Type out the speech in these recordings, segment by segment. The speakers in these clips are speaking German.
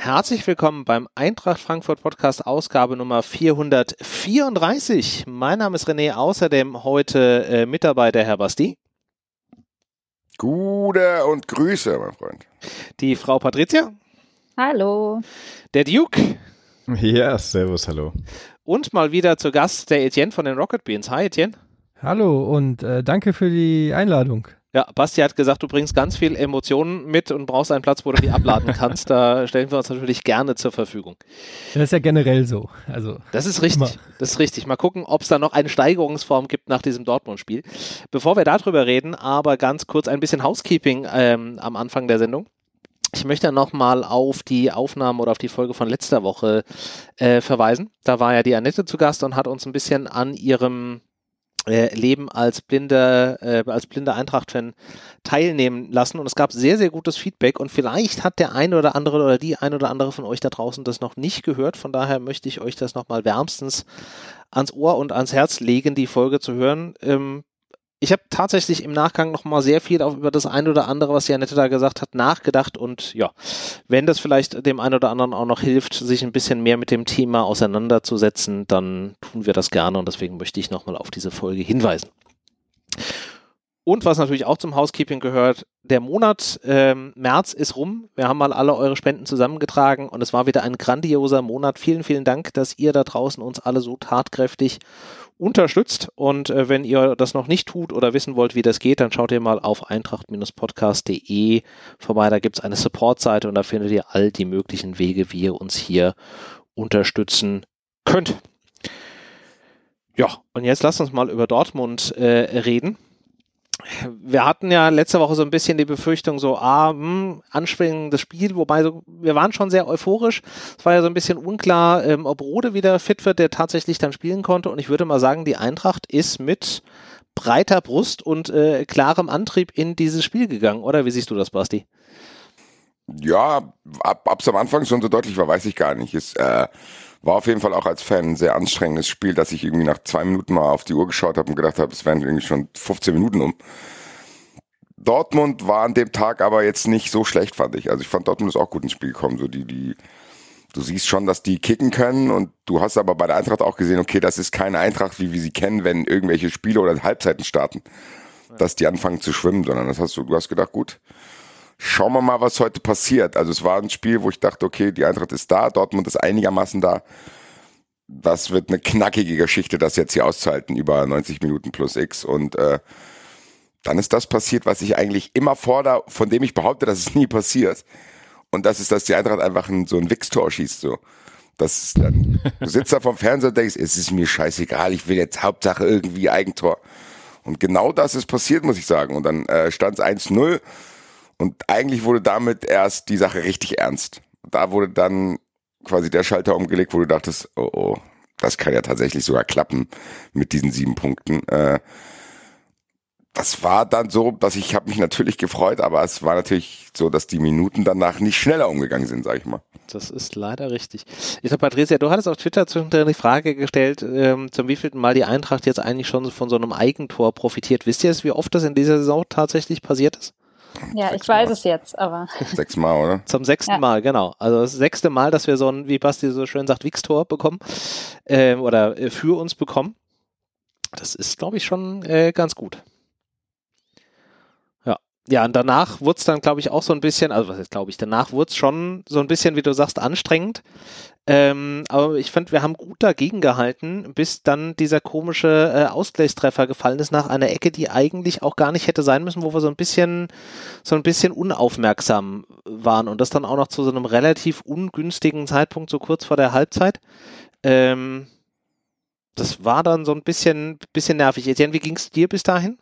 herzlich willkommen beim Eintracht Frankfurt Podcast Ausgabe Nummer 434. Mein Name ist René, außerdem heute mit dabei der Herr Basti. Gute und Grüße, mein Freund. Die Frau Patricia. Hallo. Der Duke. Ja, servus, hallo. Und mal wieder zu Gast der Etienne von den Rocket Beans. Hi Etienne. Hallo und danke für die Einladung. Ja, Basti hat gesagt, du bringst ganz viel Emotionen mit und brauchst einen Platz, wo du die abladen kannst. Da stellen wir uns natürlich gerne zur Verfügung. Das ist ja generell so. Also das ist richtig. Das ist richtig. Mal gucken, ob es da noch eine Steigerungsform gibt nach diesem Dortmund-Spiel. Bevor wir darüber reden, aber ganz kurz ein bisschen Housekeeping am Anfang der Sendung. Ich möchte nochmal auf die Aufnahmen oder auf die Folge von letzter Woche verweisen. Da war ja die Annette zu Gast und hat uns ein bisschen an ihrem Leben als blinder Eintracht-Fan teilnehmen lassen und es gab sehr, sehr gutes Feedback und vielleicht hat der eine oder andere oder die ein oder andere von euch da draußen das noch nicht gehört, von daher möchte ich euch das nochmal wärmstens ans Ohr und ans Herz legen, die Folge zu hören. Ich habe tatsächlich im Nachgang nochmal sehr viel auch über das eine oder andere, was die Annette da gesagt hat, nachgedacht und ja, wenn das vielleicht dem einen oder anderen auch noch hilft, sich ein bisschen mehr mit dem Thema auseinanderzusetzen, dann tun wir das gerne und deswegen möchte ich nochmal auf diese Folge hinweisen. Und was natürlich auch zum Housekeeping gehört, der Monat März ist rum. Wir haben mal alle eure Spenden zusammengetragen und es war wieder ein grandioser Monat. Vielen, vielen Dank, dass ihr da draußen uns alle so tatkräftig unterstützt und wenn ihr das noch nicht tut oder wissen wollt, wie das geht, dann schaut ihr mal auf eintracht-podcast.de vorbei, da gibt es eine Support-Seite und da findet ihr all die möglichen Wege, wie ihr uns hier unterstützen könnt. Ja, und jetzt lasst uns mal über Dortmund reden. Wir hatten ja letzte Woche so ein bisschen die Befürchtung so, anspringendes Spiel, wobei wir waren schon sehr euphorisch. Es war ja so ein bisschen unklar, ob Rode wieder fit wird, der tatsächlich dann spielen konnte und ich würde mal sagen, die Eintracht ist mit breiter Brust und klarem Antrieb in dieses Spiel gegangen, oder? Wie siehst du das, Basti? Ja, ab am Anfang schon so deutlich war, weiß ich gar nicht. Es war auf jeden Fall auch als Fan ein sehr anstrengendes Spiel, dass ich irgendwie nach 2 Minuten mal auf die Uhr geschaut habe und gedacht habe, es wären irgendwie schon 15 Minuten um. Dortmund war an dem Tag aber jetzt nicht so schlecht, fand ich. Also ich fand, Dortmund ist auch gut ins Spiel gekommen. So du siehst schon, dass die kicken können und du hast aber bei der Eintracht auch gesehen, okay, das ist keine Eintracht, wie wir sie kennen, wenn irgendwelche Spiele oder Halbzeiten starten, dass die anfangen zu schwimmen, sondern du hast gedacht, gut, schauen wir mal, was heute passiert. Also es war ein Spiel, wo ich dachte, okay, die Eintracht ist da, Dortmund ist einigermaßen da. Das wird eine knackige Geschichte, das jetzt hier auszuhalten über 90 Minuten plus X. Und dann ist das passiert, was ich eigentlich immer fordere, von dem ich behaupte, dass es nie passiert. Und das ist, dass die Eintracht einfach so ein Wichstor schießt. So. Du sitzt da vom Fernseher und denkst, es ist mir scheißegal, ich will jetzt Hauptsache irgendwie Eigentor. Und genau das ist passiert, muss ich sagen. Und dann stand es 1-0. Und eigentlich wurde damit erst die Sache richtig ernst. Da wurde dann quasi der Schalter umgelegt, wo du dachtest, oh, das kann ja tatsächlich sogar klappen mit diesen 7 Punkten. Das war dann so, dass ich habe mich natürlich gefreut, aber es war natürlich so, dass die Minuten danach nicht schneller umgegangen sind, sag ich mal. Das ist leider richtig. Ich glaube, Patricia, du hattest auf Twitter zwischendrin die Frage gestellt, zum wievielten Mal die Eintracht jetzt eigentlich schon von so einem Eigentor profitiert. Wisst ihr es, wie oft das in dieser Saison tatsächlich passiert ist? Ja, ich weiß es jetzt, aber... 6 Mal, oder? Zum 6. Mal, genau. Also das 6. Mal, dass wir so ein, wie Basti so schön sagt, Wichstor bekommen oder für uns bekommen. Das ist, glaube ich, schon ganz gut. Ja, und danach wurde es dann, glaube ich, auch so ein bisschen, also was jetzt glaube ich, danach wurde es schon so ein bisschen, wie du sagst, anstrengend. Aber ich finde, wir haben gut dagegen gehalten, bis dann dieser komische Ausgleichstreffer gefallen ist nach einer Ecke, die eigentlich auch gar nicht hätte sein müssen, wo wir so ein bisschen unaufmerksam waren und das dann auch noch zu so einem relativ ungünstigen Zeitpunkt, so kurz vor der Halbzeit. Das war dann so ein bisschen nervig. Etienne, wie ging es dir bis dahin?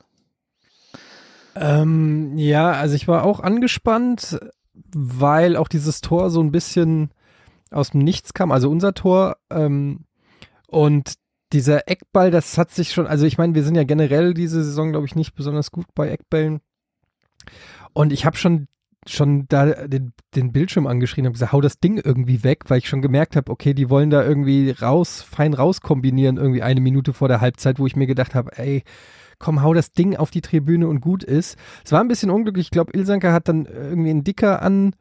Ja, also ich war auch angespannt, weil auch dieses Tor so ein bisschen aus dem Nichts kam, also unser Tor und dieser Eckball, das hat sich schon, also ich meine, wir sind ja generell diese Saison, glaube ich, nicht besonders gut bei Eckbällen und ich habe schon da den Bildschirm angeschrien, habe gesagt, hau das Ding irgendwie weg, weil ich schon gemerkt habe, okay, die wollen da irgendwie fein raus kombinieren, irgendwie 1 Minute vor der Halbzeit, wo ich mir gedacht habe, ey, komm, hau das Ding auf die Tribüne und gut ist. Es war ein bisschen unglücklich. Ich glaube, Ilsanker hat dann irgendwie einen Dicker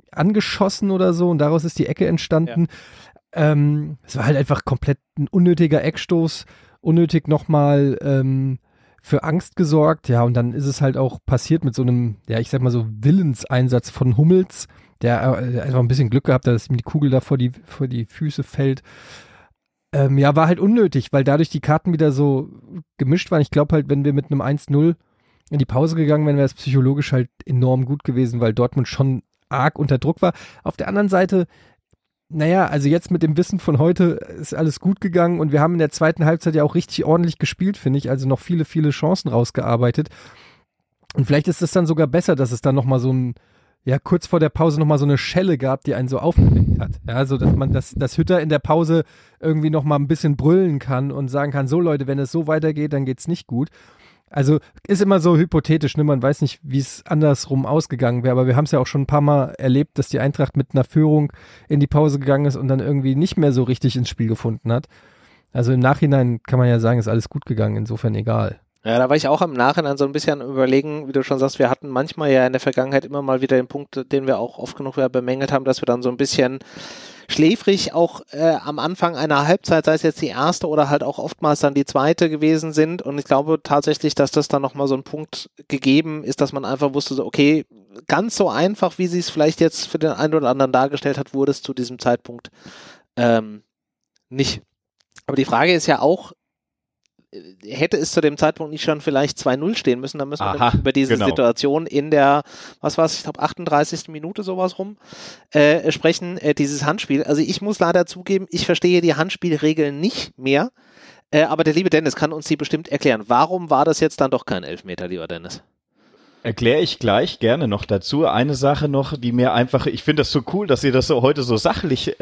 angeschossen oder so und daraus ist die Ecke entstanden. Ja. Es war halt einfach komplett ein unnötiger Eckstoß, unnötig nochmal für Angst gesorgt. Ja, und dann ist es halt auch passiert mit so einem, ja, ich sag mal so Willenseinsatz von Hummels, der einfach ein bisschen Glück gehabt hat, dass ihm die Kugel da vor die Füße fällt. Ja, war halt unnötig, weil dadurch die Karten wieder so gemischt waren. Ich glaube halt, wenn wir mit einem 1-0 in die Pause gegangen wären, wäre es psychologisch halt enorm gut gewesen, weil Dortmund schon arg unter Druck war. Auf der anderen Seite, naja, also jetzt mit dem Wissen von heute ist alles gut gegangen und wir haben in der zweiten Halbzeit ja auch richtig ordentlich gespielt, finde ich, also noch viele, viele Chancen rausgearbeitet. Und vielleicht ist es dann sogar besser, dass es dann nochmal so ein, ja, kurz vor der Pause nochmal so eine Schelle gab, die einen so aufgeregt hat. Ja, so dass man dass Hütter in der Pause irgendwie nochmal ein bisschen brüllen kann und sagen kann, so Leute, wenn es so weitergeht, dann geht's nicht gut. Also ist immer so hypothetisch, ne? Man weiß nicht, wie es andersrum ausgegangen wäre, aber wir haben es ja auch schon ein paar Mal erlebt, dass die Eintracht mit einer Führung in die Pause gegangen ist und dann irgendwie nicht mehr so richtig ins Spiel gefunden hat. Also im Nachhinein kann man ja sagen, ist alles gut gegangen, insofern egal. Ja, da war ich auch im Nachhinein so ein bisschen überlegen, wie du schon sagst, wir hatten manchmal ja in der Vergangenheit immer mal wieder den Punkt, den wir auch oft genug bemängelt haben, dass wir dann so ein bisschen schläfrig auch am Anfang einer Halbzeit, sei es jetzt die erste oder halt auch oftmals dann die zweite gewesen sind, und ich glaube tatsächlich, dass das dann nochmal so ein Punkt gegeben ist, dass man einfach wusste, so okay, ganz so einfach, wie sie es vielleicht jetzt für den einen oder anderen dargestellt hat, wurde es zu diesem Zeitpunkt nicht. Aber die Frage ist ja auch, hätte es zu dem Zeitpunkt nicht schon vielleicht 2-0 stehen müssen, dann müssen wir über diese Situation in der, was war es, ich glaube 38. Minute sowas rum sprechen, dieses Handspiel. Also ich muss leider zugeben, ich verstehe die Handspielregeln nicht mehr, aber der liebe Dennis kann uns die bestimmt erklären. Warum war das jetzt dann doch kein Elfmeter, lieber Dennis? Erkläre ich gleich gerne noch dazu. Eine Sache noch, die mir einfach, ich finde das so cool, dass ihr das so heute so sachlich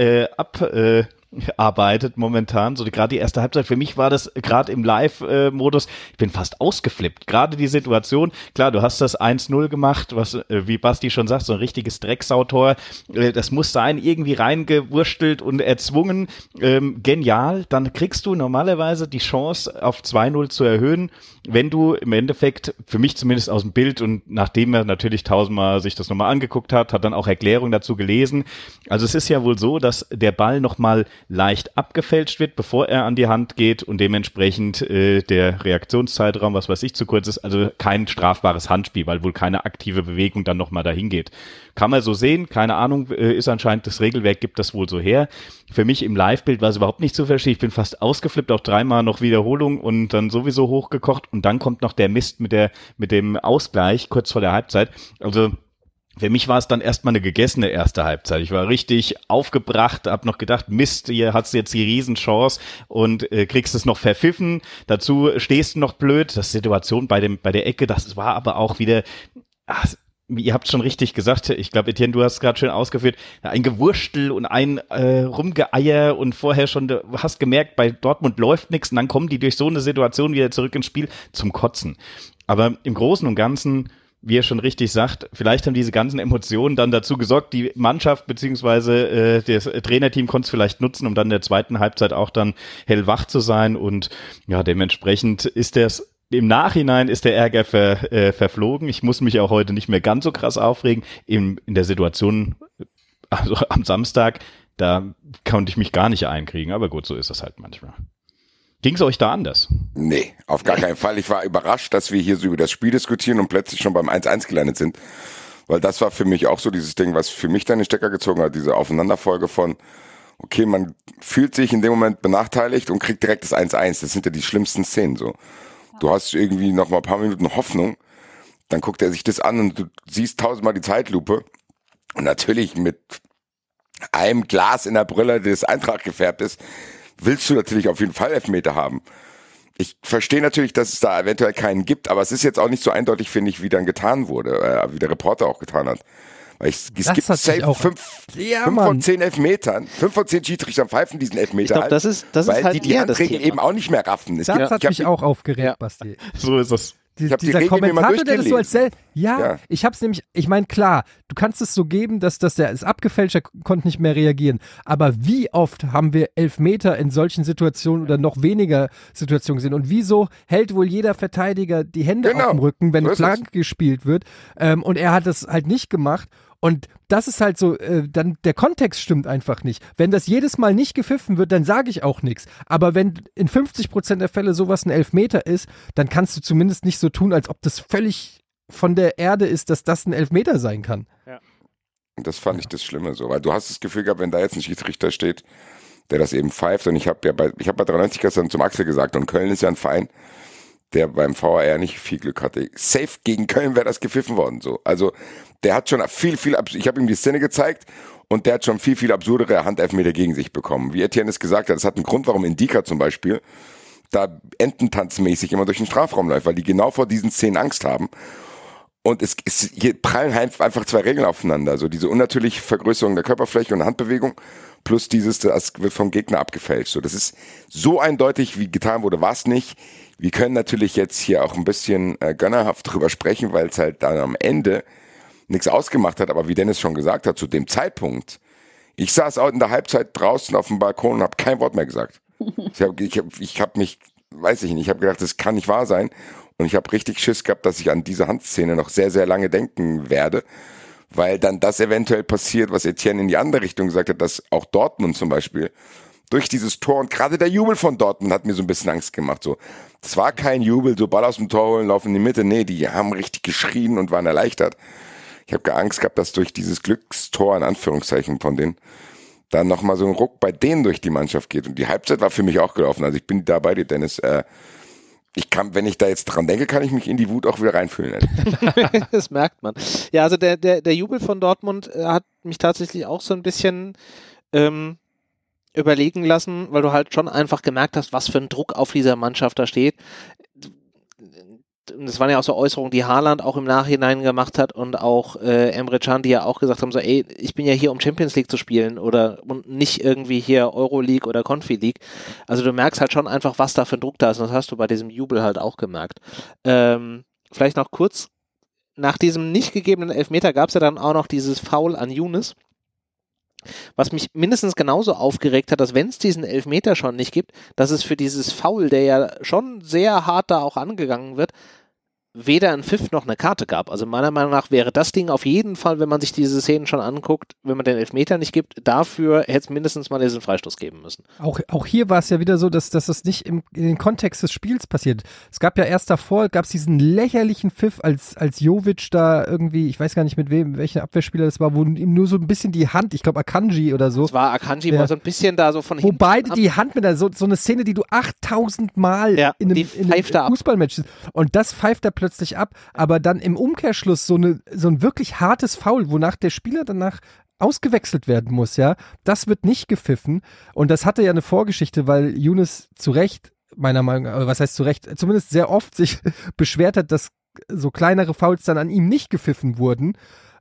arbeitet momentan, so gerade die erste Halbzeit. Für mich war das gerade im Live-Modus, ich bin fast ausgeflippt. Gerade die Situation, klar, du hast das 1-0 gemacht, was, wie Basti schon sagt, so ein richtiges Drecksautor. Das muss sein, irgendwie reingewurstelt und erzwungen. Genial. Dann kriegst du normalerweise die Chance, auf 2-0 zu erhöhen, wenn du im Endeffekt, für mich zumindest aus dem Bild, und nachdem er natürlich 1000-mal sich das nochmal angeguckt hat dann auch Erklärungen dazu gelesen. Also es ist ja wohl so, dass der Ball nochmal leicht abgefälscht wird, bevor er an die Hand geht, und dementsprechend der Reaktionszeitraum, was weiß ich, zu kurz ist, also kein strafbares Handspiel, weil wohl keine aktive Bewegung dann nochmal dahin geht. Kann man so sehen, keine Ahnung, ist anscheinend das Regelwerk, gibt das wohl so her. Für mich im Live-Bild war es überhaupt nicht zu verstehen, ich bin fast ausgeflippt, auch 3-mal noch Wiederholung und dann sowieso hochgekocht, und dann kommt noch der Mist mit dem Ausgleich kurz vor der Halbzeit. Also für mich war es dann erstmal eine gegessene erste Halbzeit. Ich war richtig aufgebracht, hab noch gedacht, Mist, hier hast du jetzt die Riesenchance und kriegst es noch verpfiffen. Dazu stehst du noch blöd. Das Situation bei der Ecke, das war aber auch wieder, ihr habt schon richtig gesagt, ich glaube, Etienne, du hast es gerade schön ausgeführt, ein Gewurstel und ein Rumgeeier, und vorher schon, du hast gemerkt, bei Dortmund läuft nichts, und dann kommen die durch so eine Situation wieder zurück ins Spiel zum Kotzen. Aber im Großen und Ganzen, wie er schon richtig sagt, vielleicht haben diese ganzen Emotionen dann dazu gesorgt, die Mannschaft bzw. das Trainerteam konnte es vielleicht nutzen, um dann in der zweiten Halbzeit auch dann hellwach zu sein, und ja, dementsprechend ist das im Nachhinein ist der Ärger verflogen. Ich muss mich auch heute nicht mehr ganz so krass aufregen. In der Situation, also am Samstag, da konnte ich mich gar nicht einkriegen, aber gut, so ist das halt manchmal. Ging es euch da anders? Nee, auf gar keinen Fall. Ich war überrascht, dass wir hier so über das Spiel diskutieren und plötzlich schon beim 1-1 gelandet sind. Weil das war für mich auch so dieses Ding, was für mich dann den Stecker gezogen hat, diese Aufeinanderfolge von, okay, man fühlt sich in dem Moment benachteiligt und kriegt direkt das 1-1. Das sind ja die schlimmsten Szenen so. Du hast irgendwie noch mal ein paar Minuten Hoffnung, dann guckt er sich das an und du siehst 1000-mal die Zeitlupe. Und natürlich mit einem Glas in der Brille, das Eintracht gefärbt ist, willst du natürlich auf jeden Fall Elfmeter haben. Ich verstehe natürlich, dass es da eventuell keinen gibt, aber es ist jetzt auch nicht so eindeutig, finde ich, wie dann getan wurde, wie der Reporter auch getan hat. Weil es gibt safe 5 von 10 Elfmetern, 5 von 10 Schiedsrichtern pfeifen diesen Elfmeter. Ich glaube, das ist weil halt die Handregeln eben auch nicht mehr raffen. Das hat mich auch aufgeregt, Basti. So ist es. Dieser Kommentator, der das so als ich hab's nämlich, ich meine, klar, du kannst es so geben, dass der ist abgefälscht, der konnte nicht mehr reagieren, aber wie oft haben wir Elfmeter in solchen Situationen oder noch weniger Situationen gesehen, und wieso hält wohl jeder Verteidiger die Hände auf dem Rücken, wenn Flanke gespielt wird, und er hat das halt nicht gemacht, Und das ist halt so, dann der Kontext stimmt einfach nicht. Wenn das jedes Mal nicht gepfiffen wird, dann sage ich auch nichts. Aber wenn in 50% der Fälle sowas ein Elfmeter ist, dann kannst du zumindest nicht so tun, als ob das völlig von der Erde ist, dass das ein Elfmeter sein kann. Ja. Und das fand ich das Schlimme so, weil du hast das Gefühl gehabt, wenn da jetzt ein Schiedsrichter steht, der das eben pfeift, und ich habe bei 93 gestern zum Axel gesagt, und Köln ist ja ein Verein, der beim VAR nicht viel Glück hatte. Safe gegen Köln wäre das gepfiffen worden, so. Also, der hat schon ich habe ihm die Szene gezeigt, und der hat schon viel absurdere Handelfmeter gegen sich bekommen. Wie Etienne es gesagt hat, das hat einen Grund, warum Indika zum Beispiel da ententanzmäßig immer durch den Strafraum läuft, weil die genau vor diesen Szenen Angst haben. Und hier prallen einfach zwei Regeln aufeinander. Also diese unnatürliche Vergrößerung der Körperfläche und Handbewegung plus das wird vom Gegner abgefälscht. So, das ist so eindeutig, wie getan wurde, war es nicht. Wir können natürlich jetzt hier auch ein bisschen gönnerhaft drüber sprechen, weil es halt dann am Ende nichts ausgemacht hat. Aber wie Dennis schon gesagt hat, zu dem Zeitpunkt, ich saß auch in der Halbzeit draußen auf dem Balkon und habe kein Wort mehr gesagt. Ich habe gedacht, das kann nicht wahr sein. Und ich habe richtig Schiss gehabt, dass ich an diese Handszene noch sehr, sehr lange denken werde, weil dann das eventuell passiert, was Etienne in die andere Richtung gesagt hat, dass auch Dortmund zum Beispiel durch dieses Tor, und gerade der Jubel von Dortmund hat mir so ein bisschen Angst gemacht. So, das war kein Jubel, so Ball aus dem Tor holen, laufen in die Mitte. Nee, die haben richtig geschrien und waren erleichtert. Ich habe Angst gehabt, dass durch dieses Glückstor, in Anführungszeichen von denen, dann nochmal so ein Ruck bei denen durch die Mannschaft geht. Und die Halbzeit war für mich auch gelaufen. Also ich bin da bei dir, Dennis. Wenn ich da jetzt dran denke, kann ich mich in die Wut auch wieder reinfühlen. Das merkt man. Ja, also der Jubel von Dortmund hat mich tatsächlich auch so ein bisschen überlegen lassen, weil du halt schon einfach gemerkt hast, was für ein Druck auf dieser Mannschaft da steht. Das waren ja auch so Äußerungen, die Haaland auch im Nachhinein gemacht hat, und auch Emre Can, die ja auch gesagt haben, so, ey, ich bin ja hier, um Champions League zu spielen und nicht irgendwie hier Euroleague oder Confi League. Also du merkst halt schon einfach, was da für ein Druck da ist, und das hast du bei diesem Jubel halt auch gemerkt. Vielleicht noch kurz, nach diesem nicht gegebenen Elfmeter gab es ja dann auch noch dieses Foul an Younes, was mich mindestens genauso aufgeregt hat, dass wenn es diesen Elfmeter schon nicht gibt, dass es für dieses Foul, der ja schon sehr hart da auch angegangen wird, weder ein Pfiff noch eine Karte gab. Also meiner Meinung nach wäre das Ding auf jeden Fall, wenn man sich diese Szenen schon anguckt, wenn man den Elfmeter nicht gibt, dafür hätte es mindestens mal diesen Freistoß geben müssen. Auch hier war es ja wieder so, dass das nicht in den Kontext des Spiels passiert. Es gab ja erst davor, gab es diesen lächerlichen Pfiff, als Jovic da irgendwie, ich weiß gar nicht mit welcher Abwehrspieler das war, wo ihm nur so ein bisschen die Hand, ich glaube Akanji oder so. Es war Akanji, wo so ein bisschen da so von hinten. Wo beide die Hand mit so eine Szene, die du 8000 Mal in einem Fußballmatch siehst. Und das pfeift er plötzlich ab, aber dann im Umkehrschluss so ein wirklich hartes Foul, wonach der Spieler danach ausgewechselt werden muss, ja, das wird nicht gepfiffen, und das hatte ja eine Vorgeschichte, weil Younes zu Recht, meiner Meinung nach, was heißt zu Recht, zumindest sehr oft sich beschwert hat, dass so kleinere Fouls dann an ihm nicht gepfiffen wurden,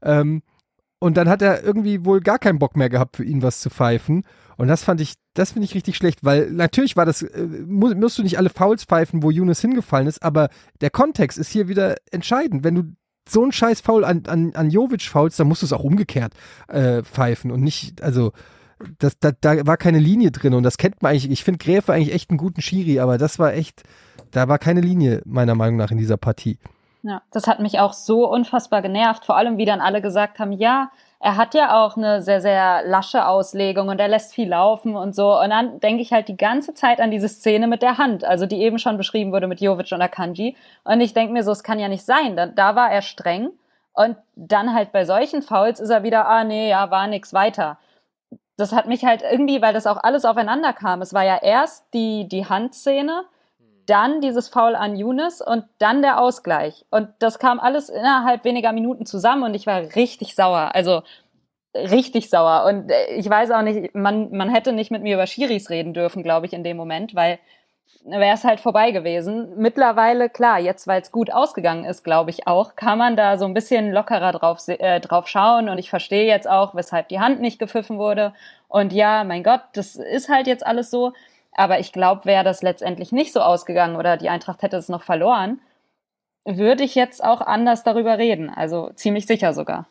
und dann hat er irgendwie wohl gar keinen Bock mehr gehabt, für ihn was zu pfeifen. Und das finde ich richtig schlecht, weil natürlich war das, musst du nicht alle Fouls pfeifen, wo Younes hingefallen ist, aber der Kontext ist hier wieder entscheidend. Wenn du so einen scheiß Foul an Jovic faulst, dann musst du es auch umgekehrt pfeifen und nicht, also da war keine Linie drin, und das kennt man eigentlich. Ich finde Gräfe eigentlich echt einen guten Schiri, aber das war echt, da war keine Linie meiner Meinung nach in dieser Partie. Ja, das hat mich auch so unfassbar genervt, vor allem wie dann alle gesagt haben, ja, er hat ja auch eine sehr, sehr lasche Auslegung und er lässt viel laufen und so. Und dann denke ich halt die ganze Zeit an diese Szene mit der Hand, also die eben schon beschrieben wurde mit Jovic und Akanji. Und ich denke mir so, es kann ja nicht sein. Da war er streng, und dann halt bei solchen Fouls ist er wieder, war nix weiter. Das hat mich halt irgendwie, weil das auch alles aufeinander kam. Es war ja erst die Handszene, dann dieses Foul an Younes und dann der Ausgleich. Und das kam alles innerhalb weniger Minuten zusammen, und ich war richtig sauer. Also richtig sauer. Und ich weiß auch nicht, man hätte nicht mit mir über Schiris reden dürfen, glaube ich, in dem Moment, weil wäre es halt vorbei gewesen. Mittlerweile, klar, jetzt, weil es gut ausgegangen ist, glaube ich auch, kann man da so ein bisschen lockerer drauf schauen, und ich verstehe jetzt auch, weshalb die Hand nicht gepfiffen wurde. Und ja, mein Gott, das ist halt jetzt alles so. Aber ich glaube, wäre das letztendlich nicht so ausgegangen oder die Eintracht hätte es noch verloren, würde ich jetzt auch anders darüber reden. Also ziemlich sicher sogar.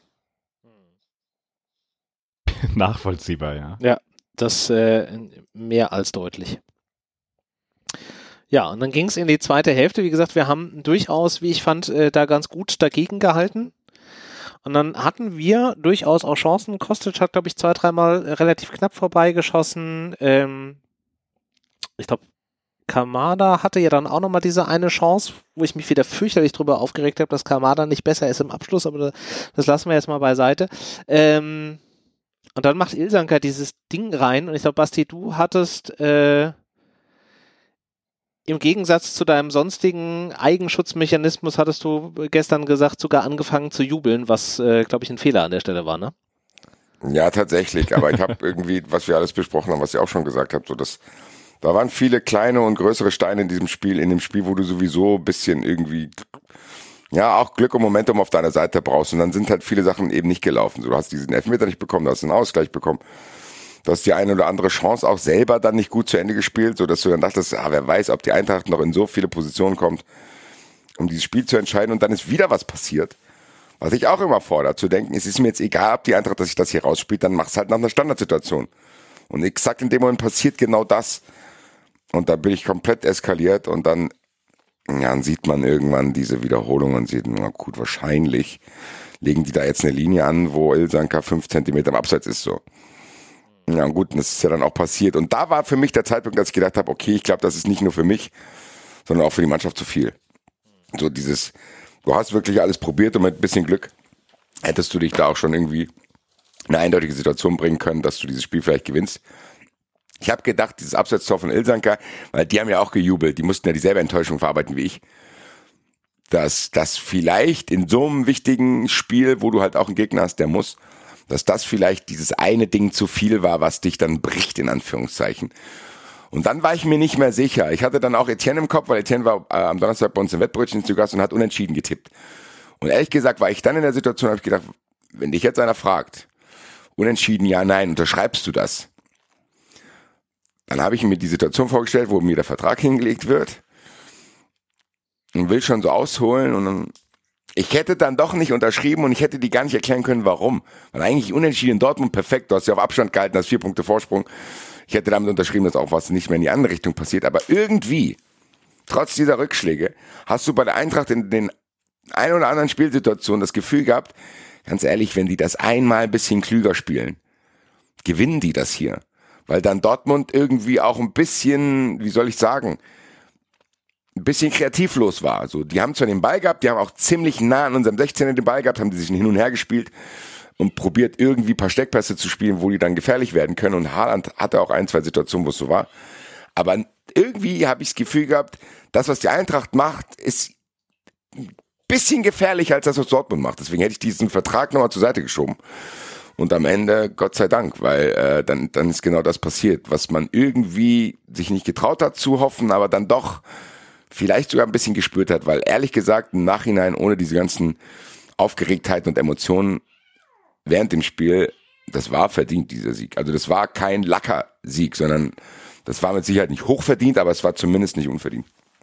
Nachvollziehbar, ja. Ja, das mehr als deutlich. Ja, und dann ging es in die zweite Hälfte. Wie gesagt, wir haben durchaus, wie ich fand, da ganz gut dagegen gehalten. Und dann hatten wir durchaus auch Chancen. Kostic hat, glaube ich, 2-3 Mal relativ knapp vorbeigeschossen. Ich glaube, Kamada hatte ja dann auch nochmal diese eine Chance, wo ich mich wieder fürchterlich drüber aufgeregt habe, dass Kamada nicht besser ist im Abschluss, aber das lassen wir jetzt mal beiseite. Und dann macht Ilsanker dieses Ding rein und ich glaube, Basti, du hattest im Gegensatz zu deinem sonstigen Eigenschutzmechanismus hattest du gestern gesagt, sogar angefangen zu jubeln, was, glaube ich, ein Fehler an der Stelle war, ne? Ja, tatsächlich, aber ich habe irgendwie, was wir alles besprochen haben, was ihr auch schon gesagt habt, so dass da waren viele kleine und größere Steine in dem Spiel, wo du sowieso ein bisschen irgendwie, ja, auch Glück und Momentum auf deiner Seite brauchst. Und dann sind halt viele Sachen eben nicht gelaufen. So, du hast diesen Elfmeter nicht bekommen, du hast einen Ausgleich bekommen. Du hast die eine oder andere Chance auch selber dann nicht gut zu Ende gespielt, sodass du dann dachtest, wer weiß, ob die Eintracht noch in so viele Positionen kommt, um dieses Spiel zu entscheiden. Und dann ist wieder was passiert, was ich auch immer fordere, zu denken, es ist mir jetzt egal, ob die Eintracht, dass ich das hier rausspielt, dann mach's halt nach einer Standardsituation. Und exakt in dem Moment passiert genau das. Und da bin ich komplett eskaliert und dann sieht man irgendwann diese Wiederholung und sieht, na gut, wahrscheinlich legen die da jetzt eine Linie an, wo Ilsanker 5 Zentimeter im Abseits ist, so. Ja gut, das ist ja dann auch passiert. Und da war für mich der Zeitpunkt, dass ich gedacht habe, okay, ich glaube, das ist nicht nur für mich, sondern auch für die Mannschaft zu viel. So dieses, du hast wirklich alles probiert und mit ein bisschen Glück hättest du dich da auch schon irgendwie eine eindeutige Situation bringen können, dass du dieses Spiel vielleicht gewinnst. Ich habe gedacht, dieses Abseitstor von Ilsanker, weil die haben ja auch gejubelt, die mussten ja dieselbe Enttäuschung verarbeiten wie ich, dass das vielleicht in so einem wichtigen Spiel, wo du halt auch einen Gegner hast, der muss, dass das vielleicht dieses eine Ding zu viel war, was dich dann bricht, in Anführungszeichen. Und dann war ich mir nicht mehr sicher. Ich hatte dann auch Etienne im Kopf, weil Etienne war am Donnerstag bei uns im Wettbrötchen zu Gast und hat unentschieden getippt. Und ehrlich gesagt war ich dann in der Situation, habe ich gedacht, wenn dich jetzt einer fragt, unentschieden, ja, nein, unterschreibst du das? Dann habe ich mir die Situation vorgestellt, wo mir der Vertrag hingelegt wird und will schon so ausholen und dann, ich hätte dann doch nicht unterschrieben und ich hätte die gar nicht erklären können, warum. Weil eigentlich unentschieden in Dortmund perfekt, du hast ja auf Abstand gehalten, hast 4 Punkte Vorsprung. Ich hätte damit unterschrieben, dass auch was nicht mehr in die andere Richtung passiert, aber irgendwie, trotz dieser Rückschläge, hast du bei der Eintracht in den ein oder anderen Spielsituationen das Gefühl gehabt, ganz ehrlich, wenn die das einmal ein bisschen klüger spielen, gewinnen die das hier. Weil dann Dortmund irgendwie auch ein bisschen, wie soll ich sagen, ein bisschen kreativlos war. Also die haben zwar den Ball gehabt, die haben auch ziemlich nah an unserem 16er den Ball gehabt, haben die sich hin und her gespielt und probiert irgendwie ein paar Steckpässe zu spielen, wo die dann gefährlich werden können. Und Haaland hatte auch 1, 2 Situationen, wo es so war. Aber irgendwie habe ich das Gefühl gehabt, das, was die Eintracht macht, ist ein bisschen gefährlicher als das, was Dortmund macht. Deswegen hätte ich diesen Vertrag nochmal zur Seite geschoben. Und am Ende, Gott sei Dank, weil dann ist genau das passiert, was man irgendwie sich nicht getraut hat zu hoffen, aber dann doch vielleicht sogar ein bisschen gespürt hat, weil ehrlich gesagt im Nachhinein ohne diese ganzen Aufgeregtheiten und Emotionen während dem Spiel, das war verdient, dieser Sieg. Also das war kein Lacker-Sieg, sondern das war mit Sicherheit nicht hochverdient, aber es war zumindest nicht unverdient.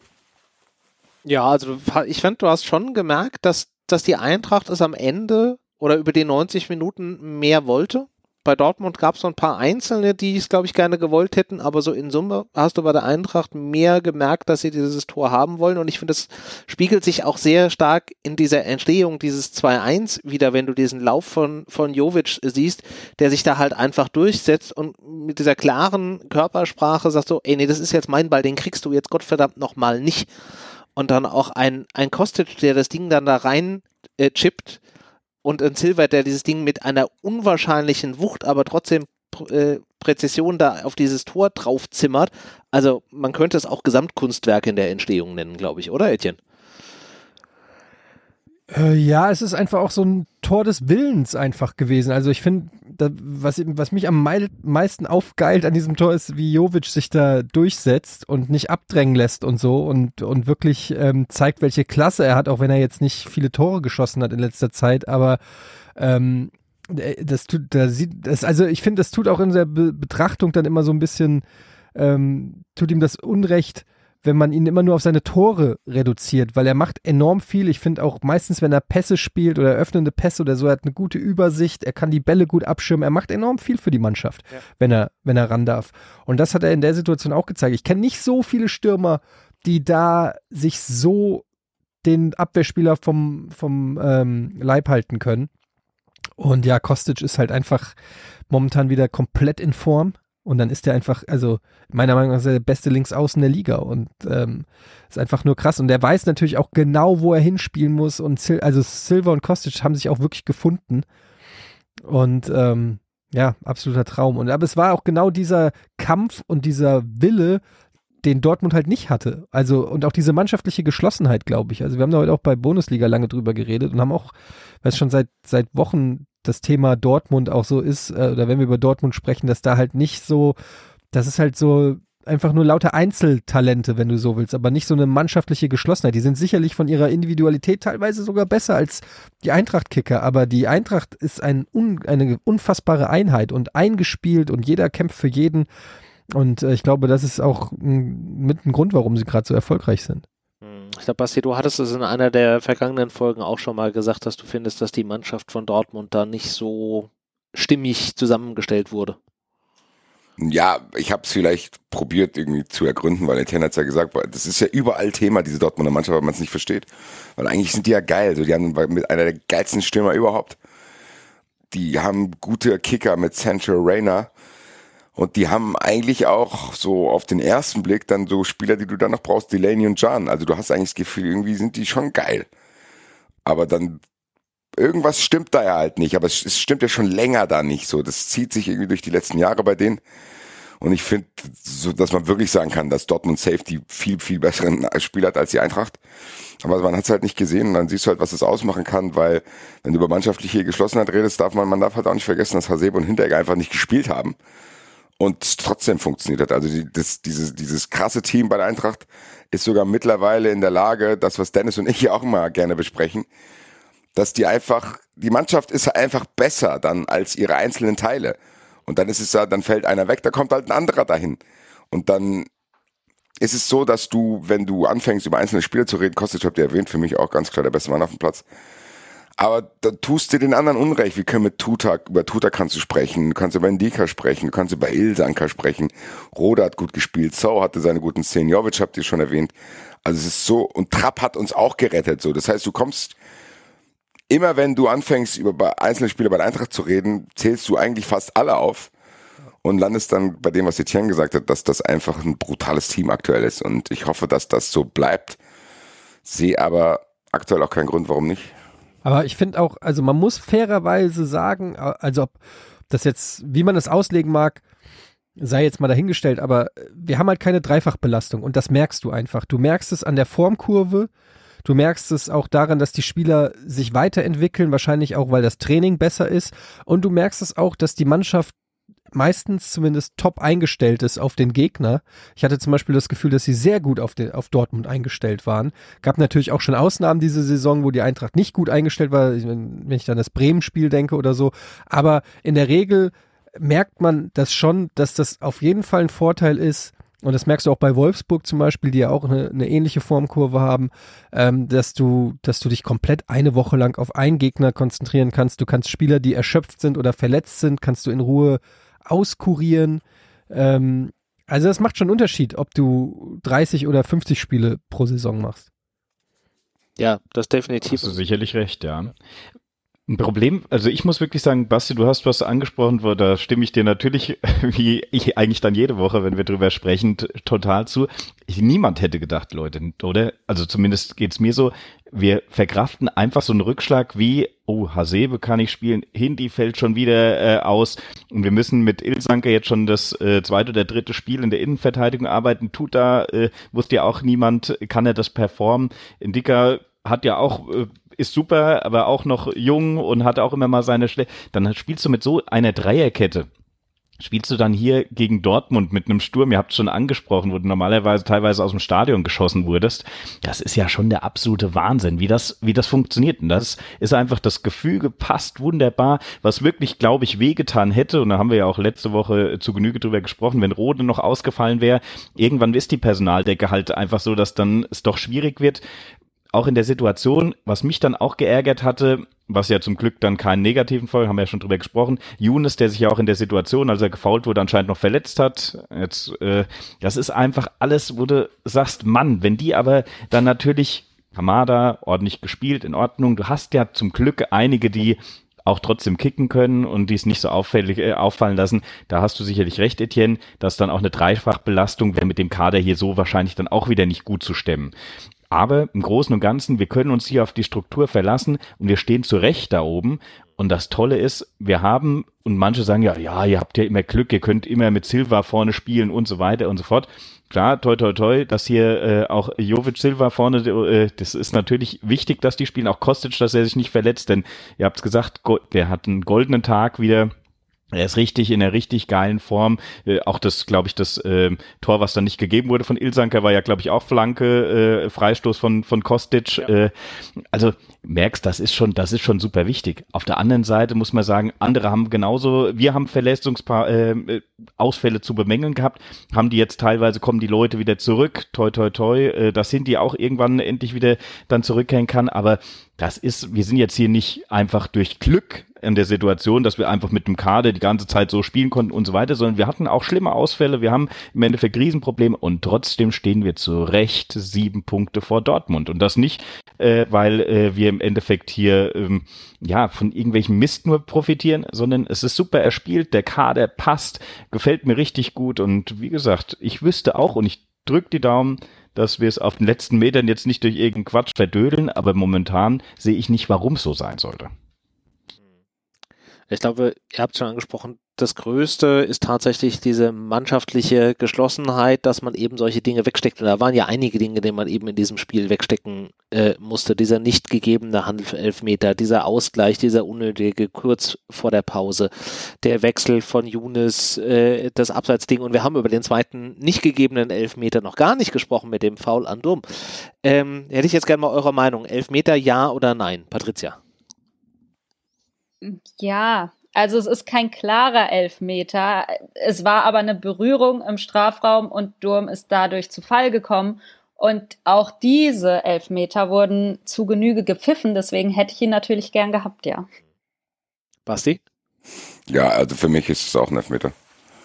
Ja, also ich fand, du hast schon gemerkt, dass die Eintracht es am Ende oder über die 90 Minuten mehr wollte. Bei Dortmund gab es so ein paar Einzelne, die es, glaube ich, gerne gewollt hätten, aber so in Summe hast du bei der Eintracht mehr gemerkt, dass sie dieses Tor haben wollen und ich finde, das spiegelt sich auch sehr stark in dieser Entstehung dieses 2-1 wieder, wenn du diesen Lauf von Jovic siehst, der sich da halt einfach durchsetzt und mit dieser klaren Körpersprache sagt so, ey, nee, das ist jetzt mein Ball, den kriegst du jetzt Gottverdammt nochmal nicht. Und dann auch ein Kostic, der das Ding dann da rein chippt, und ein Silva, der dieses Ding mit einer unwahrscheinlichen Wucht, aber trotzdem Präzision da auf dieses Tor draufzimmert. Also man könnte es auch Gesamtkunstwerk in der Entstehung nennen, glaube ich, oder Etienne? Ja, es ist einfach auch so ein Tor des Willens einfach gewesen. Also ich finde, was mich am meisten aufgeilt an diesem Tor ist, wie Jovic sich da durchsetzt und nicht abdrängen lässt und so und wirklich zeigt, welche Klasse er hat, auch wenn er jetzt nicht viele Tore geschossen hat in letzter Zeit, aber ich finde, das tut auch in der Betrachtung dann immer so ein bisschen, tut ihm das Unrecht, wenn man ihn immer nur auf seine Tore reduziert, weil er macht enorm viel. Ich finde auch meistens, wenn er Pässe spielt oder öffnende Pässe oder so, er hat eine gute Übersicht, er kann die Bälle gut abschirmen, er macht enorm viel für die Mannschaft, ja, wenn er ran darf. Und das hat er in der Situation auch gezeigt. Ich kenne nicht so viele Stürmer, die da sich so den Abwehrspieler vom Leib halten können. Und ja, Kostic ist halt einfach momentan wieder komplett in Form. Und dann ist der einfach, also meiner Meinung nach ist er der beste Linksaußen der Liga und ist einfach nur krass. Und der weiß natürlich auch genau, wo er hinspielen muss. Und Silva und Kostic haben sich auch wirklich gefunden. Und ja, absoluter Traum. Aber es war auch genau dieser Kampf und dieser Wille, den Dortmund halt nicht hatte. Also, und auch diese mannschaftliche Geschlossenheit, glaube ich. Also wir haben da heute auch bei Bundesliga lange drüber geredet und haben auch, weil es schon seit Wochen das Thema Dortmund auch so ist, oder wenn wir über Dortmund sprechen, dass da halt nicht so, das ist halt so einfach nur lauter Einzeltalente, wenn du so willst, aber nicht so eine mannschaftliche Geschlossenheit. Die sind sicherlich von ihrer Individualität teilweise sogar besser als die Eintracht-Kicker, aber die Eintracht ist eine unfassbare Einheit und eingespielt und jeder kämpft für jeden. Und ich glaube, das ist auch mit ein Grund, warum sie gerade so erfolgreich sind. Ich glaube, Basti, du hattest es in einer der vergangenen Folgen auch schon mal gesagt, dass du findest, dass die Mannschaft von Dortmund da nicht so stimmig zusammengestellt wurde. Ja, ich habe es vielleicht probiert irgendwie zu ergründen, weil Etienne hat es ja gesagt, das ist ja überall Thema, diese Dortmunder Mannschaft, weil man es nicht versteht. Weil eigentlich sind die ja geil, so, die haben mit einer der geilsten Stürmer überhaupt. Die haben gute Kicker mit Sancho Reyna. Und die haben eigentlich auch so auf den ersten Blick dann so Spieler, die du dann noch brauchst, Delaney und Can. Also du hast eigentlich das Gefühl, irgendwie sind die schon geil. Aber dann, irgendwas stimmt da ja halt nicht. Aber es stimmt ja schon länger da nicht so. Das zieht sich irgendwie durch die letzten Jahre bei denen. Und ich finde, so, dass man wirklich sagen kann, dass Dortmund Safe die viel, viel besseren Spieler hat als die Eintracht. Aber man hat es halt nicht gesehen und dann siehst du halt, was das ausmachen kann, weil wenn du über mannschaftliche Geschlossenheit redest, man darf halt auch nicht vergessen, dass Hasebe und Hinteregger einfach nicht gespielt haben. Und es trotzdem funktioniert hat. Also dieses krasse Team bei der Eintracht ist sogar mittlerweile in der Lage, das, was Dennis und ich ja auch immer gerne besprechen, dass die Mannschaft ist einfach besser dann als ihre einzelnen Teile. Und dann ist es ja, dann fällt einer weg, da kommt halt ein anderer dahin. Und dann ist es so, dass du, wenn du anfängst, über einzelne Spieler zu reden, Kostic habt ihr erwähnt, für mich auch ganz klar der beste Mann auf dem Platz. Aber da tust du den anderen Unrecht. Wir können über Tuta kannst du sprechen, du kannst über Ndika sprechen, du kannst über Ilsanker sprechen. Rode hat gut gespielt, So hatte seine guten Szenen, Jovic habt ihr schon erwähnt. Also es ist so, und Trapp hat uns auch gerettet, so. Das heißt, du kommst, immer wenn du anfängst, über einzelne Spieler bei der Eintracht zu reden, zählst du eigentlich fast alle auf und landest dann bei dem, was Etienne gesagt hat, dass das einfach ein brutales Team aktuell ist. Und ich hoffe, dass das so bleibt. Sehe aber aktuell auch keinen Grund, warum nicht. Aber ich finde auch, also man muss fairerweise sagen, also ob das jetzt, wie man das auslegen mag, sei jetzt mal dahingestellt, aber wir haben halt keine Dreifachbelastung und das merkst du einfach. Du merkst es an der Formkurve, du merkst es auch daran, dass die Spieler sich weiterentwickeln, wahrscheinlich auch, weil das Training besser ist und du merkst es auch, dass die Mannschaft meistens zumindest top eingestellt ist auf den Gegner. Ich hatte zum Beispiel das Gefühl, dass sie sehr gut auf Dortmund eingestellt waren. Gab natürlich auch schon Ausnahmen diese Saison, wo die Eintracht nicht gut eingestellt war, wenn ich an das Bremen-Spiel denke oder so. Aber in der Regel merkt man das schon, dass das auf jeden Fall ein Vorteil ist. Und das merkst du auch bei Wolfsburg zum Beispiel, die ja auch eine ähnliche Formkurve haben, dass du dich komplett eine Woche lang auf einen Gegner konzentrieren kannst. Du kannst Spieler, die erschöpft sind oder verletzt sind, kannst du in Ruhe auskurieren. Also das macht schon einen Unterschied, ob du 30 oder 50 Spiele pro Saison machst. Ja, das definitiv. Hast du sicherlich recht, ja. Ein Problem, also ich muss wirklich sagen, Basti, du hast was angesprochen, wo da stimme ich dir natürlich, wie ich eigentlich dann jede Woche, wenn wir drüber sprechen, total zu. Niemand hätte gedacht, Leute, oder? Also zumindest geht's mir so, wir verkraften einfach so einen Rückschlag wie, oh, Hasebe kann nicht spielen, Hindi fällt schon wieder aus und wir müssen mit Ilsanker jetzt schon das zweite oder dritte Spiel in der Innenverteidigung arbeiten. Tuta, wusste ja auch niemand, kann er das performen? Ndika hat ja auch ist super, aber auch noch jung und hat auch immer mal seine dann spielst du mit so einer Dreierkette. Spielst du dann hier gegen Dortmund mit einem Sturm, ihr habt es schon angesprochen, wo du normalerweise teilweise aus dem Stadion geschossen wurdest. Das ist ja schon der absolute Wahnsinn, wie das funktioniert. Und das ist einfach, das Gefüge passt wunderbar, was wirklich, glaube ich, wehgetan hätte. Und da haben wir ja auch letzte Woche zu Genüge drüber gesprochen, wenn Rode noch ausgefallen wäre. Irgendwann ist die Personaldecke halt einfach so, dass dann es doch schwierig wird. Auch in der Situation, was mich dann auch geärgert hatte, was ja zum Glück dann keinen negativen Folgen, haben wir ja schon drüber gesprochen, Younes, der sich ja auch in der Situation, als er gefoult wurde, anscheinend noch verletzt hat. Jetzt, das ist einfach alles, wo du sagst, Mann, wenn die aber dann natürlich, Kamada, ordentlich gespielt, in Ordnung, du hast ja zum Glück einige, die auch trotzdem kicken können und die es nicht so auffallen lassen. Da hast du sicherlich recht, Etienne, dass dann auch eine Dreifachbelastung wäre mit dem Kader hier so wahrscheinlich dann auch wieder nicht gut zu stemmen. Aber im Großen und Ganzen, wir können uns hier auf die Struktur verlassen und wir stehen zu Recht da oben. Und das Tolle ist, wir haben, und manche sagen ja, ihr habt ja immer Glück, ihr könnt immer mit Silva vorne spielen und so weiter und so fort. Klar, toi, toi, toi, dass hier auch Jovic Silva vorne, das ist natürlich wichtig, dass die spielen, auch Kostic, dass er sich nicht verletzt, denn ihr habt's gesagt, der hat einen goldenen Tag wieder. Er ist richtig in einer richtig geilen Form. Auch das, glaube ich, das Tor, was dann nicht gegeben wurde von Ilsanker, war ja, glaube ich, auch Flanke, Freistoß von Kostic. Ja. Also merkst, das ist schon super wichtig. Auf der anderen Seite muss man sagen, andere haben genauso, wir haben Ausfälle zu bemängeln gehabt, haben die jetzt teilweise, kommen die Leute wieder zurück, toi, toi, toi, dass Cindy auch irgendwann endlich wieder dann zurückkehren kann, aber wir sind jetzt hier nicht einfach durch Glück in der Situation, dass wir einfach mit dem Kader die ganze Zeit so spielen konnten und so weiter, sondern wir hatten auch schlimme Ausfälle, wir haben im Endeffekt Riesenprobleme und trotzdem stehen wir zu Recht 7 Punkte vor Dortmund und das nicht, weil wir im Endeffekt hier von irgendwelchem Mist nur profitieren, sondern es ist super erspielt, der Kader passt, gefällt mir richtig gut und wie gesagt, ich wüsste auch und ich drücke die Daumen, dass wir es auf den letzten Metern jetzt nicht durch irgendeinen Quatsch verdödeln, aber momentan sehe ich nicht, warum es so sein sollte. Ich glaube, ihr habt es schon angesprochen, das Größte ist tatsächlich diese mannschaftliche Geschlossenheit, dass man eben solche Dinge wegsteckt. Und da waren ja einige Dinge, die man eben in diesem Spiel wegstecken musste. Dieser nicht gegebene Handelfelfmeter, dieser Ausgleich, dieser unnötige kurz vor der Pause, der Wechsel von Younes, das Abseitsding. Und wir haben über den zweiten nicht gegebenen Elfmeter noch gar nicht gesprochen mit dem Foul an Durm. Hätte ich jetzt gerne mal eure Meinung. Elfmeter, ja oder nein? Patricia? Ja, also es ist kein klarer Elfmeter. Es war aber eine Berührung im Strafraum und Durm ist dadurch zu Fall gekommen. Und auch diese Elfmeter wurden zu Genüge gepfiffen. Deswegen hätte ich ihn natürlich gern gehabt, ja. Basti? Ja, also für mich ist es auch ein Elfmeter.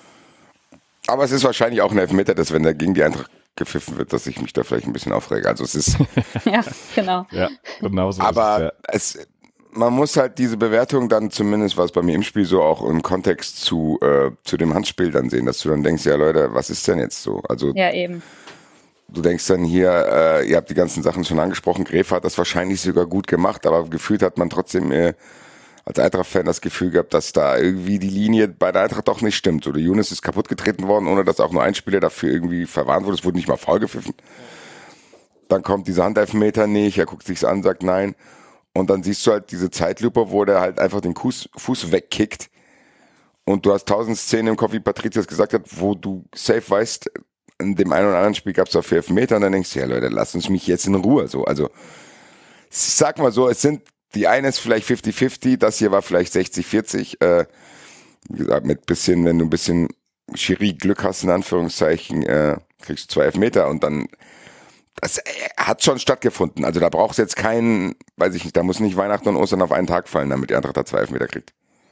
Aber es ist wahrscheinlich auch ein Elfmeter, dass wenn der gegen die Eintracht gepfiffen wird, dass ich mich da vielleicht ein bisschen aufrege. Also es ist... Ja, genau. Ja, genau so aber ist es, man muss halt diese Bewertung dann zumindest, was bei mir im Spiel so auch im Kontext zu dem Handspiel dann sehen, dass du dann denkst, ja Leute, was ist denn jetzt so? Also ja, eben. Du denkst dann hier, ihr habt die ganzen Sachen schon angesprochen, Gref hat das wahrscheinlich sogar gut gemacht, aber gefühlt hat man trotzdem als Eintracht-Fan das Gefühl gehabt, dass da irgendwie die Linie bei der Eintracht doch nicht stimmt. Oder Younes ist kaputt getreten worden, ohne dass auch nur ein Spieler dafür irgendwie verwarnt wurde. Es wurde nicht mal faul gepfiffen. Dann kommt dieser Handelfmeter nicht, er guckt sich's an, sagt nein. Und dann siehst du halt diese Zeitlupe, wo der halt einfach den Fuß wegkickt. Und du hast 1000 Szenen im Kopf, wie Patricia es gesagt hat, wo du safe weißt, in dem einen oder anderen Spiel gab es da 4 Elfmeter und dann denkst du, ja Leute, lasst uns mich jetzt in Ruhe. So, also, ich sag mal so, die eine ist vielleicht 50-50, das hier war vielleicht 60-40. Wie gesagt, wenn du ein bisschen Schiri-Glück hast, in Anführungszeichen, kriegst du 2 Elfmeter und dann das hat schon stattgefunden. Also da brauchst du jetzt keinen, weiß ich nicht, da muss nicht Weihnachten und Ostern auf einen Tag fallen, damit die Eintracht da 2 Elfmeter kriegt.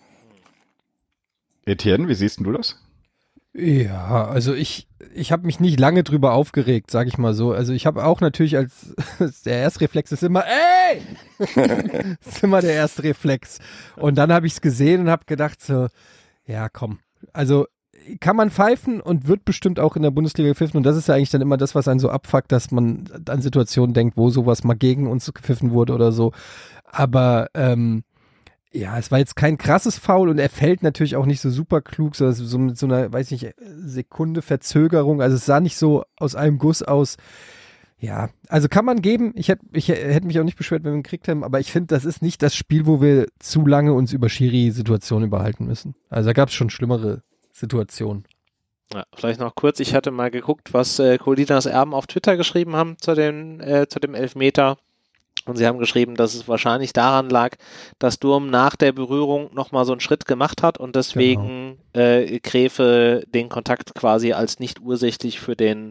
Etienne, wie siehst du das? Ja, also ich habe mich nicht lange drüber aufgeregt, sag ich mal so. Also ich habe auch natürlich der erste Reflex ist immer, ey! ist immer der erste Reflex. Und dann habe ich es gesehen und habe gedacht so, ja komm, also kann man pfeifen und wird bestimmt auch in der Bundesliga gepfiffen und das ist ja eigentlich dann immer das, was einen so abfuckt, dass man an Situationen denkt, wo sowas mal gegen uns gepfiffen wurde oder so. Aber ja, es war jetzt kein krasses Foul und er fällt natürlich auch nicht so super klug, so mit so einer, weiß nicht, Sekunde Verzögerung. Also es sah nicht so aus einem Guss aus. Ja, also kann man geben. Ich hätte mich auch nicht beschwert, wenn wir ihn gekriegt haben, aber ich finde, das ist nicht das Spiel, wo wir zu lange uns über Schiri-Situationen überhalten müssen. Also da gab es schon schlimmere Situationen. Ja, vielleicht noch kurz, ich hatte mal geguckt, was Colinas Erben auf Twitter geschrieben haben zu dem Elfmeter. Und sie haben geschrieben, dass es wahrscheinlich daran lag, dass Durm nach der Berührung nochmal so einen Schritt gemacht hat und deswegen Gräfe den Kontakt quasi als nicht ursächlich für den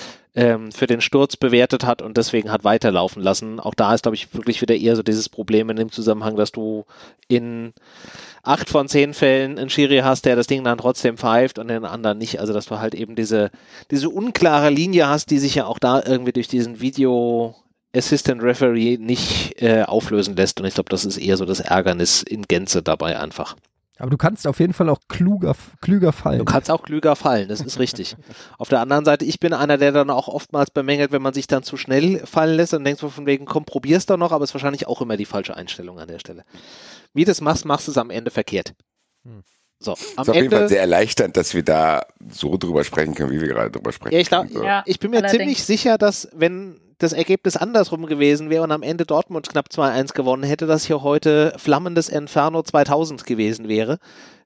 Sturz bewertet hat und deswegen hat weiterlaufen lassen. Auch da ist, glaube ich, wirklich wieder eher so dieses Problem in dem Zusammenhang, dass du in 8 von 10 Fällen einen Schiri hast, der das Ding dann trotzdem pfeift und den anderen nicht. Also dass du halt eben diese unklare Linie hast, die sich ja auch da irgendwie durch diesen Assistant Referee nicht auflösen lässt. Und ich glaube, das ist eher so das Ärgernis in Gänze dabei einfach. Aber du kannst auf jeden Fall auch klüger fallen. Du kannst auch klüger fallen, das ist richtig. Auf der anderen Seite, ich bin einer, der dann auch oftmals bemängelt, wenn man sich dann zu schnell fallen lässt und denkst von wegen, komm, probier's doch noch, aber es ist wahrscheinlich auch immer die falsche Einstellung an der Stelle. Wie du das machst du es am Ende verkehrt. So, am ist auf jeden Fall sehr erleichternd, dass wir da so drüber sprechen können, wie wir gerade drüber sprechen. Ja, ich glaube, so. ich bin mir ziemlich sicher, dass wenn das Ergebnis andersrum gewesen wäre und am Ende Dortmund knapp 2-1 gewonnen hätte, dass hier heute flammendes Inferno 2000 gewesen wäre.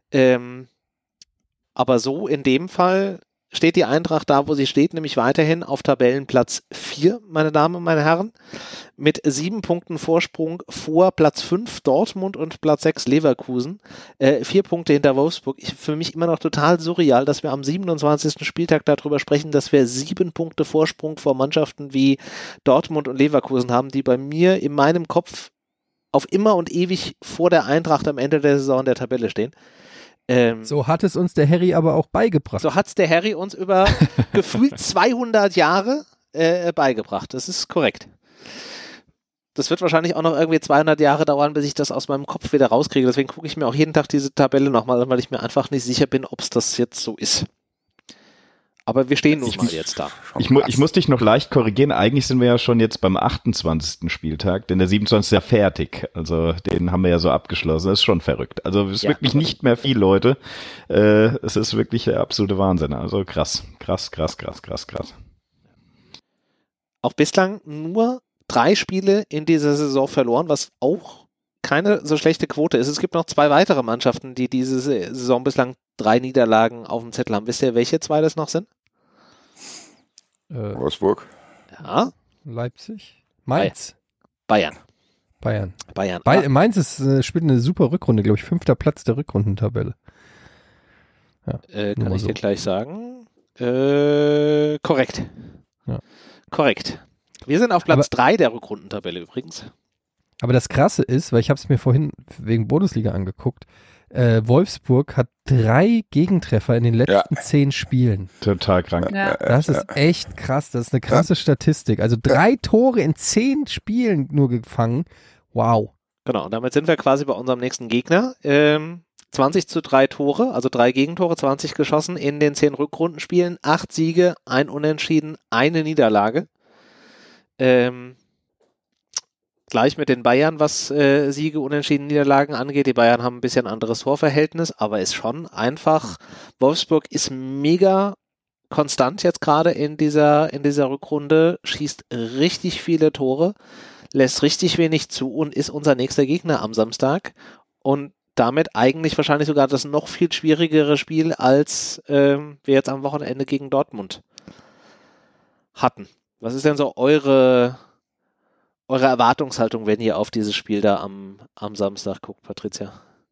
Aber so in dem Fall steht die Eintracht da, wo sie steht, nämlich weiterhin auf Tabellenplatz 4, meine Damen und meine Herren, mit 7 Punkten Vorsprung vor Platz 5 Dortmund und Platz 6 Leverkusen, 4 Punkte hinter Wolfsburg. Für mich immer noch total surreal, dass wir am 27. Spieltag darüber sprechen, dass wir 7 Punkte Vorsprung vor Mannschaften wie Dortmund und Leverkusen haben, die bei mir in meinem Kopf auf immer und ewig vor der Eintracht am Ende der Saison in der Tabelle stehen. So hat es uns der Harry aber auch beigebracht. So hat es der Harry uns über gefühlt 200 Jahre beigebracht. Das ist korrekt. Das wird wahrscheinlich auch noch irgendwie 200 Jahre dauern, bis ich das aus meinem Kopf wieder rauskriege. Deswegen gucke ich mir auch jeden Tag diese Tabelle nochmal an, weil ich mir einfach nicht sicher bin, ob es das jetzt so ist. Aber wir stehen nun mal jetzt da. Ich muss dich noch leicht korrigieren. Eigentlich sind wir ja schon jetzt beim 28. Spieltag, denn der 27. ist ja fertig. Also den haben wir ja so abgeschlossen. Das ist schon verrückt. Also es ist wirklich nicht mehr viel, Leute. Es ist wirklich der absolute Wahnsinn. Also krass. Auch bislang nur 3 Spiele in dieser Saison verloren, was auch keine so schlechte Quote ist. Es gibt noch 2 weitere Mannschaften, die diese Saison bislang 3 Niederlagen auf dem Zettel haben. Wisst ihr, welche 2 das noch sind? Wolfsburg. Ja. Leipzig. Mainz. Bayern. Mainz spielt eine super Rückrunde, glaube ich. 5. Platz der Rückrundentabelle. Ja, kann ich dir gleich sagen. Korrekt. Ja. Korrekt. Wir sind auf Platz 3 der Rückrundentabelle übrigens. Aber das Krasse ist, weil ich habe es mir vorhin wegen Bundesliga angeguckt, Wolfsburg hat 3 Gegentreffer in den letzten 10 Spielen. Total krank. Ja. Das ist echt krass. Das ist eine krasse Statistik. Also 3 Tore in 10 Spielen nur gefangen. Wow. Genau, und damit sind wir quasi bei unserem nächsten Gegner. 20:3 Tore, also 3 Gegentore, 20 geschossen in den 10 Rückrundenspielen, 8 Siege, 1 Unentschieden, 1 Niederlage. Gleich mit den Bayern, was Siege, Unentschieden, Niederlagen angeht. Die Bayern haben ein bisschen anderes Torverhältnis, aber ist schon einfach. Wolfsburg ist mega konstant jetzt gerade in dieser Rückrunde, schießt richtig viele Tore, lässt richtig wenig zu und ist unser nächster Gegner am Samstag und damit eigentlich wahrscheinlich sogar das noch viel schwierigere Spiel, als wir jetzt am Wochenende gegen Dortmund hatten. Was ist denn so eure Erwartungshaltung, wenn ihr auf dieses Spiel da am Samstag guckt, Patricia?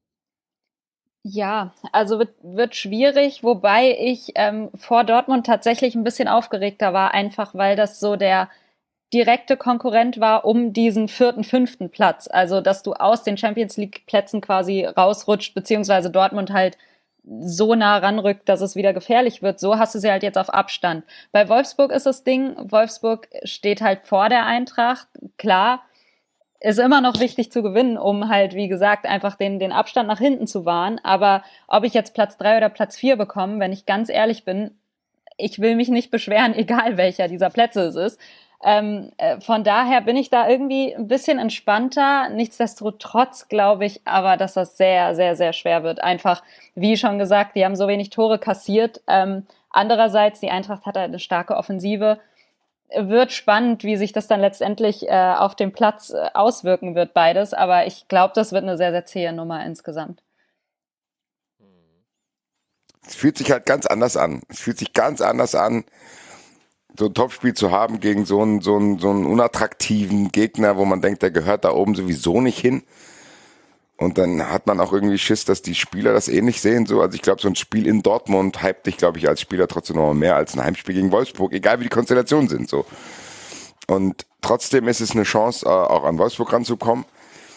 Ja, also wird schwierig, wobei ich vor Dortmund tatsächlich ein bisschen aufgeregter war, einfach weil das so der direkte Konkurrent war um diesen 4., 5. Platz. Also, dass du aus den Champions-League-Plätzen quasi rausrutscht, beziehungsweise Dortmund halt so nah ranrückt, dass es wieder gefährlich wird. So hast du sie halt jetzt auf Abstand. Bei Wolfsburg ist das Ding, Wolfsburg steht halt vor der Eintracht. Klar, ist immer noch wichtig zu gewinnen, um halt, wie gesagt, einfach den Abstand nach hinten zu wahren. Aber ob ich jetzt Platz 3 oder Platz 4 bekomme, wenn ich ganz ehrlich bin, ich will mich nicht beschweren, egal welcher dieser Plätze es ist. Von daher bin ich da irgendwie ein bisschen entspannter. Nichtsdestotrotz glaube ich aber, dass das sehr, sehr, sehr schwer wird. Einfach, wie schon gesagt, die haben so wenig Tore kassiert. Andererseits, die Eintracht hat eine starke Offensive. Wird spannend, wie sich das dann letztendlich auf dem Platz auswirken wird, beides. Aber ich glaube, das wird eine sehr, sehr zähe Nummer insgesamt. Es fühlt sich halt ganz anders an. So ein Topspiel zu haben gegen so einen unattraktiven Gegner, wo man denkt, der gehört da oben sowieso nicht hin. Und dann hat man auch irgendwie Schiss, dass die Spieler das ähnlich sehen. So, also ich glaube, so ein Spiel in Dortmund hypt dich, glaube ich, als Spieler trotzdem noch mehr als ein Heimspiel gegen Wolfsburg, egal wie die Konstellationen sind. So. Und trotzdem ist es eine Chance, auch an Wolfsburg ranzukommen.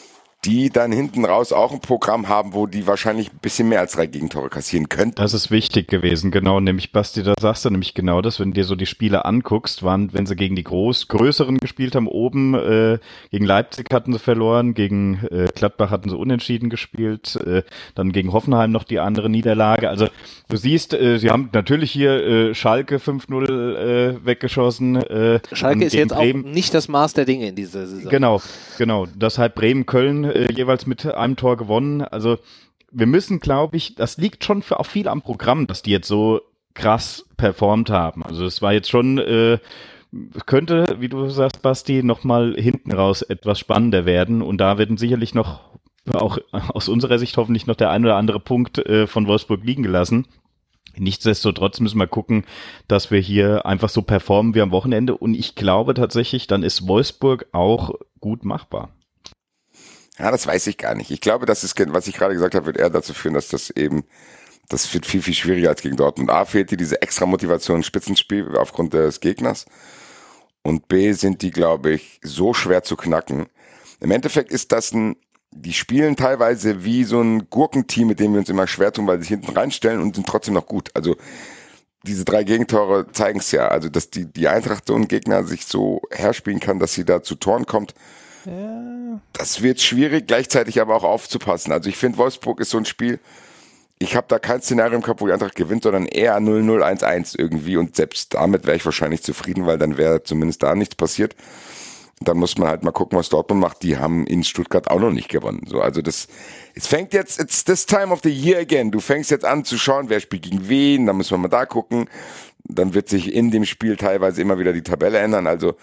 die dann hinten raus auch ein Programm haben, wo die wahrscheinlich ein bisschen mehr als 3 Gegentore kassieren könnten. Das ist wichtig gewesen, genau. Nämlich, Basti, da sagst du nämlich genau das, wenn du dir so die Spiele anguckst, wenn sie gegen die Größeren gespielt haben, oben, gegen Leipzig hatten sie verloren, gegen Gladbach hatten sie unentschieden gespielt, dann gegen Hoffenheim noch die andere Niederlage. Also du siehst, sie haben natürlich hier Schalke 5-0 weggeschossen. Schalke ist jetzt Bremen. Auch nicht das Maß der Dinge in dieser Saison. Genau. Deshalb Bremen-Köln jeweils mit einem Tor gewonnen. Also wir müssen, glaube ich, das liegt schon auch viel am Programm, dass die jetzt so krass performt haben. Also es war jetzt schon, könnte, wie du sagst, Basti, nochmal hinten raus etwas spannender werden. Und da werden sicherlich noch, auch aus unserer Sicht hoffentlich noch der ein oder andere Punkt von Wolfsburg liegen gelassen. Nichtsdestotrotz müssen wir gucken, dass wir hier einfach so performen wie am Wochenende. Und ich glaube tatsächlich, dann ist Wolfsburg auch gut machbar. Ja, das weiß ich gar nicht. Ich glaube, das ist, was ich gerade gesagt habe, wird eher dazu führen, dass das wird viel, viel schwieriger als gegen Dortmund. A, fehlt dir diese extra Motivation im Spitzenspiel aufgrund des Gegners. Und B, sind die, glaube ich, so schwer zu knacken. Im Endeffekt ist das die spielen teilweise wie so ein Gurkenteam, mit dem wir uns immer schwer tun, weil sie sich hinten reinstellen und sind trotzdem noch gut. Also, diese 3 Gegentore zeigen es ja. Also, dass die Eintracht so ein Gegner sich so herspielen kann, dass sie da zu Toren kommt. Ja. Das wird schwierig, gleichzeitig aber auch aufzupassen. Also ich finde, Wolfsburg ist so ein Spiel, ich habe da kein Szenario im Kopf, wo die Eintracht gewinnt, sondern eher 0-0, 1-1 irgendwie und selbst damit wäre ich wahrscheinlich zufrieden, weil dann wäre zumindest da nichts passiert. Dann muss man halt mal gucken, was Dortmund macht. Die haben in Stuttgart auch noch nicht gewonnen. So, also es fängt jetzt, it's this time of the year again. Du fängst jetzt an zu schauen, wer spielt gegen wen, dann müssen wir mal da gucken. Dann wird sich in dem Spiel teilweise immer wieder die Tabelle ändern, also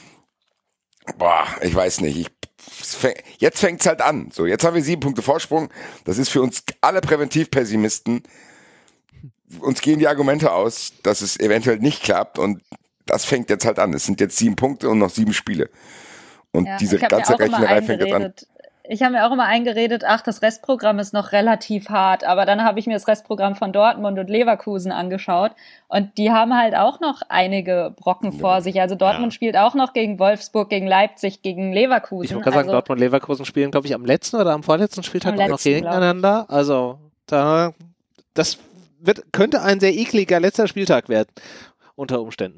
ich weiß nicht. Jetzt fängt's halt an. So, jetzt haben wir 7 Punkte Vorsprung. Das ist für uns alle Präventivpessimisten. Uns gehen die Argumente aus, dass es eventuell nicht klappt und das fängt jetzt halt an. Es sind jetzt 7 Punkte und noch 7 Spiele. Und diese ganze Rechnerei fängt jetzt an. Ich habe mir auch immer eingeredet, das Restprogramm ist noch relativ hart, aber dann habe ich mir das Restprogramm von Dortmund und Leverkusen angeschaut und die haben halt auch noch einige Brocken vor sich. Also Dortmund spielt auch noch gegen Wolfsburg, gegen Leipzig, gegen Leverkusen. Ich wollte sagen, Dortmund und Leverkusen spielen, glaube ich, am letzten oder am vorletzten Spieltag noch gegeneinander. Also das könnte ein sehr ekliger letzter Spieltag werden, unter Umständen.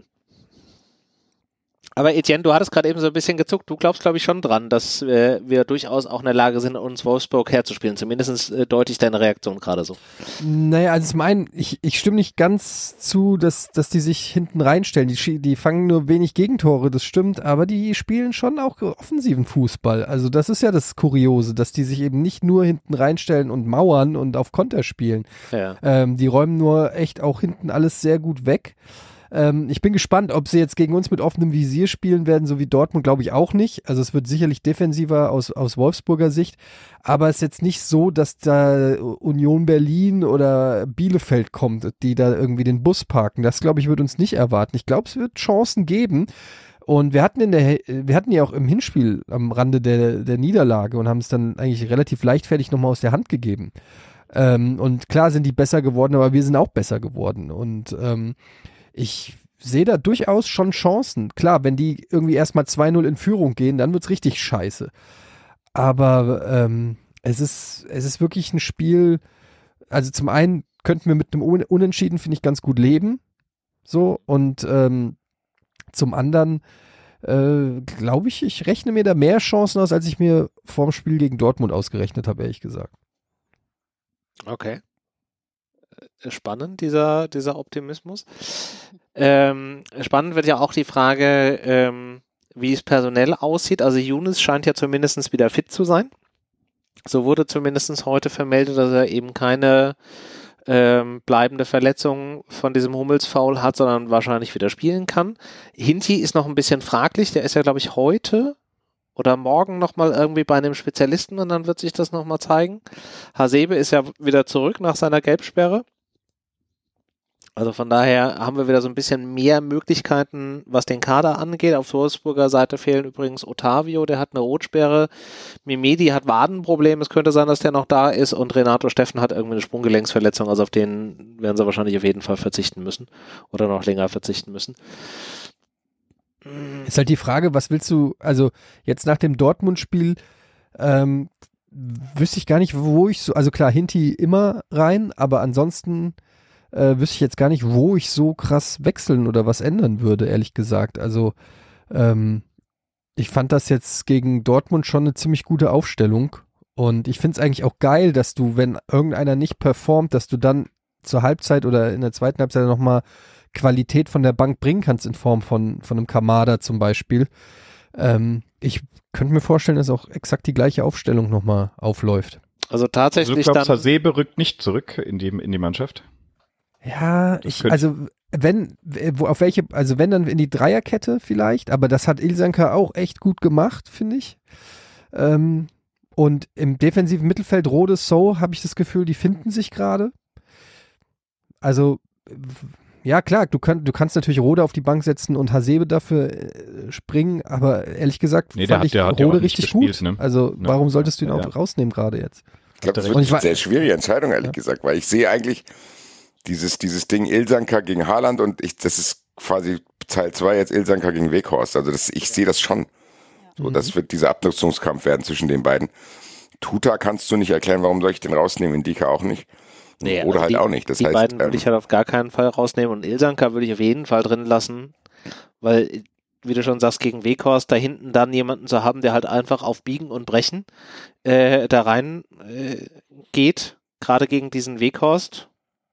Aber Etienne, du hattest gerade eben so ein bisschen gezuckt. Du glaubst, glaube ich, schon dran, dass wir durchaus auch in der Lage sind, uns Wolfsburg herzuspielen. Zumindest deute ich deine Reaktion gerade so. Naja, also zum einen, ich stimme nicht ganz zu, dass die sich hinten reinstellen. Die fangen nur wenig Gegentore, das stimmt, aber die spielen schon auch offensiven Fußball. Also das ist ja das Kuriose, dass die sich eben nicht nur hinten reinstellen und mauern und auf Konter spielen. Ja. Die räumen nur echt auch hinten alles sehr gut weg. Ich bin gespannt, ob sie jetzt gegen uns mit offenem Visier spielen werden, so wie Dortmund, glaube ich auch nicht. Also es wird sicherlich defensiver aus Wolfsburger Sicht, aber es ist jetzt nicht so, dass da Union Berlin oder Bielefeld kommt, die da irgendwie den Bus parken. Das, glaube ich, wird uns nicht erwarten. Ich glaube, es wird Chancen geben. Und wir hatten ja auch im Hinspiel am Rande der Niederlage und haben es dann eigentlich relativ leichtfertig nochmal aus der Hand gegeben. Und klar sind die besser geworden, aber wir sind auch besser geworden. Und ich sehe da durchaus schon Chancen. Klar, wenn die irgendwie erstmal 2-0 in Führung gehen, dann wird's richtig scheiße. Aber es ist wirklich ein Spiel, also zum einen könnten wir mit einem Unentschieden, finde ich, ganz gut leben. So, und zum anderen glaube ich rechne mir da mehr Chancen aus, als ich mir vorm Spiel gegen Dortmund ausgerechnet habe, ehrlich gesagt. Okay. Spannend, dieser Optimismus. Spannend wird ja auch die Frage, wie es personell aussieht. Also Younes scheint ja zumindest wieder fit zu sein. So wurde zumindest heute vermeldet, dass er eben keine bleibende Verletzung von diesem Hummels-Foul hat, sondern wahrscheinlich wieder spielen kann. Hinti ist noch ein bisschen fraglich. Der ist ja, glaube ich, heute oder morgen nochmal irgendwie bei einem Spezialisten und dann wird sich das nochmal zeigen. Hasebe ist ja wieder zurück nach seiner Gelbsperre. Also von daher haben wir wieder so ein bisschen mehr Möglichkeiten, was den Kader angeht. Auf Wolfsburger Seite fehlen übrigens Otavio, der hat eine Rotsperre. Mimedi hat Wadenprobleme, es könnte sein, dass der noch da ist. Und Renato Steffen hat irgendwie eine Sprunggelenksverletzung, also auf den werden sie wahrscheinlich auf jeden Fall verzichten müssen oder noch länger verzichten müssen. Ist halt die Frage, was willst du, also jetzt nach dem Dortmund-Spiel, wüsste ich gar nicht, wo ich so, also klar, Hinti immer rein, aber ansonsten wüsste ich jetzt gar nicht, wo ich so krass wechseln oder was ändern würde, ehrlich gesagt. Also ich fand das jetzt gegen Dortmund schon eine ziemlich gute Aufstellung und ich finde es eigentlich auch geil, dass du, wenn irgendeiner nicht performt, dass du dann zur Halbzeit oder in der zweiten Halbzeit nochmal Qualität von der Bank bringen kannst in Form von einem Kamada zum Beispiel. Ich könnte mir vorstellen, dass auch exakt die gleiche Aufstellung nochmal aufläuft. Also tatsächlich Also du glaubst, dann... Hasebe rückt nicht zurück in die Mannschaft? Ja, wenn dann in die Dreierkette vielleicht, aber das hat Ilsanker auch echt gut gemacht, finde ich. Und im defensiven Mittelfeld Rode, So, habe ich das Gefühl, die finden sich gerade. Also, ja klar, du kannst natürlich Rode auf die Bank setzen und Hasebe dafür springen, aber ehrlich gesagt fand ich Rode richtig gut. Ne? Also warum solltest du ihn auch rausnehmen gerade jetzt? Ich glaube, das wird eine sehr schwierige Entscheidung, ehrlich gesagt, weil ich sehe eigentlich dieses Ding Ilsanker gegen Haaland und das ist quasi Teil 2 jetzt Ilsanker gegen Weghorst. Also ich sehe das schon. So, das wird dieser Abnutzungskampf werden zwischen den beiden. Tuta kannst du nicht erklären, warum soll ich den rausnehmen, Indika auch nicht. Nee, oder also halt auch nicht. Das die heißt, beiden würde ich halt auf gar keinen Fall rausnehmen und Ilsanker würde ich auf jeden Fall drin lassen, weil, wie du schon sagst, gegen Weghorst da hinten dann jemanden zu haben, der halt einfach auf Biegen und Brechen da rein geht, gerade gegen diesen Weghorst.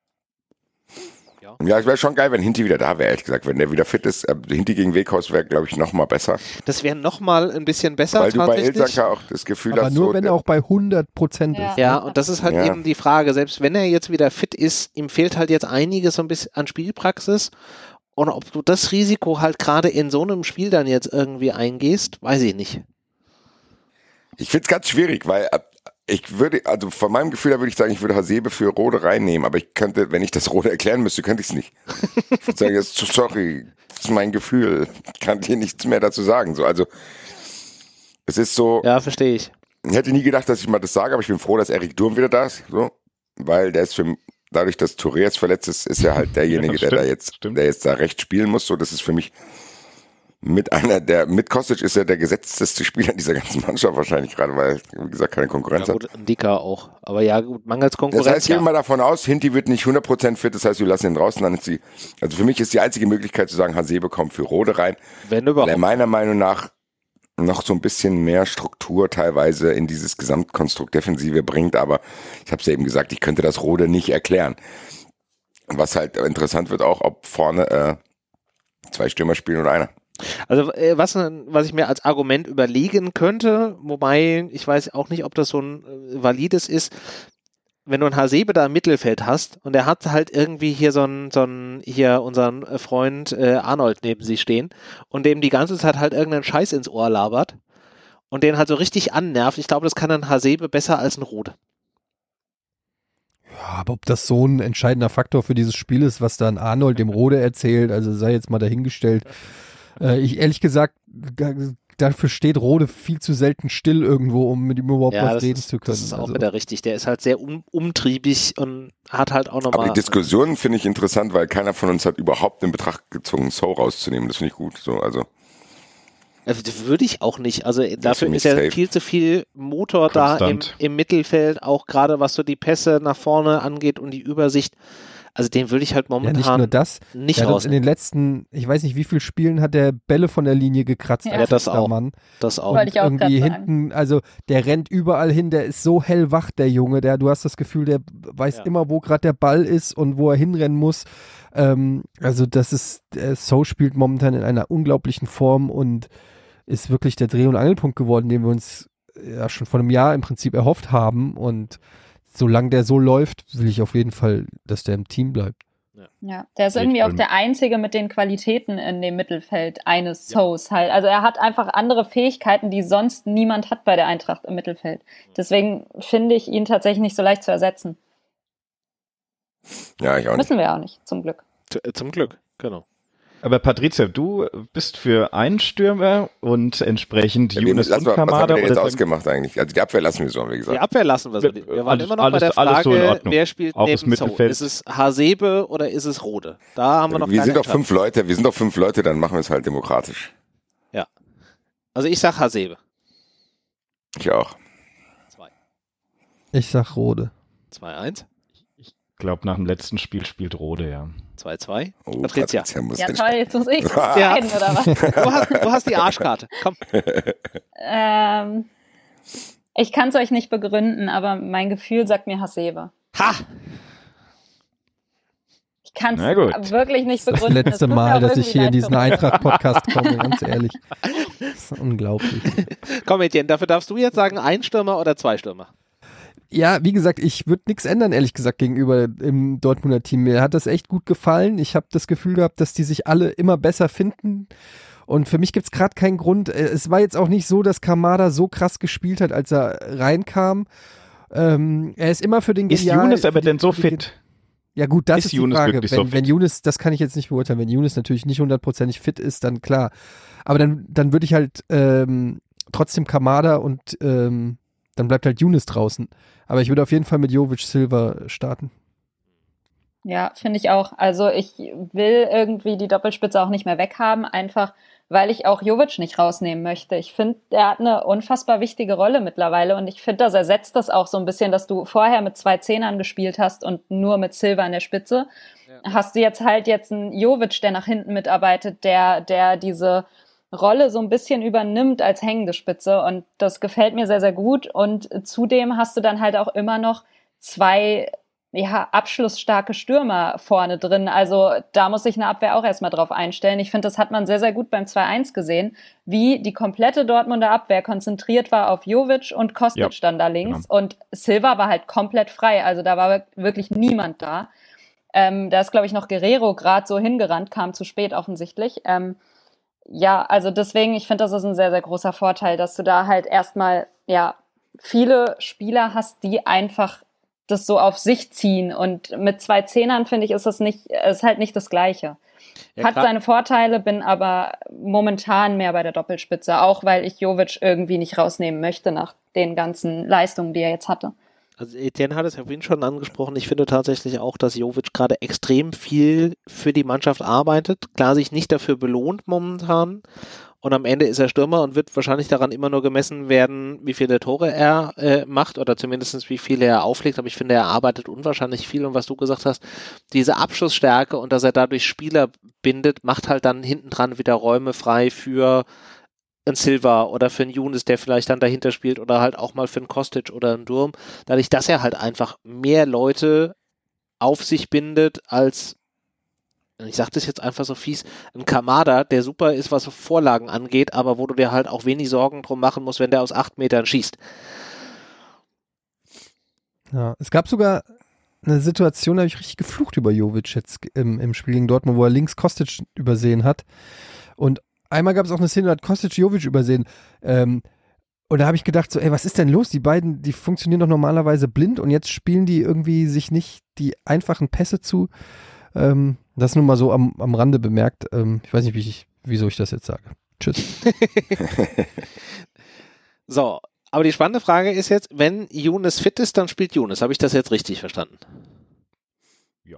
Ja, es wäre schon geil, wenn Hinti wieder da wäre, ehrlich gesagt. Wenn der wieder fit ist, Hinti gegen Weghorst wäre, glaube ich, noch mal besser. Das wäre noch mal ein bisschen besser, weil du bei Ilsanker auch das Gefühl aber hast, nur wenn er auch bei 100% ist. Ja, und das ist halt eben die Frage. Selbst wenn er jetzt wieder fit ist, ihm fehlt halt jetzt einiges so ein bisschen an Spielpraxis. Und ob du das Risiko halt gerade in so einem Spiel dann jetzt irgendwie eingehst, weiß ich nicht. Ich finde es ganz schwierig, weil also von meinem Gefühl her würde ich sagen, ich würde Hasebe für Rode reinnehmen, aber ich könnte, wenn ich das Rode erklären müsste, könnte ich es nicht. Ich würde sagen, sorry, das ist mein Gefühl, ich kann dir nichts mehr dazu sagen. So, also es ist so. Ja, verstehe ich. Ich hätte nie gedacht, dass ich mal das sage, aber ich bin froh, dass Erik Durm wieder da ist, so, weil der ist dadurch, dass Touré jetzt verletzt ist er halt derjenige, der jetzt da recht spielen muss. So, das ist für mich mit Kostic ist er der gesetzteste Spieler dieser ganzen Mannschaft wahrscheinlich gerade, weil, wie gesagt, keine Konkurrenz hat. Ja gut, Ndika auch. Aber ja, gut, mangels Konkurrenz. Das heißt, gehen wir mal davon aus, Hinti wird nicht 100% fit, das heißt, wir lassen ihn draußen, dann ist also für mich ist die einzige Möglichkeit zu sagen, Hasebe kommt für Rode rein. Wenn überhaupt. Weil er meiner Meinung nach noch so ein bisschen mehr Struktur teilweise in dieses Gesamtkonstrukt Defensive bringt, aber ich habe es ja eben gesagt, ich könnte das Rode nicht erklären. Was halt interessant wird auch, ob vorne 2 Stürmer spielen oder einer. Also was ich mir als Argument überlegen könnte, wobei ich weiß auch nicht, ob das so ein valides ist, wenn du einen Hasebe da im Mittelfeld hast und er hat halt irgendwie hier hier unseren Freund Arnold neben sich stehen und dem die ganze Zeit halt irgendeinen Scheiß ins Ohr labert und den halt so richtig annervt, ich glaube, das kann ein Hasebe besser als ein Rode. Ja, aber ob das so ein entscheidender Faktor für dieses Spiel ist, was dann Arnold dem Rode erzählt, also sei jetzt mal dahingestellt. Ich ehrlich gesagt, dafür steht Rode viel zu selten still irgendwo, um mit ihm überhaupt was reden zu können. Das ist auch wieder richtig. Der ist halt sehr umtriebig und hat halt auch nochmal... Aber die Diskussion finde ich interessant, weil keiner von uns hat überhaupt in Betracht gezogen, So rauszunehmen. Das finde ich gut. So, also würde ich auch nicht. Also dafür ist ja viel zu viel Motor konstant da im Mittelfeld, auch gerade was so die Pässe nach vorne angeht und die Übersicht. Also den würde ich halt momentan nicht nur das, nicht raus. In den letzten, ich weiß nicht wie viel Spielen hat der Bälle von der Linie gekratzt. Ja, das auch. Mann. Das auch. Wollte ich auch irgendwie gerade hinten, also der rennt überall hin, der ist so hellwach, der Junge, du hast das Gefühl, der weiß immer, wo gerade der Ball ist und wo er hinrennen muss. Also So spielt momentan in einer unglaublichen Form und ist wirklich der Dreh- und Angelpunkt geworden, den wir uns ja schon vor einem Jahr im Prinzip erhofft haben und solange der so läuft, will ich auf jeden Fall, dass der im Team bleibt. Ja, der ist irgendwie auch der Einzige mit den Qualitäten in dem Mittelfeld eines So's halt. Also er hat einfach andere Fähigkeiten, die sonst niemand hat bei der Eintracht im Mittelfeld. Deswegen finde ich ihn tatsächlich nicht so leicht zu ersetzen. Ja, ich auch nicht. Müssen wir auch nicht, zum Glück. Zum Glück, genau. Aber Patrizia, du bist für einen Stürmer und entsprechend Younes und Kamada. Was haben wir jetzt ausgemacht eigentlich? Also die Abwehr lassen wir so, haben wir gesagt. Die Abwehr lassen wir so. Wir waren immer noch bei der Frage, wer spielt neben So? Ist es Hasebe oder ist es Rode? Da haben wir noch wir sind doch 5 Leute, dann machen wir es halt demokratisch. Ja. Also ich sag Hasebe. Ich auch. 2. Ich sag Rode. 2-1. Ich glaube, nach dem letzten Spiel spielt Rode, ja. 2-2. Oh, Patricia. muss Ja den toll, jetzt muss ich Ja. entscheiden, oder was? Du hast die Arschkarte. Komm. Ich kann es euch nicht begründen, aber mein Gefühl sagt mir Hasebe. Ha! Ich kann Na gut. es wirklich nicht Das ist das begründen. letzte Es tut mir Mal, auch dass ich irgendwie hier in leid diesen für Rode. Eintracht-Podcast komme, ganz ehrlich. Das ist unglaublich. Komm, Etienne, dafür darfst du jetzt sagen, ein Stürmer oder zwei Stürmer? Ja, wie gesagt, ich würde nichts ändern, ehrlich gesagt, gegenüber im Dortmunder Team. Mir hat das echt gut gefallen. Ich habe das Gefühl gehabt, dass die sich alle immer besser finden. Und für mich gibt es gerade keinen Grund. Es war jetzt auch nicht so, dass Kamada so krass gespielt hat, als er reinkam. Er ist immer für den Ist Genial- Younes aber für denn so für den- fit? Ja gut, das Ist ist die Younes Frage. wirklich so Wenn fit? Younes, das kann ich jetzt nicht beurteilen, wenn Younes natürlich nicht 100% fit ist, dann klar. Aber dann würde ich halt trotzdem Kamada und dann bleibt halt Younes draußen. Aber ich würde auf jeden Fall mit Jovic Silva starten. Ja, finde ich auch. Also ich will irgendwie die Doppelspitze auch nicht mehr weghaben, einfach weil ich auch Jovic nicht rausnehmen möchte. Ich finde, er hat eine unfassbar wichtige Rolle mittlerweile und ich finde, das ersetzt das auch so ein bisschen, dass du vorher mit 2 Zehnern gespielt hast und nur mit Silva an der Spitze. Ja. Hast du jetzt einen Jovic, der nach hinten mitarbeitet, der diese Rolle so ein bisschen übernimmt als hängende Spitze und das gefällt mir sehr, sehr gut und zudem hast du dann halt auch immer noch 2 abschlussstarke Stürmer vorne drin. Also da muss sich eine Abwehr auch erstmal drauf einstellen. Ich finde, das hat man sehr, sehr gut beim 2-1 gesehen, wie die komplette Dortmunder Abwehr konzentriert war auf Jovic und Kostic dann da links. Genau. Und Silva war halt komplett frei. Also da war wirklich niemand da. Da ist, glaube ich, noch Guerrero gerade so hingerannt, kam zu spät offensichtlich. Also deswegen, ich finde, das ist ein sehr, sehr großer Vorteil, dass du da halt erstmal viele Spieler hast, die einfach das so auf sich ziehen und mit 2 Zehnern, finde ich, ist halt nicht das Gleiche. Ja, hat seine Vorteile, bin aber momentan mehr bei der Doppelspitze, auch weil ich Jovic irgendwie nicht rausnehmen möchte nach den ganzen Leistungen, die er jetzt hatte. Also Etienne hat es ja vorhin schon angesprochen, ich finde tatsächlich auch, dass Jovic gerade extrem viel für die Mannschaft arbeitet, klar sich nicht dafür belohnt momentan. Und am Ende ist er Stürmer und wird wahrscheinlich daran immer nur gemessen werden, wie viele Tore er macht oder zumindest wie viele er auflegt. Aber ich finde, er arbeitet unwahrscheinlich viel. Und was du gesagt hast, diese Abschussstärke und dass er dadurch Spieler bindet, macht halt dann hinten dran wieder Räume frei für einen Silva oder für einen Younes, der vielleicht dann dahinter spielt oder halt auch mal für einen Kostic oder einen Durm. Dadurch, dass er halt einfach mehr Leute auf sich bindet als, ich sag das jetzt einfach so fies, ein Kamada, der super ist, was Vorlagen angeht, aber wo du dir halt auch wenig Sorgen drum machen musst, wenn der aus 8 Metern schießt. Ja, es gab sogar eine Situation, da habe ich richtig geflucht über Jovic jetzt im Spiel gegen Dortmund, wo er links Kostic übersehen hat. Und einmal gab es auch eine Szene, da hat Kostic Jovic übersehen. Und da habe ich gedacht so, ey, was ist denn los? Die beiden, die funktionieren doch normalerweise blind und jetzt spielen die irgendwie sich nicht die einfachen Pässe zu. Das nur mal so am Rande bemerkt. Ich weiß nicht, wieso ich das jetzt sage. Tschüss. So, aber die spannende Frage ist jetzt, wenn Younes fit ist, dann spielt Younes. Habe ich das jetzt richtig verstanden? Ja.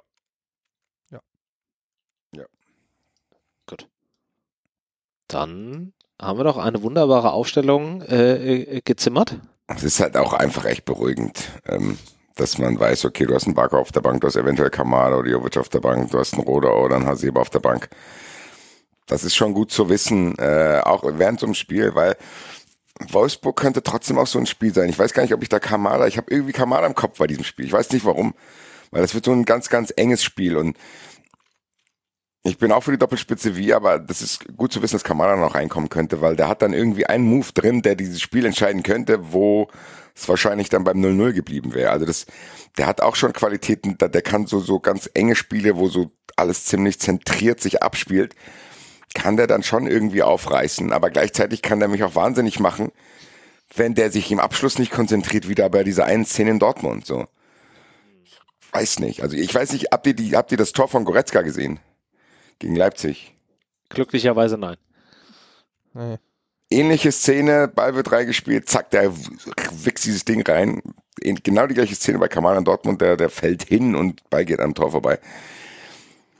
Gut. Dann haben wir doch eine wunderbare Aufstellung gezimmert. Es ist halt auch einfach echt beruhigend. Dass man weiß, okay, du hast einen Barker auf der Bank, du hast eventuell Kamada oder Jovic auf der Bank, du hast einen Roda oder einen Hasebe auf der Bank. Das ist schon gut zu wissen, auch während so einem Spiel, weil Wolfsburg könnte trotzdem auch so ein Spiel sein. Ich weiß gar nicht, ob ich ich habe irgendwie Kamada im Kopf bei diesem Spiel. Ich weiß nicht warum, weil das wird so ein ganz, ganz enges Spiel und ich bin auch für die Doppelspitze aber das ist gut zu wissen, dass Kamada noch reinkommen könnte, weil der hat dann irgendwie einen Move drin, der dieses Spiel entscheiden könnte, wo es wahrscheinlich dann beim 0-0 geblieben wäre. Also der hat auch schon Qualitäten, der kann so ganz enge Spiele, wo so alles ziemlich zentriert sich abspielt, kann der dann schon irgendwie aufreißen, aber gleichzeitig kann der mich auch wahnsinnig machen, wenn der sich im Abschluss nicht konzentriert, wieder bei dieser einen Szene in Dortmund, so. Ich weiß nicht, also ich weiß nicht, habt ihr das Tor von Goretzka gesehen? Gegen Leipzig? Glücklicherweise nein. Nee. Ähnliche Szene, Ball wird reingespielt, zack, der wichst dieses Ding rein. Genau die gleiche Szene bei Kamada in Dortmund, der fällt hin und Ball geht am Tor vorbei.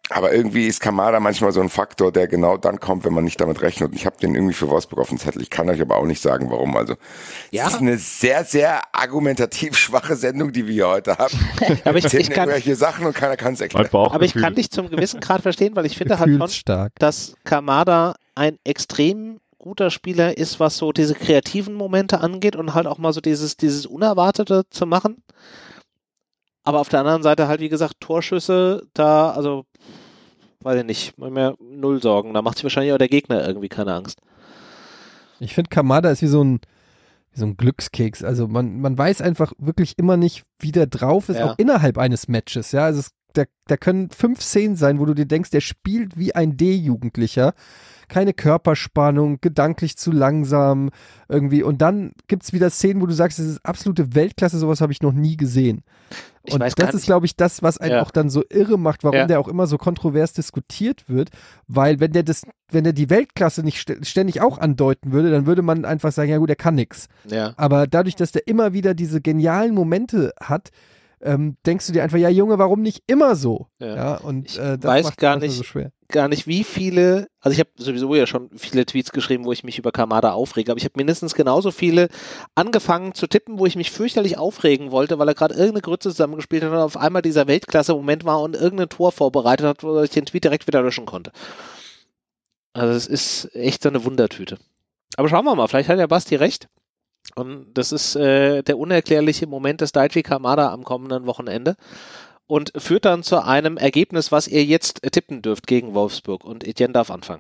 Aber irgendwie ist Kamada manchmal so ein Faktor, der genau dann kommt, wenn man nicht damit rechnet. Und ich habe den irgendwie für Wolfsburg auf dem Zettel. Ich kann euch aber auch nicht sagen, warum. Also es ist eine sehr, sehr argumentativ schwache Sendung, die wir hier heute haben. Aber ich kann irgendwelche Sachen und keiner kann es erklären. Aber ich kann dich zum gewissen Grad verstehen, weil ich finde halt schon, dass Kamada ein extrem guter Spieler ist, was so diese kreativen Momente angeht und halt auch mal so dieses Unerwartete zu machen. Aber auf der anderen Seite halt, wie gesagt, Torschüsse, da, also, weiß ich nicht, mehr 0 Sorgen. Da macht sich wahrscheinlich auch der Gegner irgendwie keine Angst. Ich finde, Kamada ist wie so ein Glückskeks. Also man weiß einfach wirklich immer nicht, wie der drauf ist, auch innerhalb eines Matches. Ja, also da können 5 Szenen sein, wo du dir denkst, der spielt wie ein D-Jugendlicher. Keine Körperspannung, gedanklich zu langsam irgendwie. Und dann gibt es wieder Szenen, wo du sagst, das ist absolute Weltklasse, sowas habe ich noch nie gesehen. Und das ist, glaube ich, das, was einen auch dann so irre macht, warum der auch immer so kontrovers diskutiert wird. Weil wenn der die Weltklasse nicht ständig auch andeuten würde, dann würde man einfach sagen, ja gut, der kann nix. Ja. Aber dadurch, dass der immer wieder diese genialen Momente hat, denkst du dir einfach, ja Junge, warum nicht immer so? Ja, und ich weiß gar nicht, so schwer. Gar nicht, wie viele, also ich habe sowieso ja schon viele Tweets geschrieben, wo ich mich über Kamada aufrege, aber ich habe mindestens genauso viele angefangen zu tippen, wo ich mich fürchterlich aufregen wollte, weil er gerade irgendeine Grütze zusammengespielt hat und auf einmal dieser Weltklasse-Moment war und irgendein Tor vorbereitet hat, wo ich den Tweet direkt wieder löschen konnte. Also es ist echt so eine Wundertüte. Aber schauen wir mal, vielleicht hat der Basti recht. Und das ist der unerklärliche Moment des Daichi Kamada am kommenden Wochenende und führt dann zu einem Ergebnis, was ihr jetzt tippen dürft gegen Wolfsburg. Und Etienne darf anfangen.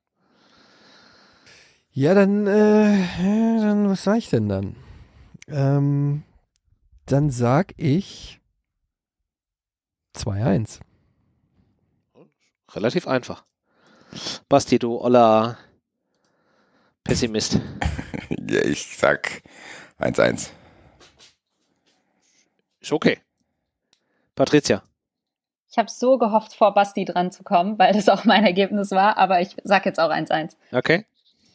Ja, dann was sag ich denn dann? Dann sag ich 2-1. Relativ einfach. Basti, du oller Pessimist. Ja, ich sag 1-1. Ist okay. Patricia. Ich habe so gehofft, vor Basti dran zu kommen, weil das auch mein Ergebnis war, aber ich sag jetzt auch 1-1. Okay.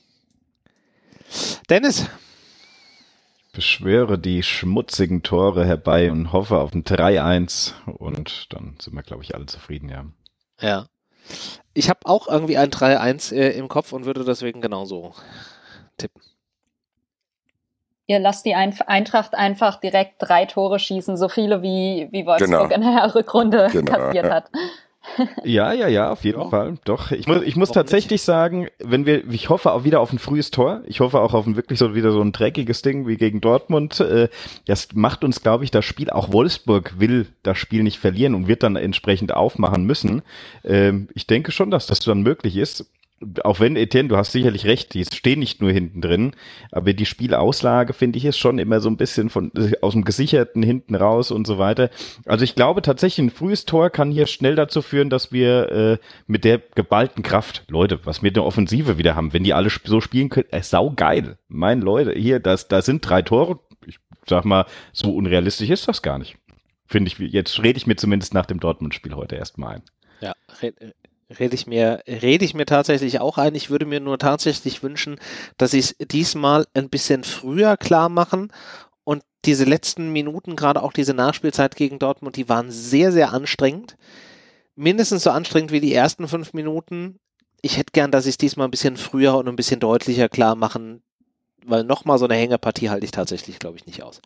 Dennis. Ich beschwöre die schmutzigen Tore herbei und hoffe auf ein 3-1 und dann sind wir, glaube ich, alle zufrieden, ja. Ja. Ich habe auch irgendwie ein 3-1 im Kopf und würde deswegen genauso tippen. Ihr lasst die Eintracht einfach direkt 3 Tore schießen, so viele wie Wolfsburg in der Rückrunde kassiert hat. Ja, auf jeden Fall. Doch, ich muss tatsächlich sagen, ich hoffe auch wieder auf ein frühes Tor. Ich hoffe auch auf wirklich wieder so ein dreckiges Ding wie gegen Dortmund. Das macht uns, glaube ich, das Spiel, auch Wolfsburg will das Spiel nicht verlieren und wird dann entsprechend aufmachen müssen. Ich denke schon, dass das dann möglich ist. Auch wenn, Etienne, du hast sicherlich recht, die stehen nicht nur hinten drin, aber die Spielauslage, finde ich, ist schon immer so ein bisschen aus dem Gesicherten hinten raus und so weiter. Also ich glaube tatsächlich, ein frühes Tor kann hier schnell dazu führen, dass wir mit der geballten Kraft, Leute, was wir eine Offensive wieder haben, wenn die alle so spielen können, saugeil. Mein Leute, hier, da sind 3 Tore, ich sag mal, so unrealistisch ist das gar nicht. Finde ich, jetzt rede ich mir zumindest nach dem Dortmund-Spiel heute erstmal ein. Ja, rede ich mir tatsächlich auch ein. Ich würde mir nur tatsächlich wünschen, dass sie es diesmal ein bisschen früher klar machen und diese letzten Minuten, gerade auch diese Nachspielzeit gegen Dortmund, die waren sehr, sehr anstrengend. Mindestens so anstrengend wie die ersten 5 Minuten. Ich hätte gern, dass sie es diesmal ein bisschen früher und ein bisschen deutlicher klar machen, weil nochmal so eine Hängepartie halte ich tatsächlich, glaube ich, nicht aus.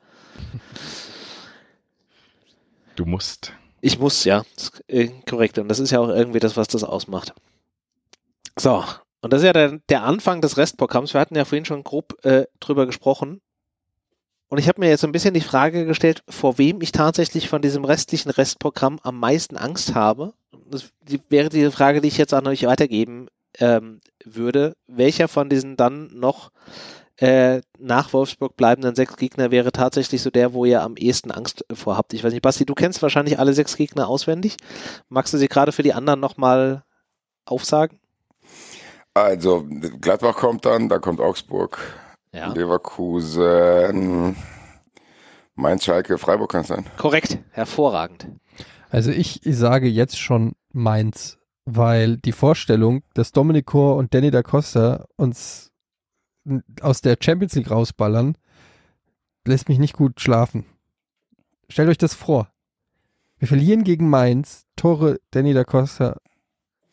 Du musst. Ich muss, ja. Das ist korrekt. Und das ist ja auch irgendwie das, was das ausmacht. So. Und das ist ja der Anfang des Restprogramms. Wir hatten ja vorhin schon grob drüber gesprochen. Und ich habe mir jetzt ein bisschen die Frage gestellt, vor wem ich tatsächlich von diesem restlichen Restprogramm am meisten Angst habe. Das wäre die Frage, die ich jetzt an euch weitergeben würde. Welcher von diesen dann noch nach Wolfsburg bleibenden 6 Gegner wäre tatsächlich so der, wo ihr am ehesten Angst vor habt. Ich weiß nicht, Basti, du kennst wahrscheinlich alle 6 Gegner auswendig. Magst du sie gerade für die anderen nochmal aufsagen? Also, Gladbach kommt dann, da kommt Augsburg, Leverkusen, Mainz, Schalke, Freiburg kann es sein. Korrekt, hervorragend. Also ich sage jetzt schon Mainz, weil die Vorstellung, dass Dominic Kor und Danny da Costa uns aus der Champions League rausballern, lässt mich nicht gut schlafen. Stellt euch das vor. Wir verlieren gegen Mainz, Tore Danny da Costa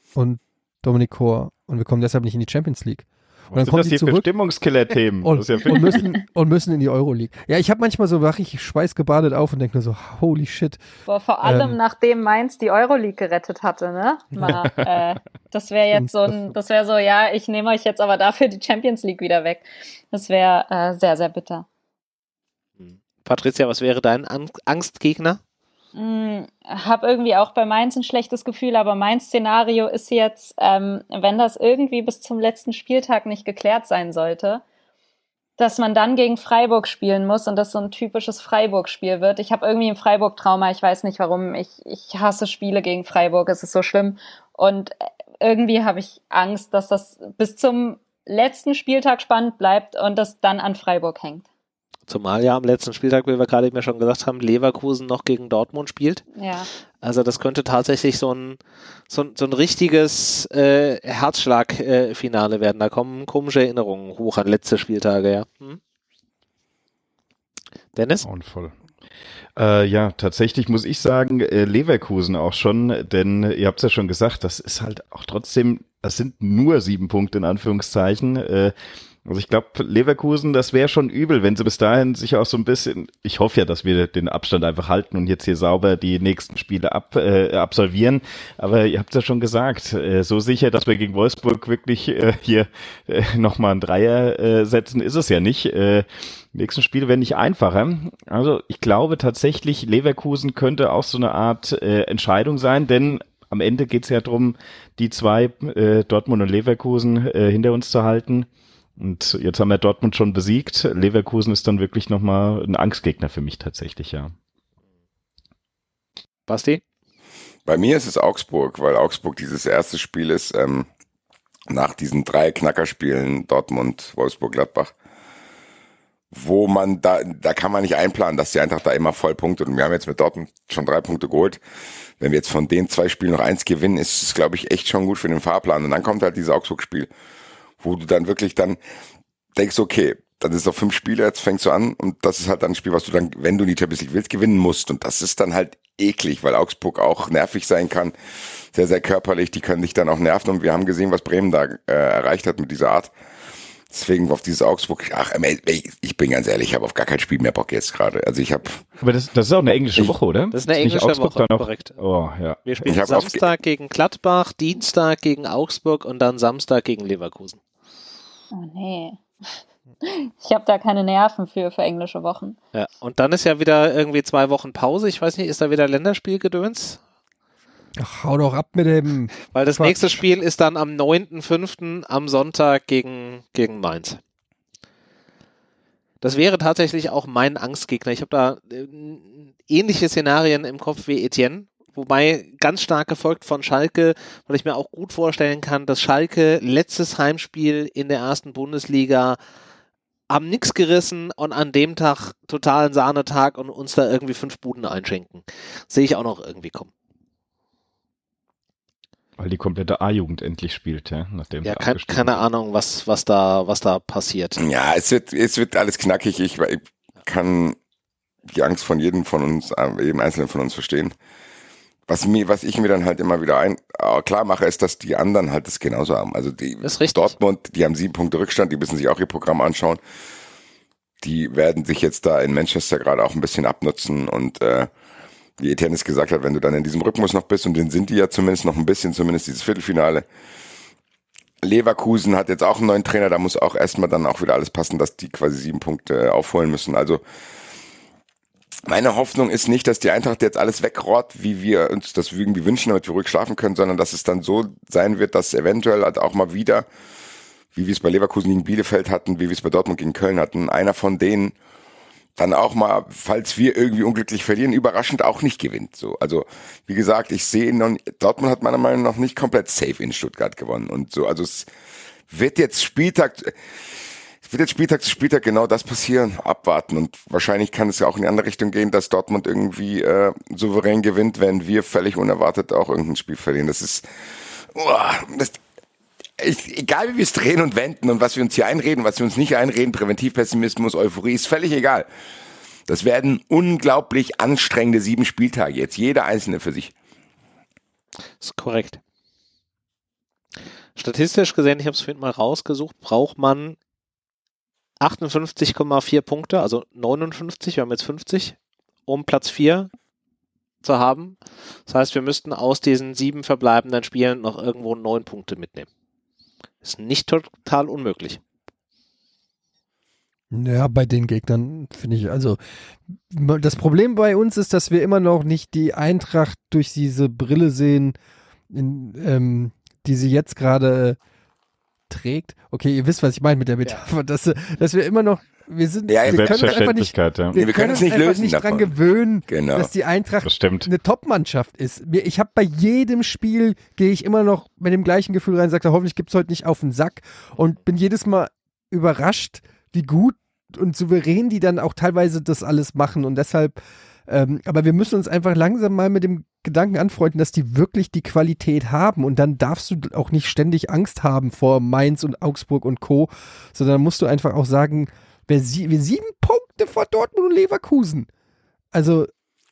und Dominik Kor und wir kommen deshalb nicht in die Champions League. Und dann kommen das die hier zurück für Stimmungskiller-Themen? und müssen in die Euroleague. Ja, ich habe manchmal so, wache ich schweißgebadet auf und denke nur so, holy shit. Boah, vor allem nachdem Mainz die Euroleague gerettet hatte, ne? Das wäre jetzt ja, ich nehme euch jetzt aber dafür die Champions League wieder weg. Das wäre sehr, sehr bitter. Patricia, was wäre dein Angstgegner? Hab irgendwie auch bei Mainz ein schlechtes Gefühl, aber mein Szenario ist jetzt, wenn das irgendwie bis zum letzten Spieltag nicht geklärt sein sollte, dass man dann gegen Freiburg spielen muss und das so ein typisches Freiburg-Spiel wird. Ich habe irgendwie ein Freiburg-Trauma, ich weiß nicht warum, ich hasse Spiele gegen Freiburg, es ist so schlimm und irgendwie habe ich Angst, dass das bis zum letzten Spieltag spannend bleibt und das dann an Freiburg hängt. Zumal ja am letzten Spieltag, wie wir gerade eben schon gesagt haben, Leverkusen noch gegen Dortmund spielt. Ja. Also das könnte tatsächlich so ein richtiges Herzschlag-Finale werden. Da kommen komische Erinnerungen hoch an letzte Spieltage, ja. Dennis? Voll. Ja, tatsächlich muss ich sagen, Leverkusen auch schon, denn ihr habt es ja schon gesagt, das ist halt auch trotzdem, das sind nur 7 Punkte in Anführungszeichen. Also ich glaube, Leverkusen, das wäre schon übel, wenn sie bis dahin sich auch so ein bisschen, ich hoffe ja, dass wir den Abstand einfach halten und jetzt hier sauber die nächsten Spiele absolvieren, aber ihr habt es ja schon gesagt, so sicher, dass wir gegen Wolfsburg wirklich hier nochmal einen Dreier setzen, ist es ja nicht. Nächsten Spiele werden nicht einfacher. Also ich glaube tatsächlich, Leverkusen könnte auch so eine Art Entscheidung sein, denn am Ende geht es ja darum, die zwei, Dortmund und Leverkusen, hinter uns zu halten. Und jetzt haben wir Dortmund schon besiegt. Leverkusen ist dann wirklich nochmal ein Angstgegner für mich tatsächlich, ja. Basti? Bei mir ist es Augsburg, weil Augsburg dieses erste Spiel ist, nach diesen 3 Knackerspielen Dortmund, Wolfsburg, Gladbach, wo man da kann man nicht einplanen, dass die Eintracht da immer voll punktet. Und wir haben jetzt mit Dortmund schon 3 Punkte geholt. Wenn wir jetzt von den 2 Spielen noch 1 gewinnen, ist es, glaube ich, echt schon gut für den Fahrplan. Und dann kommt halt dieses Augsburg-Spiel, wo du dann wirklich dann denkst, okay, dann ist es auf 5 Spiele, jetzt fängst du an und das ist halt dann ein Spiel, was du dann, wenn du die Champions League willst, gewinnen musst. Und das ist dann halt eklig, weil Augsburg auch nervig sein kann, sehr, sehr körperlich, die können dich dann auch nerven und wir haben gesehen, was Bremen da erreicht hat mit dieser Art. Deswegen auf dieses Augsburg, ich bin ganz ehrlich, ich habe auf gar kein Spiel mehr Bock jetzt gerade. Also ich habe. Aber das ist auch eine englische Woche, oder? Das ist eine englische Woche, korrekt. Oh, ja. Wir spielen Samstag gegen Gladbach, Dienstag gegen Augsburg und dann Samstag gegen Leverkusen. Oh nee. Ich habe da keine Nerven für englische Wochen. Ja, und dann ist ja wieder irgendwie 2 Wochen Pause. Ich weiß nicht, ist da wieder Länderspielgedöns? Ach, hau doch ab mit dem. Weil das nächste Spiel ist dann am 9.5. am Sonntag gegen Mainz. Das wäre tatsächlich auch mein Angstgegner. Ich habe da ähnliche Szenarien im Kopf wie Etienne. Wobei ganz stark gefolgt von Schalke, weil ich mir auch gut vorstellen kann, dass Schalke letztes Heimspiel in der ersten Bundesliga haben nichts gerissen und an dem Tag totalen Sahnetag und uns da irgendwie 5 Buden einschenken. Sehe ich auch noch irgendwie kommen. Weil die komplette A-Jugend endlich spielt, ja, nachdem ja, keine Ahnung, was da passiert. Ja, es wird alles knackig. Ich kann die Angst von jedem Einzelnen von uns verstehen. Was ich mir dann halt immer wieder klar mache, ist, dass die anderen halt das genauso haben. Also Dortmund, die haben 7 Punkte Rückstand, die müssen sich auch ihr Programm anschauen. Die werden sich jetzt da in Manchester gerade auch ein bisschen abnutzen und wie Etienne es gesagt hat, wenn du dann in diesem Rhythmus noch bist, und den sind die ja zumindest noch ein bisschen, zumindest dieses Viertelfinale. Leverkusen hat jetzt auch einen neuen Trainer, da muss auch erstmal dann auch wieder alles passen, dass die quasi 7 Punkte aufholen müssen. Also meine Hoffnung ist nicht, dass die Eintracht jetzt alles wegrott, wie wir uns das irgendwie wünschen, damit wir ruhig schlafen können, sondern dass es dann so sein wird, dass eventuell halt auch mal wieder, wie wir es bei Leverkusen gegen Bielefeld hatten, wie wir es bei Dortmund gegen Köln hatten, einer von denen dann auch mal, falls wir irgendwie unglücklich verlieren, überraschend auch nicht gewinnt. So, also wie gesagt, ich sehe Dortmund hat meiner Meinung nach nicht komplett safe in Stuttgart gewonnen und so. Also es wird jetzt Spieltag zu Spieltag genau das passieren, abwarten, und wahrscheinlich kann es ja auch in die andere Richtung gehen, dass Dortmund irgendwie souverän gewinnt, wenn wir völlig unerwartet auch irgendein Spiel verlieren. Das ist egal, wie wir es drehen und wenden und was wir uns hier einreden, was wir uns nicht einreden, Präventivpessimismus, Euphorie, ist völlig egal. Das werden unglaublich anstrengende 7 Spieltage jetzt, jeder einzelne für sich. Das ist korrekt. statistisch gesehen, ich habe es vorhin mal rausgesucht, braucht man 58,4 Punkte, also 59, wir haben jetzt 50, um Platz 4 zu haben. Das heißt, wir müssten aus diesen 7 verbleibenden Spielen noch irgendwo 9 Punkte mitnehmen. Ist nicht total unmöglich. Ja, bei den Gegnern finde ich, also das Problem bei uns ist, dass wir immer noch nicht die Eintracht durch diese Brille sehen, die sie jetzt gerade trägt. Okay, ihr wisst, was ich meine mit der Metapher, dass wir immer noch, wir können uns einfach nicht, wir können uns nicht lösen nicht davon. dran gewöhnen, Genau. dass die Eintracht eine Top-Mannschaft ist. Ich habe bei jedem Spiel, gehe ich immer noch mit dem gleichen Gefühl rein, sage, hoffentlich gibt es heute nicht auf den Sack und bin jedes Mal überrascht, wie gut und souverän die dann auch teilweise das alles machen und deshalb, aber wir müssen uns einfach langsam mal mit dem Gedanken anfreunden, dass die wirklich die Qualität haben und dann darfst du auch nicht ständig Angst haben vor Mainz und Augsburg und Co., sondern musst du einfach auch sagen, wir 7 Punkte vor Dortmund und Leverkusen. Also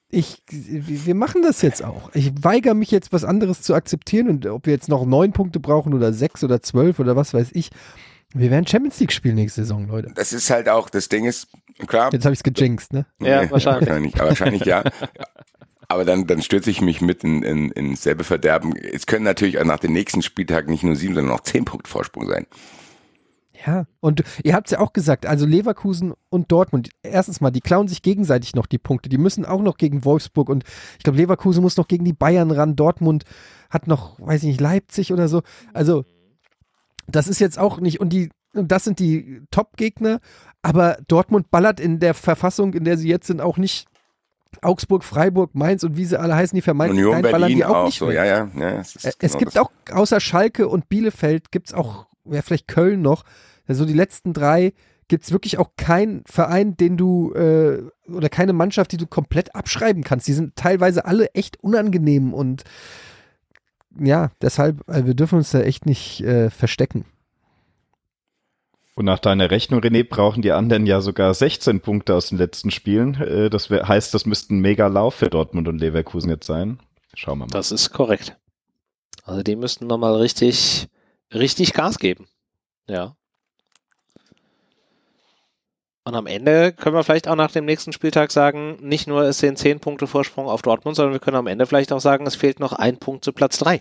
wir machen das jetzt auch. Ich weigere mich jetzt was anderes zu akzeptieren und ob wir jetzt noch 9 Punkte brauchen oder 6 oder 12 oder was weiß ich. Wir werden Champions League spielen nächste Saison, Leute. Das ist halt auch, das Ding ist, klar. Jetzt habe ich es gejinxt, ne? Ja, wahrscheinlich. Wahrscheinlich ja. Aber dann stürze ich mich mit ins selbe Verderben. Es können natürlich auch nach dem nächsten Spieltag nicht nur 7, sondern auch 10 Punkte Vorsprung sein. Ja, und ihr habt es ja auch gesagt, also Leverkusen und Dortmund, erstens mal, die klauen sich gegenseitig noch die Punkte, die müssen auch noch gegen Wolfsburg und ich glaube, Leverkusen muss noch gegen die Bayern ran, Dortmund hat noch, weiß ich nicht, Leipzig oder so, also das ist jetzt auch nicht, und das sind die Top-Gegner, aber Dortmund ballert in der Verfassung, in der sie jetzt sind, auch nicht Augsburg, Freiburg, Mainz und wie sie alle heißen, die vermeintlich Union ballern Berlin die auch nicht so, weg. ja. Es gibt auch, außer Schalke und Bielefeld, gibt es auch, ja vielleicht Köln noch, also die letzten 3 gibt es wirklich auch keinen Verein, den du, oder keine Mannschaft, die du komplett abschreiben kannst. Die sind teilweise alle echt unangenehm und ja, deshalb, wir dürfen uns da echt nicht verstecken. Und nach deiner Rechnung, René, brauchen die anderen ja sogar 16 Punkte aus den letzten Spielen. Das heißt, das müsste ein Mega-Lauf für Dortmund und Leverkusen jetzt sein. Schauen wir mal. Das ist korrekt. Also die müssten nochmal richtig Gas geben. Ja. Und am Ende können wir vielleicht auch nach dem nächsten Spieltag sagen, nicht nur es sind 10 Punkte Vorsprung auf Dortmund, sondern wir können am Ende vielleicht auch sagen, es fehlt noch 1 Punkt zu Platz 3.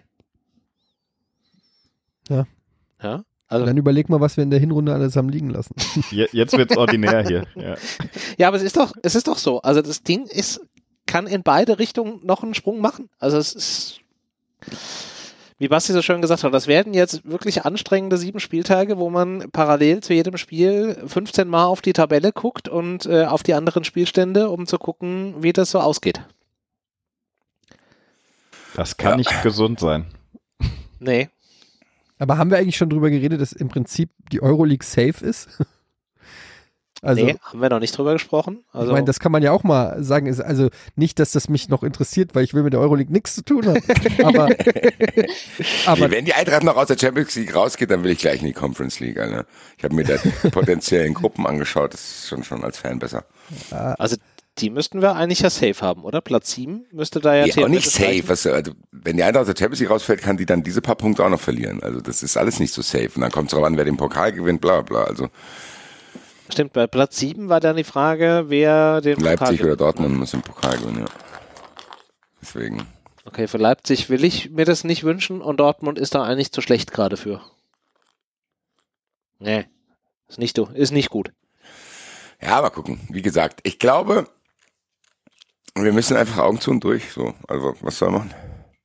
Ja. Ja. Also, dann überleg mal, was wir in der Hinrunde alles haben liegen lassen. Jetzt wird's ordinär hier. Ja, aber es ist doch so. Also das Ding kann in beide Richtungen noch einen Sprung machen. Also es ist, wie Basti so schön gesagt hat, das werden jetzt wirklich anstrengende 7 Spieltage, wo man parallel zu jedem Spiel 15 Mal auf die Tabelle guckt und auf die anderen Spielstände, um zu gucken, wie das so ausgeht. Das kann nicht gesund sein. Nee. Aber haben wir eigentlich schon drüber geredet, dass im Prinzip die Euroleague safe ist? Also, nee, haben wir noch nicht drüber gesprochen. Also, ich meine, das kann man ja auch mal sagen. Ist also nicht, dass das mich noch interessiert, weil ich will mit der Euroleague nichts zu tun haben. aber wenn die Eintracht noch aus der Champions League rausgeht, dann will ich gleich in die Conference League. Alter. Ich habe mir da die potenziellen Gruppen angeschaut. Das ist schon als Fan besser. Also die müssten wir eigentlich ja safe haben, oder? Platz 7 müsste da ja auch nicht safe. Also, wenn die Eintracht aus der Champions League rausfällt, kann die dann diese paar Punkte auch noch verlieren. Also das ist alles nicht so safe. Und dann kommt es darauf an, wer den Pokal gewinnt, bla bla. Also stimmt, bei Platz 7 war dann die Frage, wer den Leipzig Pokal oder Dortmund muss den Pokal gewinnen, ja. Deswegen. Okay, für Leipzig will ich mir das nicht wünschen und Dortmund ist da eigentlich zu schlecht gerade für. Nee, ist nicht gut. Ja, mal gucken. Wie gesagt, ich glaube, wir müssen einfach Augen zu und durch. So, also, was soll man machen?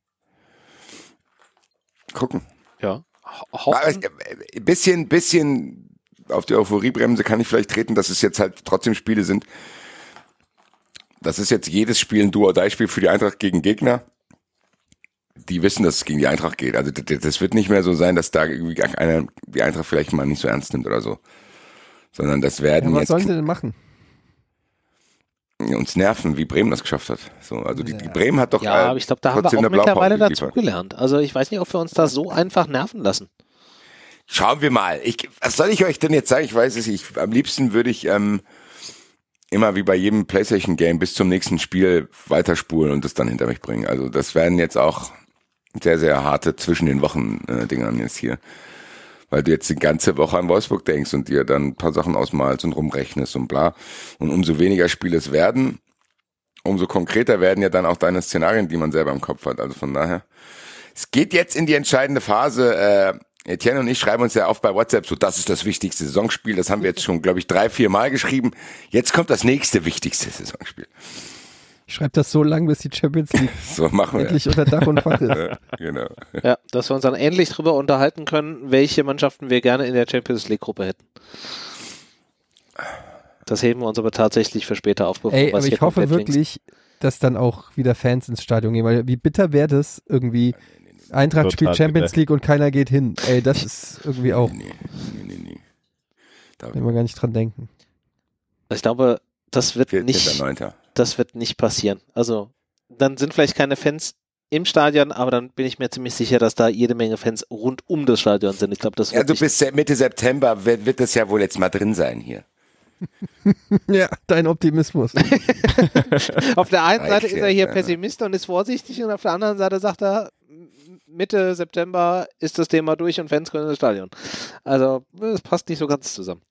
Gucken. Ja. Ein bisschen auf die Euphoriebremse kann ich vielleicht treten, dass es jetzt halt trotzdem Spiele sind. Das ist jetzt jedes Spiel ein Do-or-Die-Spiel für die Eintracht gegen Gegner. Die wissen, dass es gegen die Eintracht geht. Also das wird nicht mehr so sein, dass da irgendwie einer die Eintracht vielleicht mal nicht so ernst nimmt oder so. Sondern das werden was jetzt sollen sie denn machen? Uns nerven, wie Bremen das geschafft hat. So, also die Bremen hat doch ja, aber ich glaube, da haben wir auch mittlerweile dazugelernt. Also ich weiß nicht, ob wir uns da so einfach nerven lassen. Schauen wir mal. Was soll ich euch denn jetzt sagen? Ich weiß es nicht. Am liebsten würde ich immer wie bei jedem PlayStation-Game bis zum nächsten Spiel weiterspulen und das dann hinter mich bringen. Also das werden jetzt auch sehr, sehr harte zwischen den Wochen-Dingern jetzt hier. Weil du jetzt die ganze Woche an Wolfsburg denkst und dir dann ein paar Sachen ausmalst und rumrechnest und bla. Und umso weniger Spiele es werden, umso konkreter werden ja dann auch deine Szenarien, die man selber im Kopf hat. Also von daher, es geht jetzt in die entscheidende Phase. Etienne und ich schreiben uns ja oft bei WhatsApp so, das ist das wichtigste Saisonspiel. Das haben wir jetzt schon, glaube ich, 3-4 Mal geschrieben. Jetzt kommt das nächste wichtigste Saisonspiel. Ich schreibe das so lang, bis die Champions League so machen wir endlich unter Dach und Fach ist. Ja, genau. Ja, dass wir uns dann endlich drüber unterhalten können, welche Mannschaften wir gerne in der Champions League-Gruppe hätten. Das heben wir uns aber tatsächlich für später auf. Aber ich hoffe wirklich, dass dann auch wieder Fans ins Stadion gehen, weil wie bitter wäre das irgendwie, Eintracht Total spielt Champions bitter. League und keiner geht hin. Das ist irgendwie auch, Nee. wenn wir gar nicht dran denken. Ich glaube, das wird nicht 14.9. Das wird nicht passieren. Also, dann sind vielleicht keine Fans im Stadion, aber dann bin ich mir ziemlich sicher, dass da jede Menge Fans rund um das Stadion sind. Ich glaube, das wird Also bis Mitte September wird das ja wohl jetzt mal drin sein hier. Ja, dein Optimismus. Auf der einen Seite ist er hier Ja. Pessimist und ist vorsichtig und auf der anderen Seite sagt er, Mitte September ist das Thema durch und Fans können ins Stadion. Also, das passt nicht so ganz zusammen.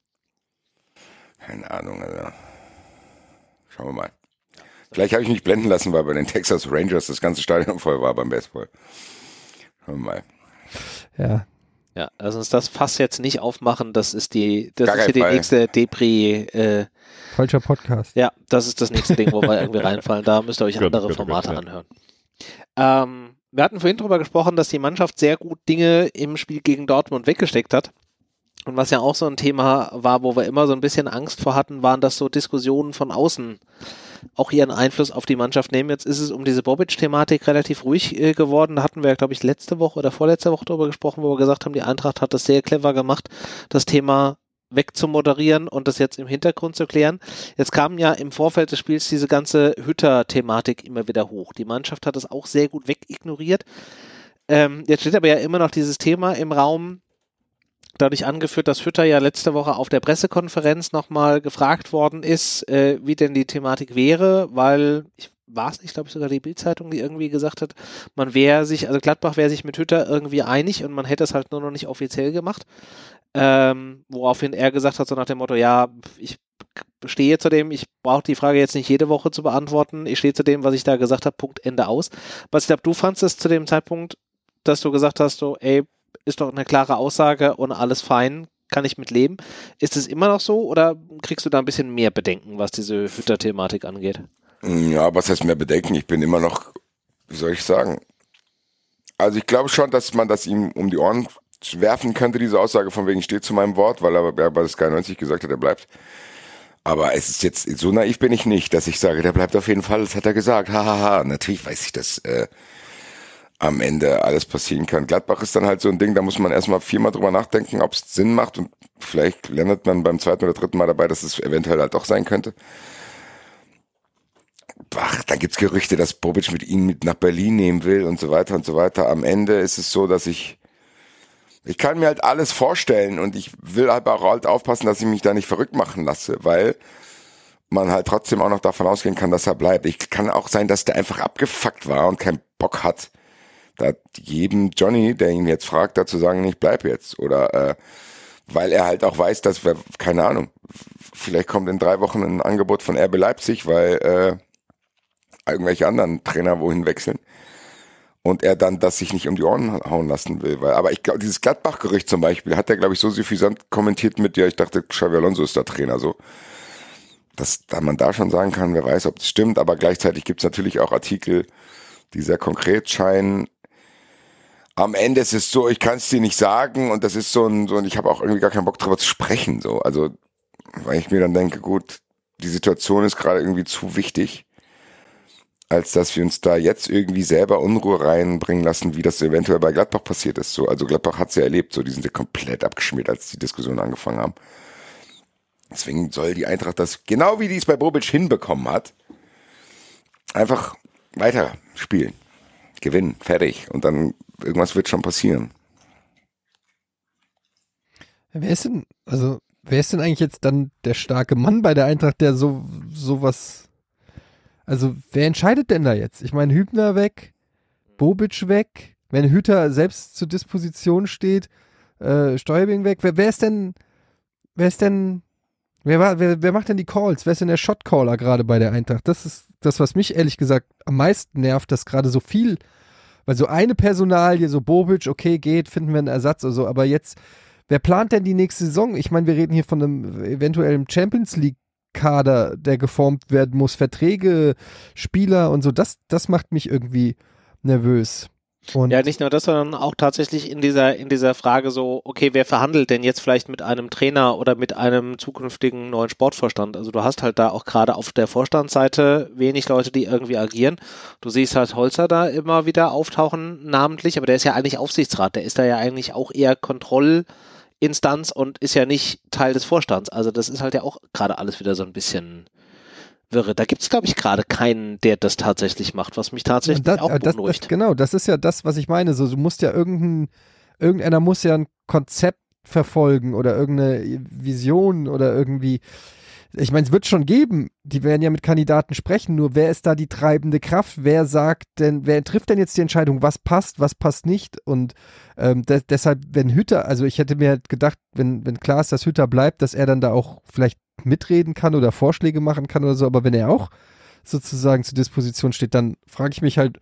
Keine Ahnung, also. Schauen wir mal. Vielleicht habe ich mich blenden lassen, weil bei den Texas Rangers das ganze Stadion voll war beim Baseball. Schauen wir mal. Ja. Ja, lass uns das Fass jetzt nicht aufmachen. Das ist Gar hier keinen die Fall. nächste Depri. Falscher Podcast. Ja, das ist das nächste Ding, wo wir irgendwie reinfallen. Da müsst ihr euch Gut, andere gut, Formate ja. anhören. Wir hatten vorhin darüber gesprochen, dass die Mannschaft sehr gut Dinge im Spiel gegen Dortmund weggesteckt hat. Und was ja auch so ein Thema war, wo wir immer so ein bisschen Angst vor hatten, waren, dass so Diskussionen von außen auch ihren Einfluss auf die Mannschaft nehmen. Jetzt ist es um diese Bobic-Thematik relativ ruhig geworden. Da hatten wir, glaube ich, letzte Woche oder vorletzte Woche darüber gesprochen, wo wir gesagt haben, die Eintracht hat das sehr clever gemacht, das Thema wegzumoderieren und das jetzt im Hintergrund zu klären. Jetzt kam ja im Vorfeld des Spiels diese ganze Hütter-Thematik immer wieder hoch. Die Mannschaft hat es auch sehr gut wegignoriert. Jetzt steht aber ja immer noch dieses Thema im Raum, dadurch angeführt, dass Hütter ja letzte Woche auf der Pressekonferenz nochmal gefragt worden ist, wie denn die Thematik wäre, weil, war es nicht, glaube ich, sogar die Bild-Zeitung, die irgendwie gesagt hat, Gladbach wäre sich mit Hütter irgendwie einig und man hätte es halt nur noch nicht offiziell gemacht, woraufhin er gesagt hat, so nach dem Motto, ja, ich stehe zu dem, ich brauche die Frage jetzt nicht jede Woche zu beantworten, ich stehe zu dem, was ich da gesagt habe, Punkt, Ende aus. Was ich glaube, du fandst es zu dem Zeitpunkt, dass du gesagt hast, so, ey, ist doch eine klare Aussage und alles fein, kann ich mit leben. Ist es immer noch so oder kriegst du da ein bisschen mehr Bedenken, was diese Hütter-Thematik angeht? Ja, was heißt mehr Bedenken? Ich bin immer noch, wie soll ich sagen? Also ich glaube schon, dass man das ihm um die Ohren werfen könnte, diese Aussage von wegen steht zu meinem Wort, weil er bei Sky 90 gesagt hat, er bleibt. Aber es ist jetzt, so naiv bin ich nicht, dass ich sage, der bleibt auf jeden Fall, das hat er gesagt. Hahaha, natürlich weiß ich, dass am Ende alles passieren kann. Gladbach ist dann halt so ein Ding, da muss man erstmal 4-mal drüber nachdenken, ob es Sinn macht und vielleicht landet man beim 2. oder 3. Mal dabei, dass es eventuell halt doch sein könnte. Dann gibt's Gerüchte, dass Bobic mit ihm mit nach Berlin nehmen will und so weiter und so weiter. Am Ende ist es so, dass ich kann mir halt alles vorstellen und ich will halt auch halt aufpassen, dass ich mich da nicht verrückt machen lasse, weil man halt trotzdem auch noch davon ausgehen kann, dass er bleibt. Ich kann auch sein, dass der einfach abgefuckt war und keinen Bock hat, da jedem Johnny, der ihn jetzt fragt, dazu sagen, ich bleib jetzt. Oder weil er halt auch weiß, dass wir, keine Ahnung, vielleicht kommt in 3 Wochen ein Angebot von RB Leipzig, weil irgendwelche anderen Trainer wohin wechseln. Und er dann das sich nicht um die Ohren hauen lassen will. Aber ich glaube, dieses Gladbach-Gerücht zum Beispiel, hat er, glaube ich, so suffisant kommentiert mit dir, ich dachte, Xabi Alonso ist der Trainer, so. Dass da man da schon sagen kann, wer weiß, ob das stimmt, aber gleichzeitig gibt es natürlich auch Artikel, die sehr konkret scheinen. Am Ende ist es so, ich kann es dir nicht sagen und das ist so ein ich habe auch irgendwie gar keinen Bock drüber zu sprechen, so. Also, weil ich mir dann denke, gut, die Situation ist gerade irgendwie zu wichtig, als dass wir uns da jetzt irgendwie selber Unruhe reinbringen lassen, wie das eventuell bei Gladbach passiert ist. So, also Gladbach hat's ja erlebt, so, die sind ja komplett abgeschmiert, als die Diskussionen angefangen haben. Deswegen soll die Eintracht das, genau wie die es bei Bobic hinbekommen hat, einfach weiter spielen. Gewinnen, fertig. Und dann irgendwas wird schon passieren. Wer ist denn eigentlich jetzt dann der starke Mann bei der Eintracht, der sowas, also wer entscheidet denn da jetzt? Ich meine, Hübner weg, Bobic weg, wenn Hütter selbst zur Disposition steht, Steuerbing weg. Wer macht denn die Calls? Wer ist denn der Shotcaller gerade bei der Eintracht? Das ist das, was mich ehrlich gesagt am meisten nervt, dass gerade so viel, weil so eine Personalie, so Bobic, okay, geht, finden wir einen Ersatz oder so, aber jetzt, wer plant denn die nächste Saison? Ich meine, wir reden hier von einem eventuellen Champions League Kader, der geformt werden muss, Verträge, Spieler und so, das macht mich irgendwie nervös. Und ja, nicht nur das, sondern auch tatsächlich in dieser Frage so, okay, wer verhandelt denn jetzt vielleicht mit einem Trainer oder mit einem zukünftigen neuen Sportvorstand? Also du hast halt da auch gerade auf der Vorstandsseite wenig Leute, die irgendwie agieren. Du siehst halt Holzer da immer wieder auftauchen, namentlich, aber der ist ja eigentlich Aufsichtsrat, der ist da ja eigentlich auch eher Kontrollinstanz und ist ja nicht Teil des Vorstands. Also das ist halt ja auch gerade alles wieder so ein bisschen wirre. Da gibt es, glaube ich, gerade keinen, der das tatsächlich macht, was mich tatsächlich auch beunruhigt. Genau, das ist ja das, was ich meine. So, du musst ja irgendeiner muss ja ein Konzept verfolgen oder irgendeine Vision oder irgendwie. Ich meine, es wird schon geben, die werden ja mit Kandidaten sprechen, nur wer ist da die treibende Kraft? Wer trifft denn jetzt die Entscheidung, was passt nicht? Und deshalb, wenn Hütter, also ich hätte mir halt gedacht, wenn klar ist, dass Hütter bleibt, dass er dann da auch vielleicht mitreden kann oder Vorschläge machen kann oder so, aber wenn er auch sozusagen zur Disposition steht, dann frage ich mich halt,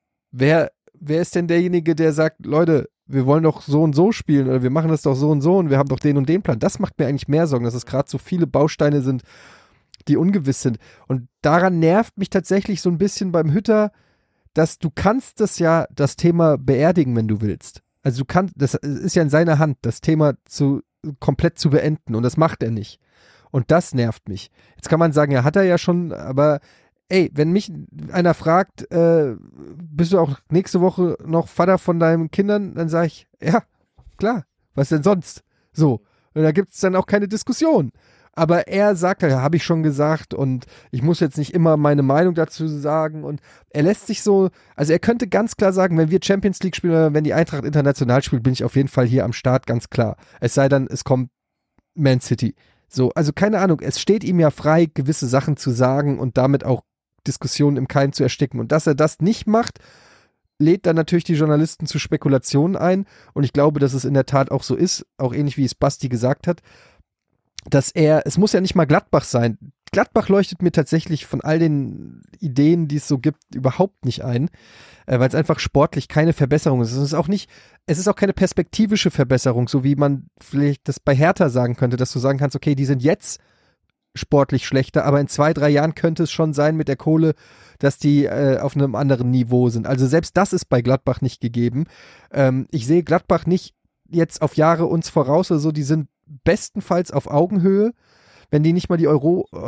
wer ist denn derjenige, der sagt, Leute, wir wollen doch so und so spielen oder wir machen das doch so und so und wir haben doch den und den Plan. Das macht mir eigentlich mehr Sorgen, dass es gerade so viele Bausteine sind, die ungewiss sind. Und daran nervt mich tatsächlich so ein bisschen beim Hütter, dass du kannst das Thema beerdigen, wenn du willst. Also das ist ja in seiner Hand, das Thema komplett zu beenden und das macht er nicht. Und das nervt mich. Jetzt kann man sagen, ja, hat er ja schon, aber ey, wenn mich einer fragt, bist du auch nächste Woche noch Vater von deinen Kindern, dann sage ich, ja, klar, was denn sonst? So, und da gibt es dann auch keine Diskussion. Aber er sagt, ja, habe ich schon gesagt und ich muss jetzt nicht immer meine Meinung dazu sagen und er lässt sich so, also er könnte ganz klar sagen, wenn wir Champions League spielen oder wenn die Eintracht international spielt, bin ich auf jeden Fall hier am Start, ganz klar. Es sei denn, es kommt Man City. So, also keine Ahnung, es steht ihm ja frei, gewisse Sachen zu sagen und damit auch Diskussionen im Keim zu ersticken. Und dass er das nicht macht, lädt dann natürlich die Journalisten zu Spekulationen ein. Und ich glaube, dass es in der Tat auch so ist, auch ähnlich wie es Basti gesagt hat, dass es muss ja nicht mal Gladbach sein. Gladbach leuchtet mir tatsächlich von all den Ideen, die es so gibt, überhaupt nicht ein, weil es einfach sportlich keine Verbesserung ist. Es ist auch keine perspektivische Verbesserung, so wie man vielleicht das bei Hertha sagen könnte, dass du sagen kannst, okay, die sind jetzt sportlich schlechter, aber in 2-3 Jahren könnte es schon sein mit der Kohle, dass die auf einem anderen Niveau sind. Also selbst das ist bei Gladbach nicht gegeben. Ich sehe Gladbach nicht jetzt auf Jahre uns voraus oder so, die sind bestenfalls auf Augenhöhe. Wenn die nicht mal die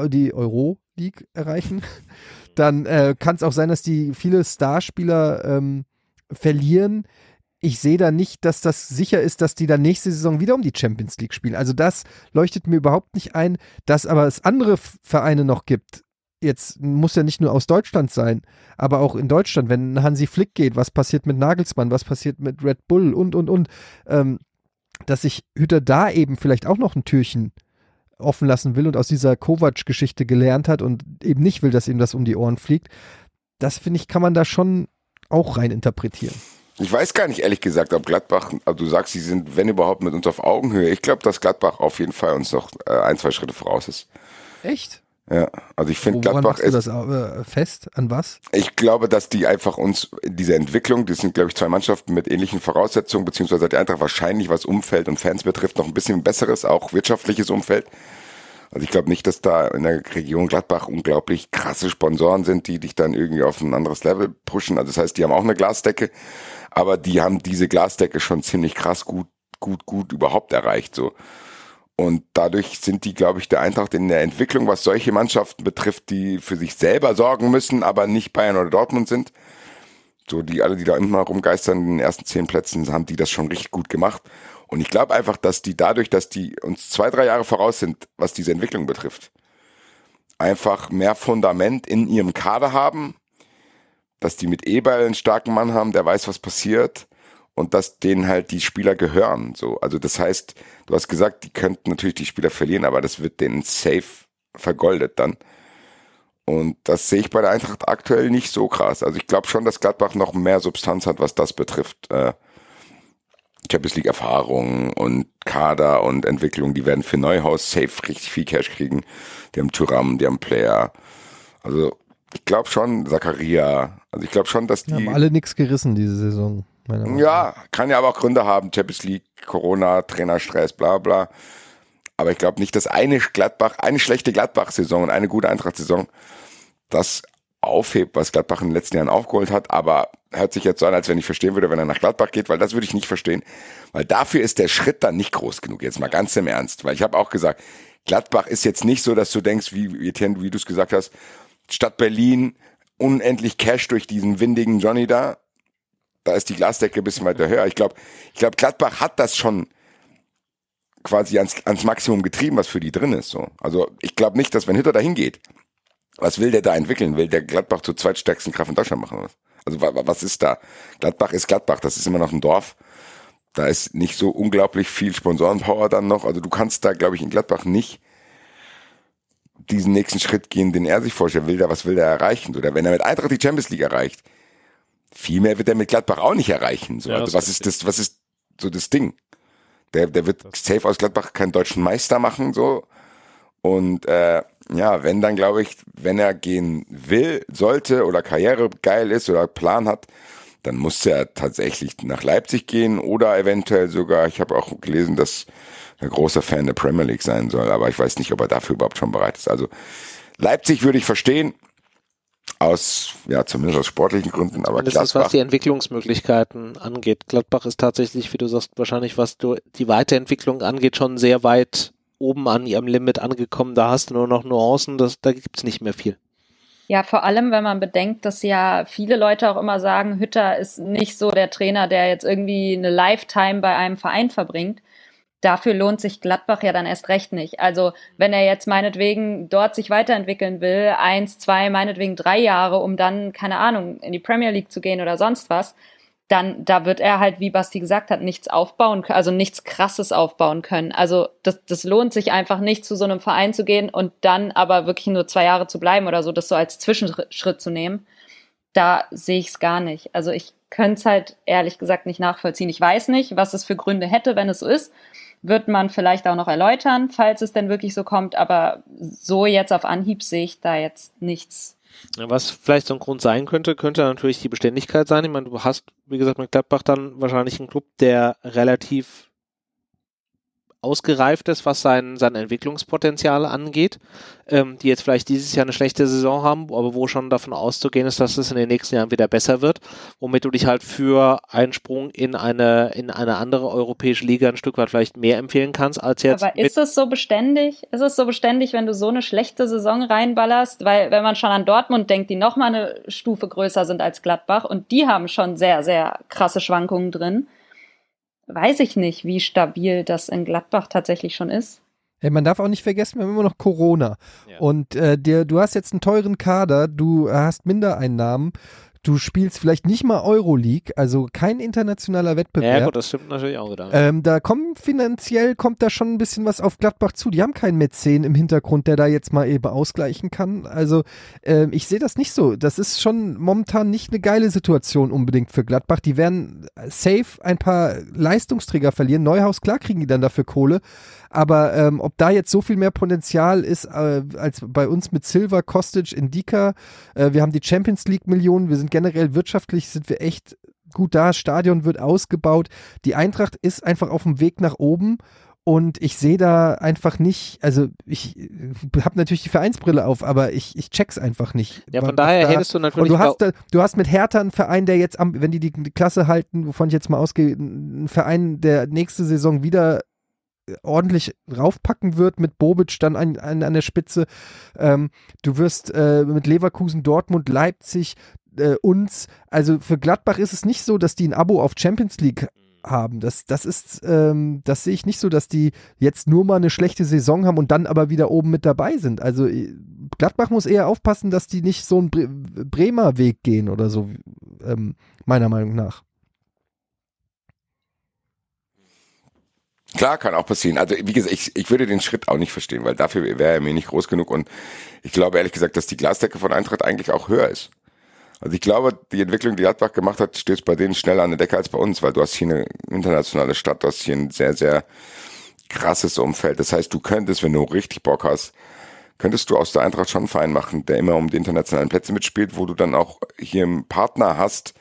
Euro-League erreichen, dann kann es auch sein, dass die viele Starspieler verlieren. Ich sehe da nicht, dass das sicher ist, dass die dann nächste Saison wieder um die Champions League spielen. Also das leuchtet mir überhaupt nicht ein, dass aber es andere Vereine noch gibt. Jetzt muss ja nicht nur aus Deutschland sein, aber auch in Deutschland, wenn Hansi Flick geht, was passiert mit Nagelsmann, was passiert mit Red Bull und. Dass sich Hütter da eben vielleicht auch noch ein Türchen offen lassen will und aus dieser Kovac-Geschichte gelernt hat und eben nicht will, dass ihm das um die Ohren fliegt, das finde ich, kann man da schon auch rein interpretieren. Ich weiß gar nicht, ehrlich gesagt, ob Gladbach, du sagst, sie sind, wenn überhaupt, mit uns auf Augenhöhe. Ich glaube, dass Gladbach auf jeden Fall uns noch 1-2 Schritte voraus ist. Echt? Ja, also ich finde Gladbach ist... Woran machst du das fest? An was? Ich glaube, dass die einfach uns, diese Entwicklung, das sind, glaube ich, 2 Mannschaften mit ähnlichen Voraussetzungen, beziehungsweise die Eintracht wahrscheinlich, was Umfeld und Fans betrifft, noch ein bisschen besseres, auch wirtschaftliches Umfeld. Also ich glaube nicht, dass da in der Region Gladbach unglaublich krasse Sponsoren sind, die dich dann irgendwie auf ein anderes Level pushen. Also das heißt, die haben auch eine Glasdecke, aber die haben diese Glasdecke schon ziemlich krass gut überhaupt erreicht, so. Und dadurch sind die, glaube ich, der Eintracht in der Entwicklung, was solche Mannschaften betrifft, die für sich selber sorgen müssen, aber nicht Bayern oder Dortmund sind. So, die da immer rumgeistern in den ersten 10 Plätzen, haben die das schon richtig gut gemacht. Und ich glaube einfach, dass die dadurch, dass die uns 2-3 Jahre voraus sind, was diese Entwicklung betrifft, einfach mehr Fundament in ihrem Kader haben, dass die mit Eberl einen starken Mann haben, der weiß, was passiert. Und dass denen halt die Spieler gehören. So. Also das heißt, du hast gesagt, die könnten natürlich die Spieler verlieren, aber das wird denen safe vergoldet dann. Und das sehe ich bei der Eintracht aktuell nicht so krass. Also ich glaube schon, dass Gladbach noch mehr Substanz hat, was das betrifft. Champions League Erfahrung und Kader und Entwicklung, die werden für Neuhaus safe richtig viel Cash kriegen. Die haben Thuram, die haben Player. Also ich glaube schon, Zakaria. Also ich glaube schon, dass die... haben alle nichts gerissen diese Saison. Ja, kann ja aber auch Gründe haben. Champions League, Corona, Trainerstress, bla bla. Aber ich glaube nicht, dass eine schlechte Gladbach-Saison und eine gute Eintracht-Saison das aufhebt, was Gladbach in den letzten Jahren aufgeholt hat. Aber hört sich jetzt so an, als wenn ich verstehen würde, wenn er nach Gladbach geht, weil das würde ich nicht verstehen. Weil dafür ist der Schritt dann nicht groß genug. Jetzt mal ganz im Ernst. Weil ich habe auch gesagt, Gladbach ist jetzt nicht so, dass du denkst, wie du es gesagt hast, Stadt Berlin, unendlich Cash durch diesen windigen Johnny da. Da ist die Glasdecke ein bisschen weiter höher. Ich glaube, Gladbach hat das schon quasi ans Maximum getrieben, was für die drin ist. So. Also ich glaube nicht, dass wenn Hütter dahin geht, was will der da entwickeln? Will der Gladbach zur zweitstärksten Kraft in Deutschland machen? Also was ist da? Gladbach ist Gladbach, das ist immer noch ein Dorf. Da ist nicht so unglaublich viel Sponsorenpower dann noch. Also du kannst da, glaube ich, in Gladbach nicht diesen nächsten Schritt gehen, den er sich vorstellt. Was will der erreichen? Oder wenn er mit Eintracht die Champions League erreicht, viel mehr wird er mit Gladbach auch nicht erreichen. So. Ja, also was ist so das Ding? Der wird safe aus Gladbach keinen deutschen Meister machen, so. Und wenn dann, glaube ich, wenn er gehen will, sollte oder Karriere geil ist oder Plan hat, dann muss er tatsächlich nach Leipzig gehen oder eventuell sogar, ich habe auch gelesen, dass er ein großer Fan der Premier League sein soll, aber ich weiß nicht, ob er dafür überhaupt schon bereit ist. Also Leipzig würde ich verstehen, zumindest aus sportlichen Gründen, aber Gladbach. Das ist, was die Entwicklungsmöglichkeiten angeht. Gladbach ist tatsächlich, wie du sagst, wahrscheinlich, was die Weiterentwicklung angeht, schon sehr weit oben an ihrem Limit angekommen. Da hast du nur noch Nuancen, da gibt's nicht mehr viel. Ja, vor allem, wenn man bedenkt, dass ja viele Leute auch immer sagen, Hütter ist nicht so der Trainer, der jetzt irgendwie eine Lifetime bei einem Verein verbringt. Dafür lohnt sich Gladbach ja dann erst recht nicht. Also wenn er jetzt meinetwegen dort sich weiterentwickeln will, 1, 2, meinetwegen 3 Jahre, um dann, keine Ahnung, in die Premier League zu gehen oder sonst was, dann da wird er halt, wie Basti gesagt hat, nichts aufbauen können, also nichts Krasses aufbauen können. Also das lohnt sich einfach nicht, zu so einem Verein zu gehen und dann aber wirklich nur 2 Jahre zu bleiben oder so, das so als Zwischenschritt zu nehmen. Da sehe ich es gar nicht. Also ich könnte es halt ehrlich gesagt nicht nachvollziehen. Ich weiß nicht, was es für Gründe hätte, wenn es so ist. Wird man vielleicht auch noch erläutern, falls es denn wirklich so kommt, aber so jetzt auf Anhieb sehe ich da jetzt nichts. Was vielleicht so ein Grund sein könnte natürlich die Beständigkeit sein. Ich meine, du hast, wie gesagt, mit Gladbach dann wahrscheinlich einen Club, der relativ ausgereift ist, was sein Entwicklungspotenzial angeht, die jetzt vielleicht dieses Jahr eine schlechte Saison haben, aber wo schon davon auszugehen ist, dass es in den nächsten Jahren wieder besser wird, womit du dich halt für einen Sprung in eine andere europäische Liga ein Stück weit vielleicht mehr empfehlen kannst, als jetzt. Aber ist es so beständig? Ist es so beständig, wenn du so eine schlechte Saison reinballerst? Weil wenn man schon an Dortmund denkt, die nochmal eine Stufe größer sind als Gladbach und die haben schon sehr, sehr krasse Schwankungen drin, weiß ich nicht, wie stabil das in Gladbach tatsächlich schon ist. Hey, man darf auch nicht vergessen, wir haben immer noch Corona. Ja. Und du hast jetzt einen teuren Kader, du hast Mindereinnahmen, du spielst vielleicht nicht mal Euroleague, also kein internationaler Wettbewerb. Ja gut, das stimmt natürlich auch wieder. Finanziell kommt da schon ein bisschen was auf Gladbach zu. Die haben keinen Mäzen im Hintergrund, der da jetzt mal eben ausgleichen kann. Also ich sehe das nicht so. Das ist schon momentan nicht eine geile Situation unbedingt für Gladbach. Die werden safe ein paar Leistungsträger verlieren. Neuhaus, klar kriegen die dann dafür Kohle. Aber ob da jetzt so viel mehr Potenzial ist als bei uns mit Silva, Kostic, Indika, wir haben die Champions League Millionen, wir sind generell wirtschaftlich, sind wir echt gut da, das Stadion wird ausgebaut, die Eintracht ist einfach auf dem Weg nach oben und ich sehe da einfach nicht, also ich habe natürlich die Vereinsbrille auf, aber ich check's einfach nicht. Ja, von daher hättest du natürlich... Und du hast mit Hertha einen Verein, der jetzt, wenn die Klasse halten, wovon ich jetzt mal ausgehe, einen Verein, der nächste Saison wieder ordentlich raufpacken wird, mit Bobic dann an der Spitze. Du wirst mit Leverkusen, Dortmund, Leipzig, uns, also für Gladbach ist es nicht so, dass die ein Abo auf Champions League haben. Das sehe ich nicht so, dass die jetzt nur mal eine schlechte Saison haben und dann aber wieder oben mit dabei sind. Also Gladbach muss eher aufpassen, dass die nicht so einen Bremer Weg gehen oder so, meiner Meinung nach. Klar, kann auch passieren. Also wie gesagt, ich würde den Schritt auch nicht verstehen, weil dafür wäre er mir nicht groß genug und ich glaube ehrlich gesagt, dass die Glasdecke von Eintracht eigentlich auch höher ist. Also ich glaube, die Entwicklung, die Gladbach gemacht hat, stößt bei denen schneller an der Decke als bei uns, weil du hast hier eine internationale Stadt, du hast hier ein sehr, sehr krasses Umfeld. Das heißt, du könntest, wenn du richtig Bock hast, könntest du aus der Eintracht schon einen Verein machen, der immer um die internationalen Plätze mitspielt, wo du dann auch hier einen Partner hast,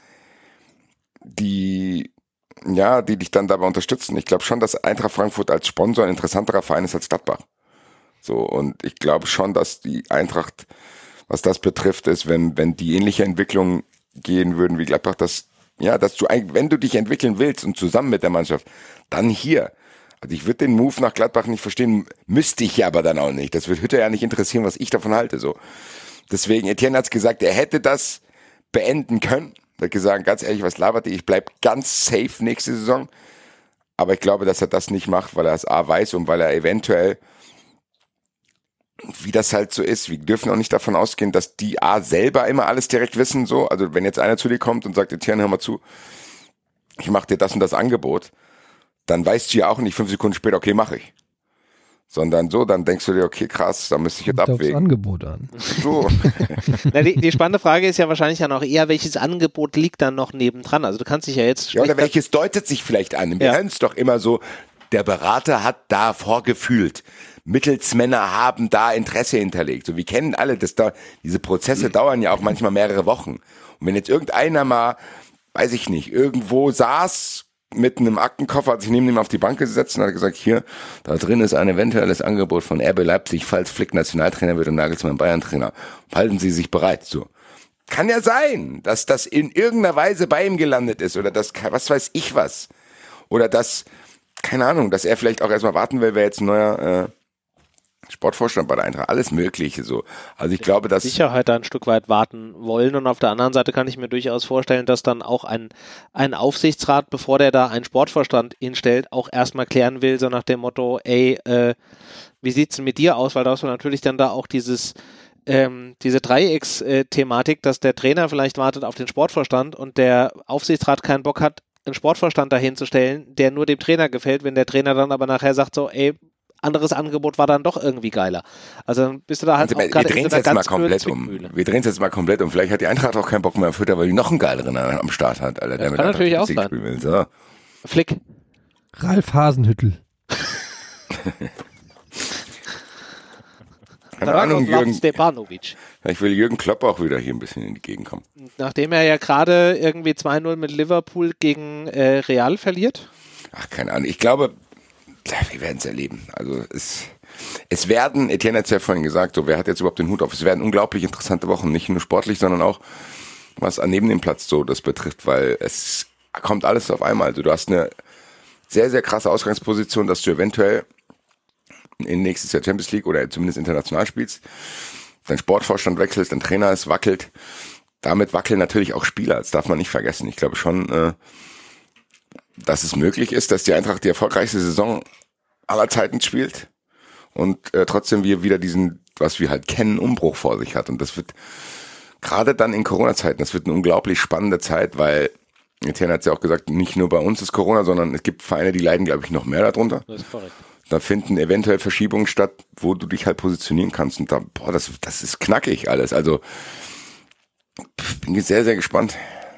die dich dann dabei unterstützen. Ich glaube schon, dass Eintracht Frankfurt als Sponsor ein interessanterer Verein ist als Gladbach. So, und ich glaube schon, dass die Eintracht, was das betrifft, ist, wenn die ähnliche Entwicklung gehen würden wie Gladbach, dass du eigentlich, wenn du dich entwickeln willst und zusammen mit der Mannschaft, dann hier. Also ich würde den Move nach Gladbach nicht verstehen, müsste ich ja aber dann auch nicht. Das wird Hütter ja nicht interessieren, was ich davon halte, so. Deswegen, Etienne hat's gesagt, er hätte das beenden können. Er hat gesagt, ganz ehrlich, was labert ihr? Ich bleib ganz safe nächste Saison. Aber ich glaube, dass er das nicht macht, weil er es A weiß und weil er eventuell, wie das halt so ist, wir dürfen auch nicht davon ausgehen, dass die A selber immer alles direkt wissen, so. Also wenn jetzt einer zu dir kommt und sagt, Etienne, hör mal zu, ich mache dir das und das Angebot, dann weißt du ja auch nicht 5 Sekunden später, okay, mache ich. Sondern so, dann denkst du dir, okay, krass, da müsste ich jetzt abwägen. Das Angebot an. So. Na, die spannende Frage ist ja wahrscheinlich dann auch eher, welches Angebot liegt dann noch nebendran? Also du kannst dich ja jetzt... Ja, oder welches deutet sich vielleicht an? Wir hören es doch immer so, der Berater hat da vorgefühlt. Mittelsmänner haben da Interesse hinterlegt. So, wir kennen alle, diese Prozesse dauern ja auch manchmal mehrere Wochen. Und wenn jetzt irgendeiner mal, weiß ich nicht, irgendwo saß mit einem Aktenkoffer, hat sich neben ihm auf die Bank gesetzt und hat gesagt, hier, da drin ist ein eventuelles Angebot von RB Leipzig, falls Flick Nationaltrainer wird und Nagelsmann Bayern-Trainer. Halten Sie sich bereit, so. Kann ja sein, dass das in irgendeiner Weise bei ihm gelandet ist oder das, was weiß ich was. Oder dass, keine Ahnung, dass er vielleicht auch erstmal warten will, wer jetzt ein neuer Sportvorstand bei der Eintracht, alles Mögliche so. Also ich glaube, dass Sicherheit da ein Stück weit warten wollen und auf der anderen Seite kann ich mir durchaus vorstellen, dass dann auch ein Aufsichtsrat, bevor der da einen Sportvorstand hinstellt, auch erstmal klären will, so nach dem Motto, wie sieht's denn mit dir aus? Weil da hast du natürlich dann da auch diese Dreiecksthematik, dass der Trainer vielleicht wartet auf den Sportvorstand und der Aufsichtsrat keinen Bock hat, einen Sportvorstand dahin zu stellen, der nur dem Trainer gefällt, wenn der Trainer dann aber nachher sagt so, anderes Angebot war dann doch irgendwie geiler. Also dann bist du da halt auch gerade in so einer ganz blöden Zwickmühle. Wir drehen es jetzt mal komplett um. Vielleicht hat die Eintracht auch keinen Bock mehr auf Hütter, weil die noch einen geileren am Start hat. Alter, das kann natürlich auch sein. Will, so. Flick. Ralf Hasenhüttl. Keine Ahnung, Jürgen. Stepanovic. Ich will Jürgen Klopp auch wieder hier ein bisschen in die Gegend kommen. Nachdem er ja gerade irgendwie 2-0 mit Liverpool gegen Real verliert. Ach, keine Ahnung. Ich glaube, wir werden es erleben. Also es werden, Etienne hat es ja vorhin gesagt, so, wer hat jetzt überhaupt den Hut auf? Es werden unglaublich interessante Wochen, nicht nur sportlich, sondern auch was neben dem Platz so das betrifft, weil es kommt alles auf einmal. Also du hast eine sehr, sehr krasse Ausgangsposition, dass du eventuell in nächstes Jahr Champions League oder zumindest international spielst, dein Sportvorstand wechselst, dein Trainer ist wackelt. Damit wackeln natürlich auch Spieler, das darf man nicht vergessen. Ich glaube schon, dass es möglich ist, dass die Eintracht die erfolgreichste Saison aller Zeiten spielt und trotzdem wir wieder diesen, was wir halt kennen, Umbruch vor sich hat. Und das wird gerade dann in Corona-Zeiten, das wird eine unglaublich spannende Zeit, weil Etienne hat es ja auch gesagt, nicht nur bei uns ist Corona, sondern es gibt Vereine, die leiden, glaube ich, noch mehr darunter. Das ist korrekt. Da finden eventuell Verschiebungen statt, wo du dich halt positionieren kannst. Und da, das ist knackig alles. Also bin sehr, sehr gespannt.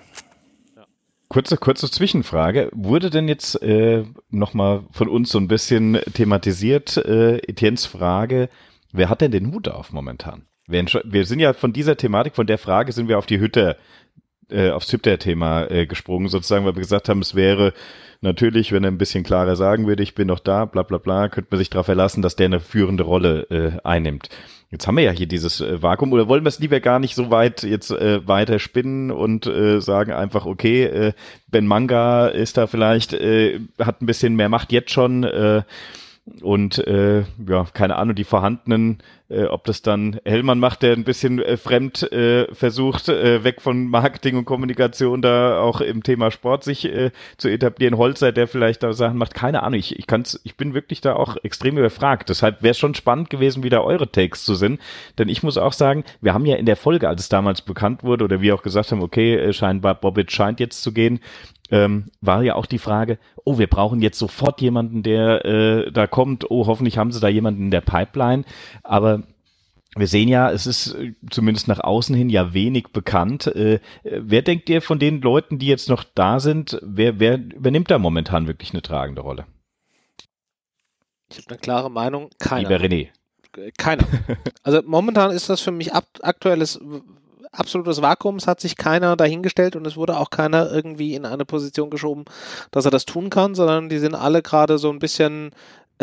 Kurze Zwischenfrage. Wurde denn jetzt nochmal von uns so ein bisschen thematisiert, Etiennes Frage, wer hat denn den Hut auf momentan? Wir sind ja von dieser Thematik, von der Frage sind wir auf die Hütte, aufs Hütter-Thema gesprungen, sozusagen, weil wir gesagt haben, es wäre natürlich, wenn er ein bisschen klarer sagen würde, ich bin noch da, bla bla bla, könnte man sich darauf verlassen, dass der eine führende Rolle einnimmt. Jetzt haben wir ja hier dieses Vakuum, oder wollen wir es lieber gar nicht so weit jetzt weiter spinnen und sagen einfach, okay, Ben Manga ist da vielleicht, hat ein bisschen mehr Macht jetzt schon und ja, keine Ahnung, die vorhandenen, ob das dann Hellmann macht, der ein bisschen fremd versucht, weg von Marketing und Kommunikation da auch im Thema Sport sich zu etablieren, Holzer, der vielleicht da Sachen macht, keine Ahnung, ich bin wirklich da auch extrem überfragt, deshalb wäre es schon spannend gewesen, wie da eure Takes zu sind, denn ich muss auch sagen, wir haben ja in der Folge, als es damals bekannt wurde oder wir auch gesagt haben, okay, scheinbar Bobic scheint jetzt zu gehen, war ja auch die Frage, wir brauchen jetzt sofort jemanden, der da kommt, hoffentlich haben sie da jemanden in der Pipeline, aber wir sehen ja, es ist zumindest nach außen hin ja wenig bekannt. Wer denkt ihr von den Leuten, die jetzt noch da sind, wer übernimmt da momentan wirklich eine tragende Rolle? Ich habe eine klare Meinung, keiner. Lieber René. Keiner. Also momentan ist das für mich aktuelles absolutes Vakuum. Es hat sich keiner dahingestellt und es wurde auch keiner irgendwie in eine Position geschoben, dass er das tun kann, sondern die sind alle gerade so ein bisschen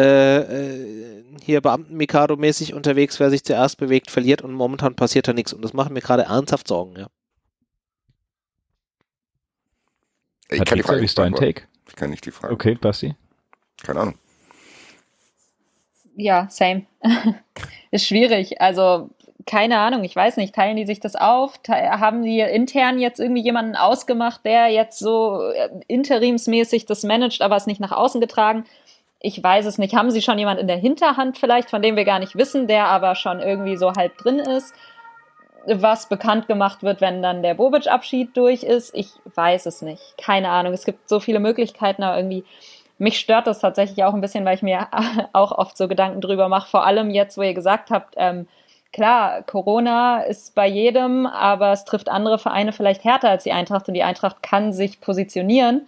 hier Beamten-Mikado-mäßig unterwegs. Wer sich zuerst bewegt, verliert und momentan passiert da nichts und das macht mir gerade ernsthaft Sorgen, ja. Ich kann die Frage nicht beantworten. Take? Ich kann nicht die Frage. Okay, Basti? Keine Ahnung. Ja, same. Ist schwierig. Also, keine Ahnung, ich weiß nicht. Teilen die sich das auf? Haben die intern jetzt irgendwie jemanden ausgemacht, der jetzt so interimsmäßig das managt, aber es nicht nach außen getragen? Ich weiß es nicht. Haben sie schon jemanden in der Hinterhand vielleicht, von dem wir gar nicht wissen, der aber schon irgendwie so halb drin ist, was bekannt gemacht wird, wenn dann der Bobic-Abschied durch ist? Ich weiß es nicht. Keine Ahnung. Es gibt so viele Möglichkeiten, aber irgendwie mich stört das tatsächlich auch ein bisschen, weil ich mir auch oft so Gedanken drüber mache. Vor allem jetzt, wo ihr gesagt habt, klar, Corona ist bei jedem, aber es trifft andere Vereine vielleicht härter als die Eintracht und die Eintracht kann sich positionieren.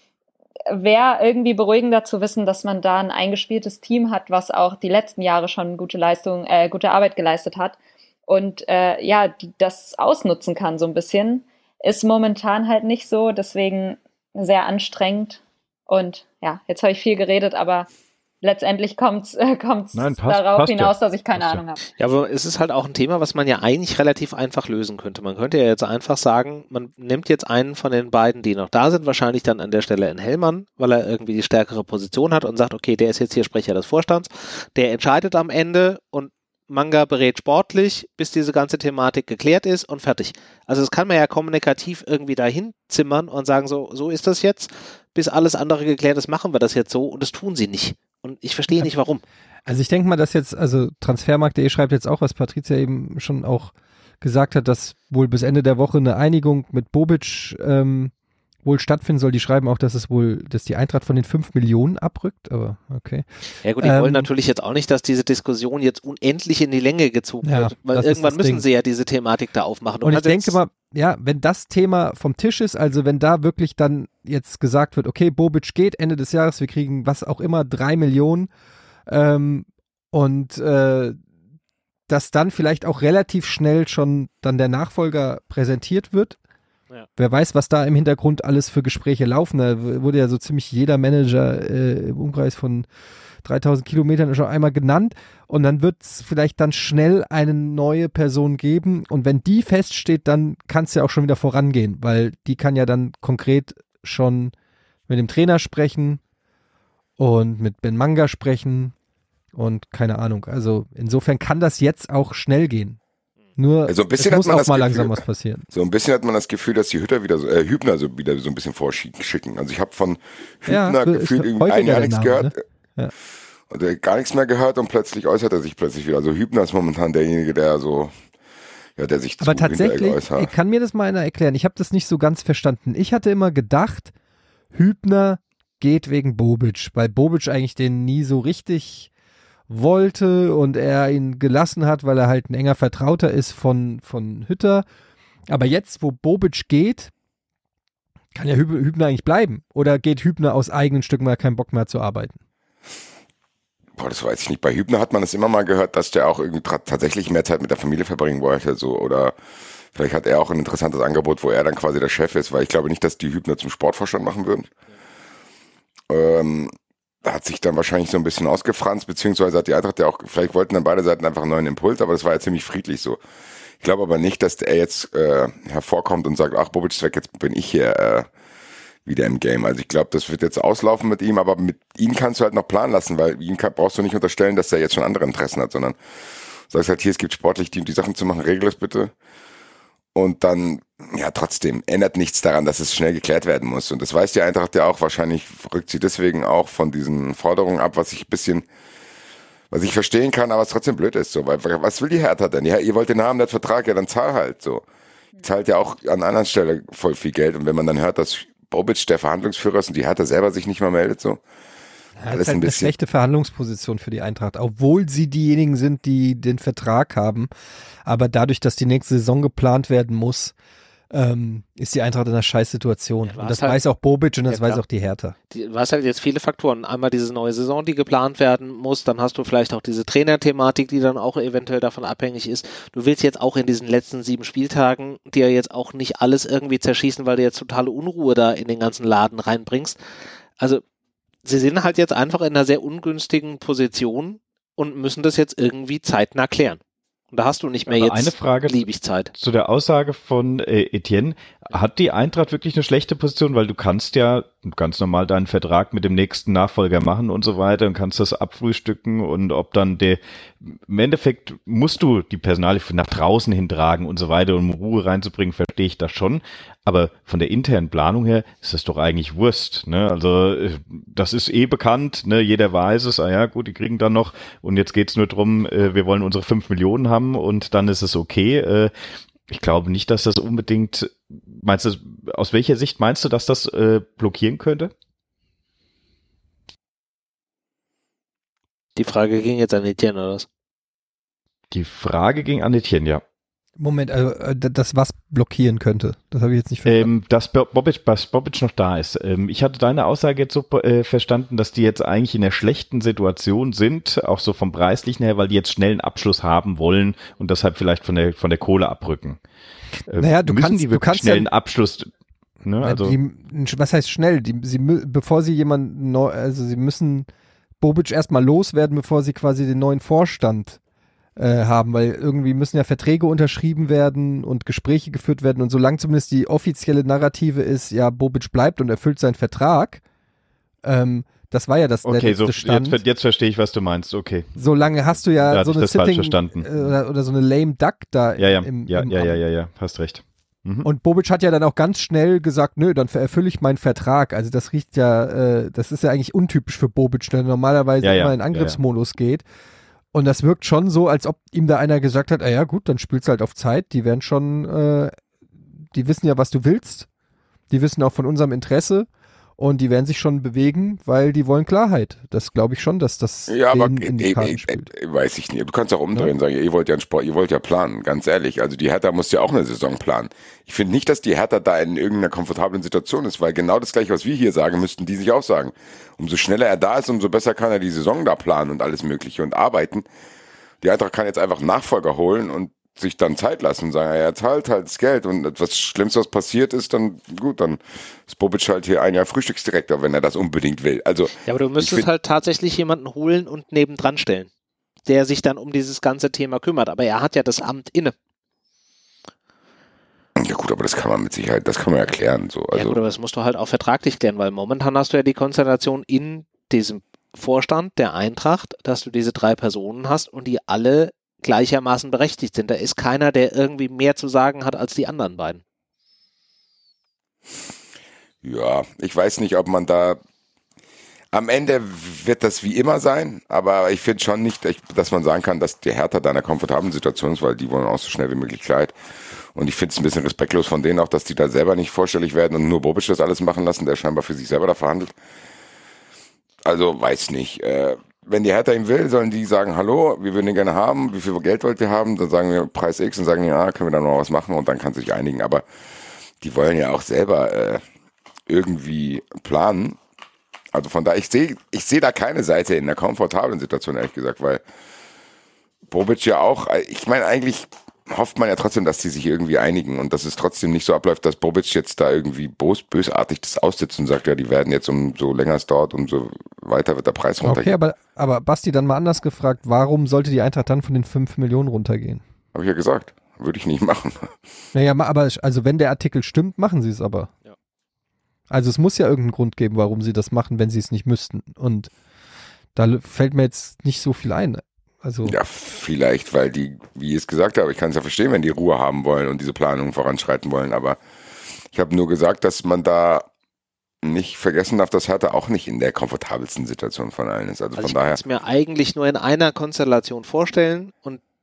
Wäre irgendwie beruhigender zu wissen, dass man da ein eingespieltes Team hat, was auch die letzten Jahre schon gute Arbeit geleistet hat und die das ausnutzen kann so ein bisschen. Ist momentan halt nicht so, deswegen sehr anstrengend. Und ja, jetzt habe ich viel geredet, aber letztendlich kommt's darauf hinaus, dass ich keine Ahnung habe. Ja, aber es ist halt auch ein Thema, was man ja eigentlich relativ einfach lösen könnte. Man könnte ja jetzt einfach sagen, man nimmt jetzt einen von den beiden, die noch da sind, wahrscheinlich dann an der Stelle in Hellmann, weil er irgendwie die stärkere Position hat und sagt, okay, der ist jetzt hier Sprecher des Vorstands, der entscheidet am Ende und Manga berät sportlich, bis diese ganze Thematik geklärt ist und fertig. Also das kann man ja kommunikativ irgendwie dahin zimmern und sagen, so ist das jetzt, bis alles andere geklärt ist, machen wir das jetzt so und das tun sie nicht. Und ich verstehe nicht, warum. Also ich denke mal, dass jetzt, also Transfermarkt.de schreibt jetzt auch, was Patricia eben schon auch gesagt hat, dass wohl bis Ende der Woche eine Einigung mit Bobic wohl stattfinden soll. Die schreiben auch, dass die Eintracht von den 5 Millionen abrückt, aber okay. Ja gut, die wollen natürlich jetzt auch nicht, dass diese Diskussion jetzt unendlich in die Länge gezogen wird, weil irgendwann müssen sie ja diese Thematik da aufmachen. Und ich denke mal, ja, wenn das Thema vom Tisch ist, also wenn da wirklich dann jetzt gesagt wird, okay, Bobic geht Ende des Jahres, wir kriegen was auch immer, 3 Millionen dass dann vielleicht auch relativ schnell schon dann der Nachfolger präsentiert wird. Ja. Wer weiß, was da im Hintergrund alles für Gespräche laufen. Da wurde ja so ziemlich jeder Manager im Umkreis von 3000 Kilometern schon einmal genannt und dann wird es vielleicht dann schnell eine neue Person geben und wenn die feststeht, dann kann es ja auch schon wieder vorangehen, weil die kann ja dann konkret schon mit dem Trainer sprechen und mit Ben Manga sprechen und keine Ahnung. Also insofern kann das jetzt auch schnell gehen. Nur also ein bisschen es muss auch mal Gefühl, langsam was passieren. So ein bisschen hat man das Gefühl, dass die Hübner wieder so ein bisschen vorschicken. Also ich habe von Hübner gefühlt irgendwie ein Jahr nichts gehört. Ne? Ja. Also gar nichts mehr gehört und plötzlich äußert er sich plötzlich wieder. Also Hübner ist momentan derjenige, der sich zu Aber tatsächlich, ich kann mir das mal einer erklären. Ich habe das nicht so ganz verstanden. Ich hatte immer gedacht, Hübner geht wegen Bobic, weil Bobic eigentlich den nie so richtig wollte und er ihn gelassen hat, weil er halt ein enger Vertrauter ist von Hütter. Aber jetzt, wo Bobic geht, kann ja Hübner eigentlich bleiben. Oder geht Hübner aus eigenen Stücken, weil er keinen Bock mehr zu arbeiten? Boah, das weiß ich nicht. Bei Hübner hat man es immer mal gehört, dass der auch irgendwie tatsächlich mehr Zeit mit der Familie verbringen wollte. So. Oder vielleicht hat er auch ein interessantes Angebot, wo er dann quasi der Chef ist, weil ich glaube nicht, dass die Hübner zum Sportvorstand machen würden. Hat sich dann wahrscheinlich so ein bisschen ausgefranst, beziehungsweise hat die Eintracht ja auch, vielleicht wollten dann beide Seiten einfach einen neuen Impuls, aber das war ja ziemlich friedlich so. Ich glaube aber nicht, dass er jetzt hervorkommt und sagt, ach, Bobic ist weg, jetzt bin ich hier wieder im Game. Also ich glaube, das wird jetzt auslaufen mit ihm, aber mit ihm kannst du halt noch planen lassen, weil ihm brauchst du nicht unterstellen, dass er jetzt schon andere Interessen hat, sondern sagst halt, hier, es gibt sportlich die Sachen zu machen, regel es bitte. Und dann, ja, trotzdem ändert nichts daran, dass es schnell geklärt werden muss. Und das weiß die Eintracht ja auch. Wahrscheinlich rückt sie deswegen auch von diesen Forderungen ab, was ich verstehen kann, aber es trotzdem blöd ist. So, weil was will die Hertha denn? Ja, ihr wollt den Namen, der Vertrag, ja, dann zahl halt so. Zahlt ja auch an einer anderen Stelle voll viel Geld. Und wenn man dann hört, dass Bobic der Verhandlungsführer ist und die Hertha selber sich nicht mal meldet, so. Ja, das ist halt eine schlechte Verhandlungsposition für die Eintracht, obwohl sie diejenigen sind, die den Vertrag haben. Aber dadurch, dass die nächste Saison geplant werden muss, ist die Eintracht in einer Scheißsituation. Ja, und das halt, weiß auch Bobic und das ja, weiß auch die Hertha. Du hast halt jetzt viele Faktoren. Einmal diese neue Saison, die geplant werden muss. Dann hast du vielleicht auch diese Trainerthematik, die dann auch eventuell davon abhängig ist. Du willst jetzt auch in diesen letzten 7 Spieltagen dir jetzt auch nicht alles irgendwie zerschießen, weil du jetzt totale Unruhe da in den ganzen Laden reinbringst. Also sie sind halt jetzt einfach in einer sehr ungünstigen Position und müssen das jetzt irgendwie zeitnah klären. Und da hast du nicht mehr Aber jetzt eine Frage beliebig Zeit. Zu der Aussage von Etienne, hat die Eintracht wirklich eine schlechte Position? Weil du kannst ja ganz normal deinen Vertrag mit dem nächsten Nachfolger machen und so weiter und kannst das abfrühstücken und ob dann im Endeffekt musst du die Personalie nach draußen hintragen und so weiter, um Ruhe reinzubringen, verstehe ich das schon. Aber von der internen Planung her ist das doch eigentlich Wurst, ne? Also das ist bekannt, ne? Jeder weiß es, ja gut, die kriegen dann noch und jetzt geht's nur drum, wir wollen unsere 5 Millionen haben und dann ist es okay. Ich glaube nicht, dass das unbedingt, meinst du, aus welcher Sicht meinst du, dass das blockieren könnte? Die Frage ging jetzt an Etienne, oder was? Die Frage ging an Etienne, ja. Moment, also das was blockieren könnte, das habe ich jetzt nicht verstanden. Dass Bobic noch da ist. Ich hatte deine Aussage jetzt so verstanden, dass die jetzt eigentlich in einer schlechten Situation sind, auch so vom Preislichen her, weil die jetzt schnell einen Abschluss haben wollen und deshalb vielleicht von der Kohle abrücken. Naja, du kannst schnell einen Abschluss. Ne? Also was heißt schnell? Bevor sie jemanden sie müssen Bobic erstmal loswerden, bevor sie quasi den neuen Vorstand haben, weil irgendwie müssen ja Verträge unterschrieben werden und Gespräche geführt werden und solange zumindest die offizielle Narrative ist, ja, Bobic bleibt und erfüllt seinen Vertrag, das war ja der letzte Stand. Jetzt verstehe ich, was du meinst, okay. Solange hast du ja so eine falsch verstanden. Oder so eine lame Duck da ja, hast recht. Mhm. Und Bobic hat ja dann auch ganz schnell gesagt, nö, dann erfülle ich meinen Vertrag. Also das riecht ja, das ist ja eigentlich untypisch für Bobic, der normalerweise immer in Angriffsmodus geht. Und das wirkt schon so, als ob ihm da einer gesagt hat, ja gut, dann spielst du halt auf Zeit. Die werden schon, die wissen ja, was du willst. Die wissen auch von unserem Interesse. Und die werden sich schon bewegen, weil die wollen Klarheit. Das glaube ich schon, dass das in die Karten spielt. Weiß ich nicht. Du kannst auch umdrehen und sagen, ihr wollt ja einen Sport, ihr wollt ja planen, ganz ehrlich. Also die Hertha muss ja auch eine Saison planen. Ich finde nicht, dass die Hertha da in irgendeiner komfortablen Situation ist, weil genau das Gleiche, was wir hier sagen, müssten die sich auch sagen. Umso schneller er da ist, umso besser kann er die Saison da planen und alles Mögliche und arbeiten. Die Eintracht kann jetzt einfach einen Nachfolger holen und sich dann Zeit lassen und sagen, er zahlt halt das Geld und etwas Schlimmes, was passiert ist, dann gut, dann ist Bobic halt hier ein Jahr Frühstücksdirektor, wenn er das unbedingt will. Also, ja, aber du müsstest halt tatsächlich jemanden holen und nebendran stellen, der sich dann um dieses ganze Thema kümmert, aber er hat ja das Amt inne. Ja gut, aber das kann man mit Sicherheit, das kann man erklären. So. Also, ja gut, aber das musst du halt auch vertraglich klären, weil momentan hast du ja die Konstellation in diesem Vorstand der Eintracht, dass du diese 3 Personen hast und die alle gleichermaßen berechtigt sind. Da ist keiner, der irgendwie mehr zu sagen hat als die anderen beiden. Ja, ich weiß nicht, ob man da am Ende wird das wie immer sein, aber ich finde schon nicht, dass man sagen kann, dass die Hertha da in einer komfortablen Situation ist, weil die wollen auch so schnell wie möglich Klarheit. Und ich finde es ein bisschen respektlos von denen auch, dass die da selber nicht vorstellig werden und nur Bobic das alles machen lassen, der scheinbar für sich selber da verhandelt. Also, weiß nicht. Wenn die Hertha ihn will, sollen die sagen, hallo, wir würden ihn gerne haben, wie viel Geld wollt ihr haben? Dann sagen wir Preis X und sagen, ja, können wir da noch was machen und dann kann sich einigen. Aber die wollen ja auch selber irgendwie planen. Also von daher, ich sehe da keine Seite in der komfortablen Situation, ehrlich gesagt, weil Bobic ja auch, ich meine, eigentlich hofft man ja trotzdem, dass die sich irgendwie einigen und dass es trotzdem nicht so abläuft, dass Bobic jetzt da irgendwie bösartig das aussitzt und sagt, ja, die werden jetzt umso länger es dauert, umso weiter wird der Preis runtergehen. Okay, aber Basti, dann mal anders gefragt, warum sollte die Eintracht dann von den 5 Millionen runtergehen? Habe ich ja gesagt, würde ich nicht machen. Naja, aber also wenn der Artikel stimmt, machen sie es aber. Ja. Also es muss ja irgendeinen Grund geben, warum sie das machen, wenn sie es nicht müssten. Und da fällt mir jetzt nicht so viel ein. Also ja, vielleicht, weil die, wie ich es gesagt habe, ich kann es ja verstehen, wenn die Ruhe haben wollen und diese Planungen voranschreiten wollen, aber ich habe nur gesagt, dass man da nicht vergessen darf, dass Hertha auch nicht in der komfortabelsten Situation von allen ist. Also von daher. Ich kann es mir eigentlich nur in einer Konstellation vorstellen und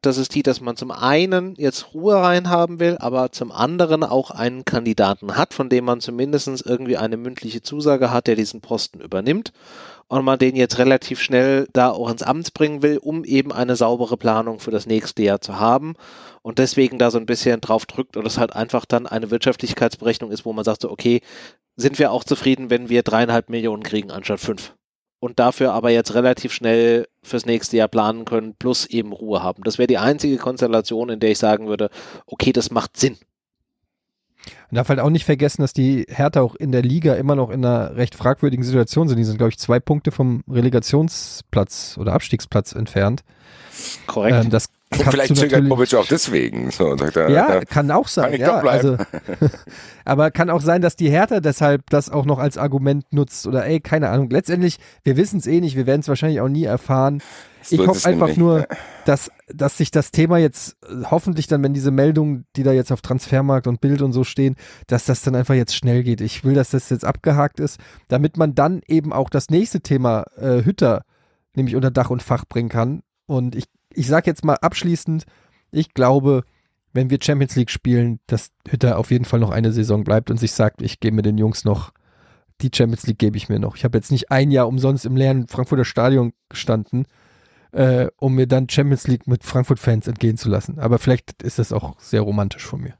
dass es die, dass man zum einen jetzt Ruhe reinhaben will, aber zum anderen auch einen Kandidaten hat, von dem man zumindest irgendwie eine mündliche Zusage hat, der diesen Posten übernimmt und man den jetzt relativ schnell da auch ins Amt bringen will, um eben eine saubere Planung für das nächste Jahr zu haben und deswegen da so ein bisschen drauf drückt und es halt einfach dann eine Wirtschaftlichkeitsberechnung ist, wo man sagt so, okay, sind wir auch zufrieden, wenn wir 3,5 Millionen kriegen anstatt 5 und dafür aber jetzt relativ schnell fürs nächste Jahr planen können, plus eben Ruhe haben. Das wäre die einzige Konstellation, in der ich sagen würde, okay, das macht Sinn. Man darf halt auch nicht vergessen, dass die Hertha auch in der Liga immer noch in einer recht fragwürdigen Situation sind. Die sind, glaube ich, 2 Punkte vom Relegationsplatz oder Abstiegsplatz entfernt. Korrekt. Das und vielleicht zögert Bobic auch deswegen. So, und sagt ja, kann auch sein. Kann ich doch bleiben. Also, aber kann auch sein, dass die Hertha deshalb das auch noch als Argument nutzt oder keine Ahnung. Letztendlich, wir wissen es eh nicht, wir werden es wahrscheinlich auch nie erfahren. Ich hoffe einfach nur, dass sich das Thema jetzt hoffentlich dann, wenn diese Meldungen, die da jetzt auf Transfermarkt und Bild und so stehen, dass das dann einfach jetzt schnell geht. Ich will, dass das jetzt abgehakt ist, damit man dann eben auch das nächste Thema Hütter nämlich unter Dach und Fach bringen kann. Und ich sage jetzt mal abschließend, ich glaube, wenn wir Champions League spielen, dass Hütter auf jeden Fall noch eine Saison bleibt und sich sagt, ich gebe mir den Jungs noch, die Champions League gebe ich mir noch. Ich habe jetzt nicht ein Jahr umsonst im leeren Frankfurter Stadion gestanden, um mir dann Champions League mit Frankfurt-Fans entgehen zu lassen. Aber vielleicht ist das auch sehr romantisch von mir.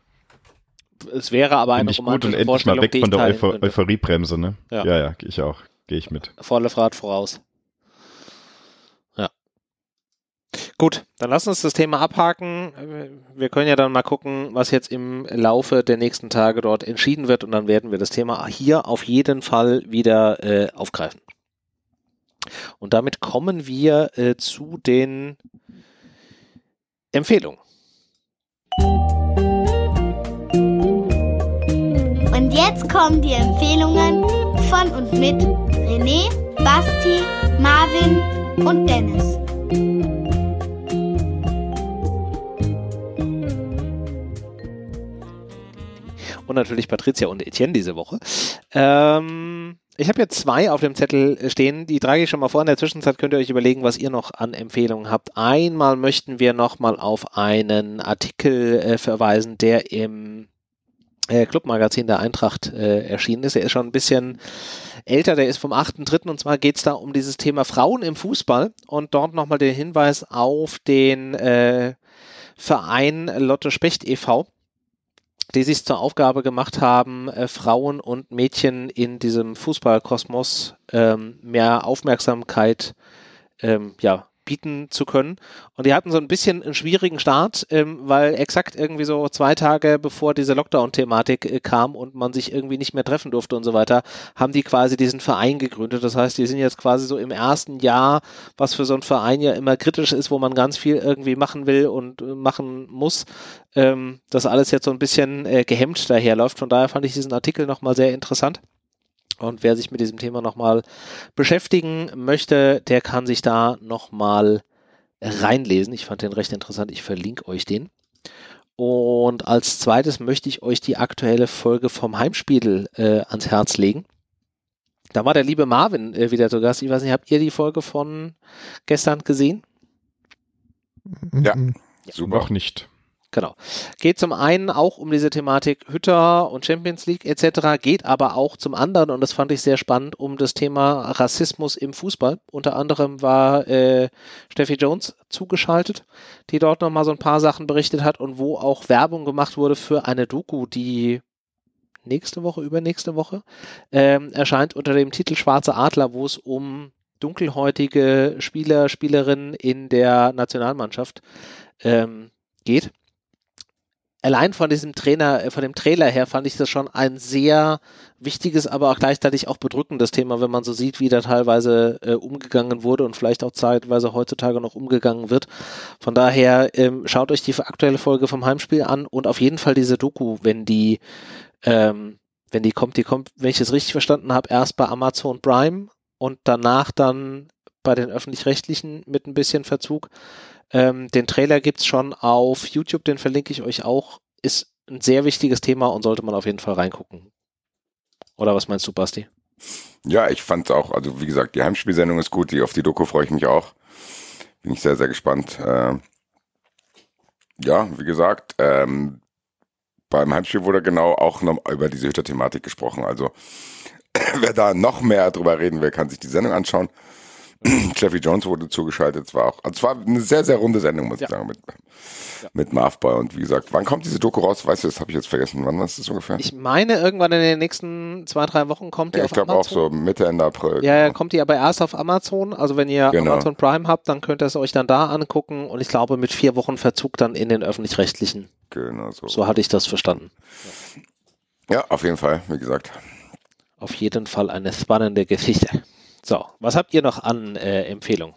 Es wäre aber eine romantische Vorstellung, die ich teilen könnte. Endlich mal weg von der Euphoriebremse, ne? Ja, gehe ich mit. Volle Fahrt voraus. Ja. Gut, dann lass uns das Thema abhaken. Wir können ja dann mal gucken, was jetzt im Laufe der nächsten Tage dort entschieden wird und dann werden wir das Thema hier auf jeden Fall wieder aufgreifen. Und damit kommen wir zu den Empfehlungen. Und jetzt kommen die Empfehlungen von und mit René, Basti, Marvin und Dennis. Und natürlich Patricia und Etienne diese Woche. Ich habe jetzt 2 auf dem Zettel stehen, die trage ich schon mal vor. In der Zwischenzeit könnt ihr euch überlegen, was ihr noch an Empfehlungen habt. Einmal möchten wir nochmal auf einen Artikel verweisen, der im Clubmagazin der Eintracht erschienen ist. Er ist schon ein bisschen älter, der ist vom 8.3. und zwar geht es da um dieses Thema Frauen im Fußball und dort nochmal den Hinweis auf den Verein Lotte Specht e.V., die sich zur Aufgabe gemacht haben, Frauen und Mädchen in diesem Fußballkosmos mehr Aufmerksamkeit bieten zu können. Und die hatten so ein bisschen einen schwierigen Start, weil exakt irgendwie so 2 Tage bevor diese Lockdown-Thematik kam und man sich irgendwie nicht mehr treffen durfte und so weiter, haben die quasi diesen Verein gegründet. Das heißt, die sind jetzt quasi so im ersten Jahr, was für so einen Verein ja immer kritisch ist, wo man ganz viel irgendwie machen will und machen muss, das alles jetzt so ein bisschen gehemmt daherläuft. Von daher fand ich diesen Artikel nochmal sehr interessant. Und wer sich mit diesem Thema nochmal beschäftigen möchte, der kann sich da nochmal reinlesen. Ich fand den recht interessant. Ich verlinke euch den. Und als zweites möchte ich euch die aktuelle Folge vom Heimspiel ans Herz legen. Da war der liebe Marvin wieder zu Gast. Ich weiß nicht, habt ihr die Folge von gestern gesehen? Ja, super. Noch nicht. Genau. Geht zum einen auch um diese Thematik Hütter und Champions League etc., geht aber auch zum anderen, und das fand ich sehr spannend, um das Thema Rassismus im Fußball. Unter anderem war Steffi Jones zugeschaltet, die dort nochmal so ein paar Sachen berichtet hat und wo auch Werbung gemacht wurde für eine Doku, die übernächste Woche erscheint unter dem Titel Schwarze Adler, wo es um dunkelhäutige Spieler, Spielerinnen in der Nationalmannschaft geht. Allein von diesem von dem Trailer her fand ich das schon ein sehr wichtiges, aber auch gleichzeitig auch bedrückendes Thema, wenn man so sieht, wie da teilweise umgegangen wurde und vielleicht auch zeitweise heutzutage noch umgegangen wird. Von daher schaut euch die aktuelle Folge vom Heimspiel an und auf jeden Fall diese Doku, wenn die kommt, wenn ich es richtig verstanden habe, erst bei Amazon Prime und danach dann bei den Öffentlich-Rechtlichen mit ein bisschen Verzug. Den Trailer gibt's schon auf YouTube, den verlinke ich euch auch. Ist ein sehr wichtiges Thema und sollte man auf jeden Fall reingucken. Oder was meinst du, Basti? Ja, ich fand's auch, also wie gesagt, die Heimspielsendung ist gut, auf die Doku freue ich mich auch. Bin ich sehr, sehr gespannt. Ja, wie gesagt, beim Heimspiel wurde genau auch noch über diese Hütter-Thematik gesprochen. Also wer da noch mehr drüber reden will, kann sich die Sendung anschauen. Jeffrey Jones wurde zugeschaltet. Es war eine sehr, sehr runde Sendung, muss ich sagen, mit Marv Boy. Und wie gesagt, wann kommt diese Doku raus? Weißt du, das habe ich jetzt vergessen. Wann ist das ungefähr? Ich meine, irgendwann in den nächsten 2-3 Wochen kommt die auf Amazon. Ich glaube auch so Mitte, Ende April. Ja, kommt die aber erst auf Amazon. Also wenn ihr Amazon Prime habt, dann könnt ihr es euch dann da angucken. Und ich glaube, mit 4 Wochen Verzug dann in den Öffentlich-Rechtlichen. Genau so. So hatte ich das verstanden. Ja, auf jeden Fall, wie gesagt. Auf jeden Fall eine spannende Geschichte. So, was habt ihr noch an Empfehlungen?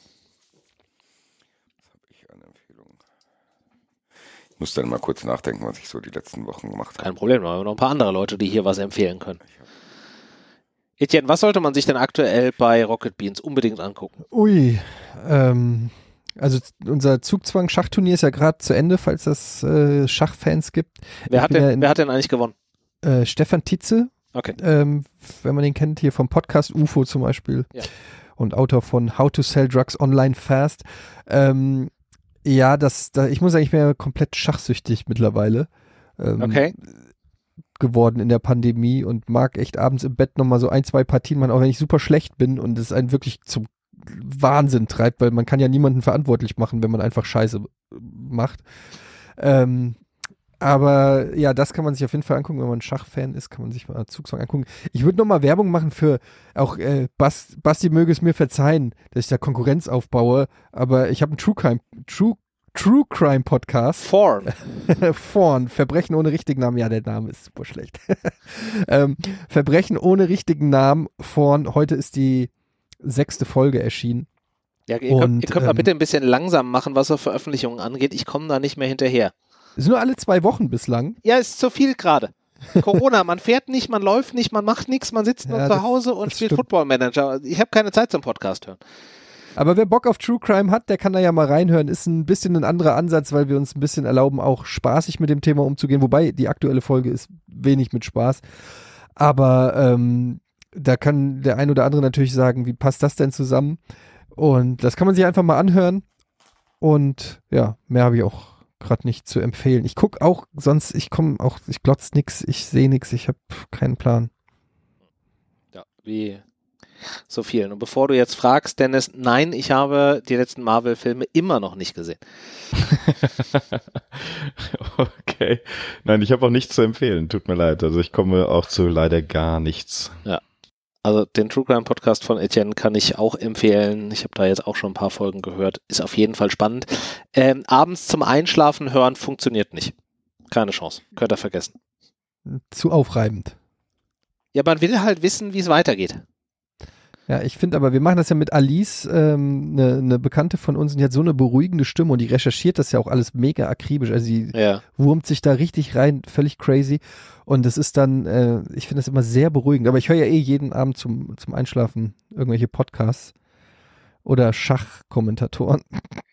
Ich muss dann mal kurz nachdenken, was ich so die letzten Wochen gemacht habe. Kein Problem, wir haben noch ein paar andere Leute, die hier was empfehlen können. Etienne, was sollte man sich denn aktuell bei Rocket Beans unbedingt angucken? Ui, also unser Zugzwang-Schachturnier ist ja gerade zu Ende, falls es Schachfans gibt. Wer hat denn eigentlich gewonnen? Stefan Tietze. Okay. Wenn man den kennt, hier vom Podcast UFO zum Beispiel. Ja. Und Autor von How to Sell Drugs Online Fast. Ja, ich muss sagen, ich bin ja komplett schachsüchtig mittlerweile geworden in der Pandemie und mag echt abends im Bett nochmal so 1-2 Partien machen, auch wenn ich super schlecht bin und es einen wirklich zum Wahnsinn treibt, weil man kann ja niemanden verantwortlich machen, wenn man einfach Scheiße macht. Aber ja, das kann man sich auf jeden Fall angucken, wenn man Schachfan ist, kann man sich mal Zugzwang angucken. Ich würde nochmal Werbung machen für auch Basti möge es mir verzeihen, dass ich da Konkurrenz aufbaue, aber ich habe einen True Crime Podcast. Vorn, Verbrechen ohne richtigen Namen. Ja, der Name ist super schlecht. Verbrechen ohne richtigen Namen. Vorn, heute ist die 6. Folge erschienen. Ja, ihr könnt mal bitte ein bisschen langsam machen, was so Veröffentlichungen angeht. Ich komme da nicht mehr hinterher. Es sind nur alle 2 Wochen bislang. Ja, ist zu viel gerade. Corona, man fährt nicht, man läuft nicht, man macht nichts, man sitzt nur zu Hause und spielt Football Manager. Ich habe keine Zeit zum Podcast hören. Aber wer Bock auf True Crime hat, der kann da ja mal reinhören. Ist ein bisschen ein anderer Ansatz, weil wir uns ein bisschen erlauben, auch spaßig mit dem Thema umzugehen. Wobei, die aktuelle Folge ist wenig mit Spaß. Aber da kann der ein oder andere natürlich sagen, wie passt das denn zusammen? Und das kann man sich einfach mal anhören. Und ja, mehr habe ich auch gerade nicht zu empfehlen. Ich gucke auch, sonst, ich glotz nix, ich sehe nix, ich habe keinen Plan. Ja, wie so vielen. Und bevor du jetzt fragst, Dennis, nein, ich habe die letzten Marvel-Filme immer noch nicht gesehen. Okay. Nein, ich habe auch nichts zu empfehlen, tut mir leid. Also ich komme auch zu leider gar nichts. Ja. Also den True Crime Podcast von Etienne kann ich auch empfehlen. Ich habe da jetzt auch schon ein paar Folgen gehört. Ist auf jeden Fall spannend. Abends zum Einschlafen hören funktioniert nicht. Keine Chance. Könnt ihr vergessen. Zu aufreibend. Ja, man will halt wissen, wie es weitergeht. Ja, ich finde aber, wir machen das ja mit Alice, eine Bekannte von uns, und die hat so eine beruhigende Stimme und die recherchiert das ja auch alles mega akribisch. Also sie wurmt sich da richtig rein, völlig crazy. Und das ist dann, ich finde das immer sehr beruhigend. Aber ich höre ja jeden Abend zum Einschlafen irgendwelche Podcasts oder Schachkommentatoren.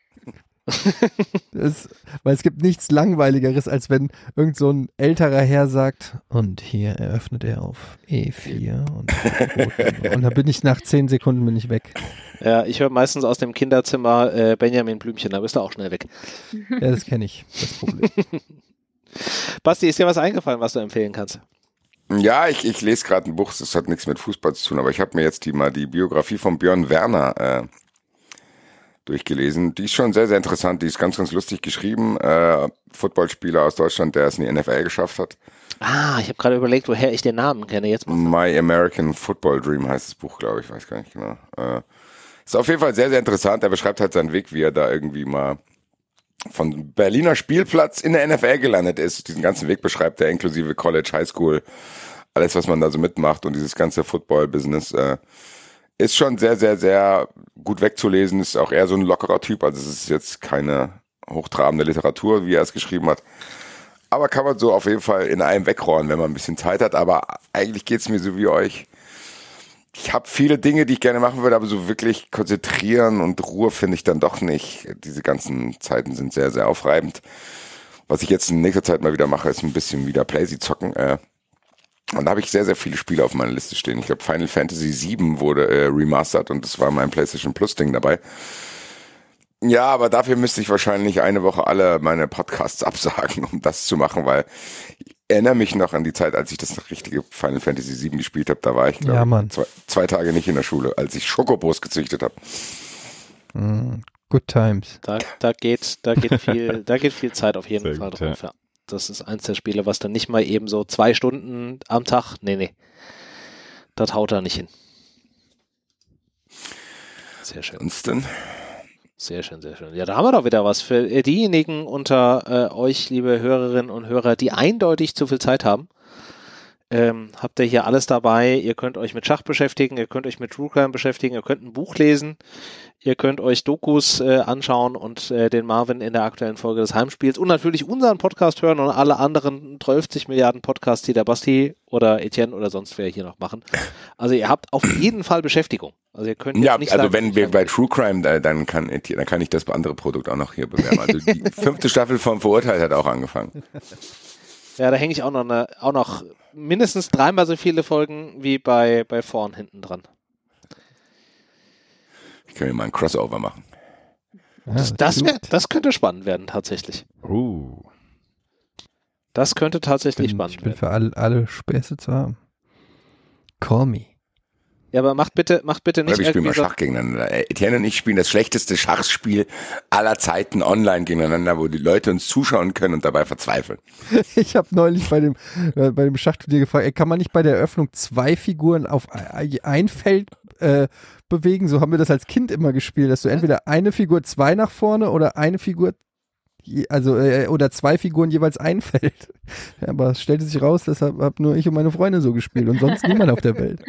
Weil es gibt nichts Langweiligeres, als wenn irgend so ein älterer Herr sagt, und hier eröffnet er auf E4 und da bin ich nach 10 Sekunden weg. Ja, ich höre meistens aus dem Kinderzimmer Benjamin Blümchen, da bist du auch schnell weg. Ja, das kenne ich, das Problem. Basti, ist dir was eingefallen, was du empfehlen kannst? Ja, ich lese gerade ein Buch, das hat nichts mit Fußball zu tun, aber ich habe mir jetzt die Biografie von Björn Werner durchgelesen. Die ist schon sehr, sehr interessant. Die ist ganz, ganz lustig geschrieben. Footballspieler aus Deutschland, der es in die NFL geschafft hat. Ah, ich habe gerade überlegt, woher ich den Namen kenne. Jetzt My American Football Dream heißt das Buch, glaube ich. Weiß gar nicht genau. Ist auf jeden Fall sehr, sehr interessant. Er beschreibt halt seinen Weg, wie er da irgendwie mal von Berliner Spielplatz in der NFL gelandet ist. Diesen ganzen Weg beschreibt er, inklusive College, Highschool, alles, was man da so mitmacht und dieses ganze Football-Business. Ist schon sehr, sehr, sehr gut wegzulesen, ist auch eher so ein lockerer Typ, also es ist jetzt keine hochtrabende Literatur, wie er es geschrieben hat. Aber kann man so auf jeden Fall in einem wegrohren, wenn man ein bisschen Zeit hat, aber eigentlich geht es mir so wie euch. Ich habe viele Dinge, die ich gerne machen würde, aber so wirklich konzentrieren und Ruhe finde ich dann doch nicht. Diese ganzen Zeiten sind sehr, sehr aufreibend. Was ich jetzt in nächster Zeit mal wieder mache, ist ein bisschen wieder Playsee zocken, und da habe ich sehr, sehr viele Spiele auf meiner Liste stehen. Ich glaube, Final Fantasy VII wurde remastert und das war mein PlayStation Plus Ding dabei. Ja, aber dafür müsste ich wahrscheinlich eine Woche alle meine Podcasts absagen, um das zu machen, weil ich erinnere mich noch an die Zeit, als ich das richtige Final Fantasy VII gespielt habe. Da war ich, glaube ich, zwei Tage nicht in der Schule, als ich Schokobos gezüchtet habe. Good times. Da geht viel Zeit auf jeden Fall drauf. Ja. Das ist eins der Spiele, was dann nicht mal eben so 2 Stunden am Tag, nee, das haut da nicht hin. Sehr schön. Und dann? Sehr schön, sehr schön. Ja, da haben wir doch wieder was für diejenigen unter euch, liebe Hörerinnen und Hörer, die eindeutig zu viel Zeit haben. Habt ihr hier alles dabei. Ihr könnt euch mit Schach beschäftigen, ihr könnt euch mit True Crime beschäftigen, ihr könnt ein Buch lesen, ihr könnt euch Dokus anschauen und den Marvin in der aktuellen Folge des Heimspiels und natürlich unseren Podcast hören und alle anderen 12 Milliarden Podcasts, die der Basti oder Etienne oder sonst wer hier noch machen. Also ihr habt auf jeden Fall Beschäftigung. Also ihr könnt ja, nicht also sagen, wenn wir bei True Crime, dann kann ich das andere Produkt auch noch hier bewerben. Also die 5. Staffel von Verurteilt hat auch angefangen. Ja, da hänge ich auch noch mindestens 3-mal so viele Folgen wie bei vorn hinten dran. Ich kann mir mal ein Crossover machen. Das könnte spannend werden, tatsächlich. Das könnte tatsächlich spannend werden. Ich bin für alle Späße zu haben. Call me. Ja, aber macht bitte nicht. Wir spielen mal Schach gegeneinander. Etienne und ich spielen das schlechteste Schachspiel aller Zeiten online gegeneinander, wo die Leute uns zuschauen können und dabei verzweifeln. Ich habe neulich bei dem Schachturnier gefragt, kann man nicht bei der Eröffnung 2 Figuren auf ein Feld bewegen? So haben wir das als Kind immer gespielt, dass du entweder eine Figur 2 nach vorne oder eine Figur, oder 2 Figuren jeweils ein Feld. Ja, aber es stellte sich raus, deshalb habe nur ich und meine Freunde so gespielt und sonst niemand auf der Welt.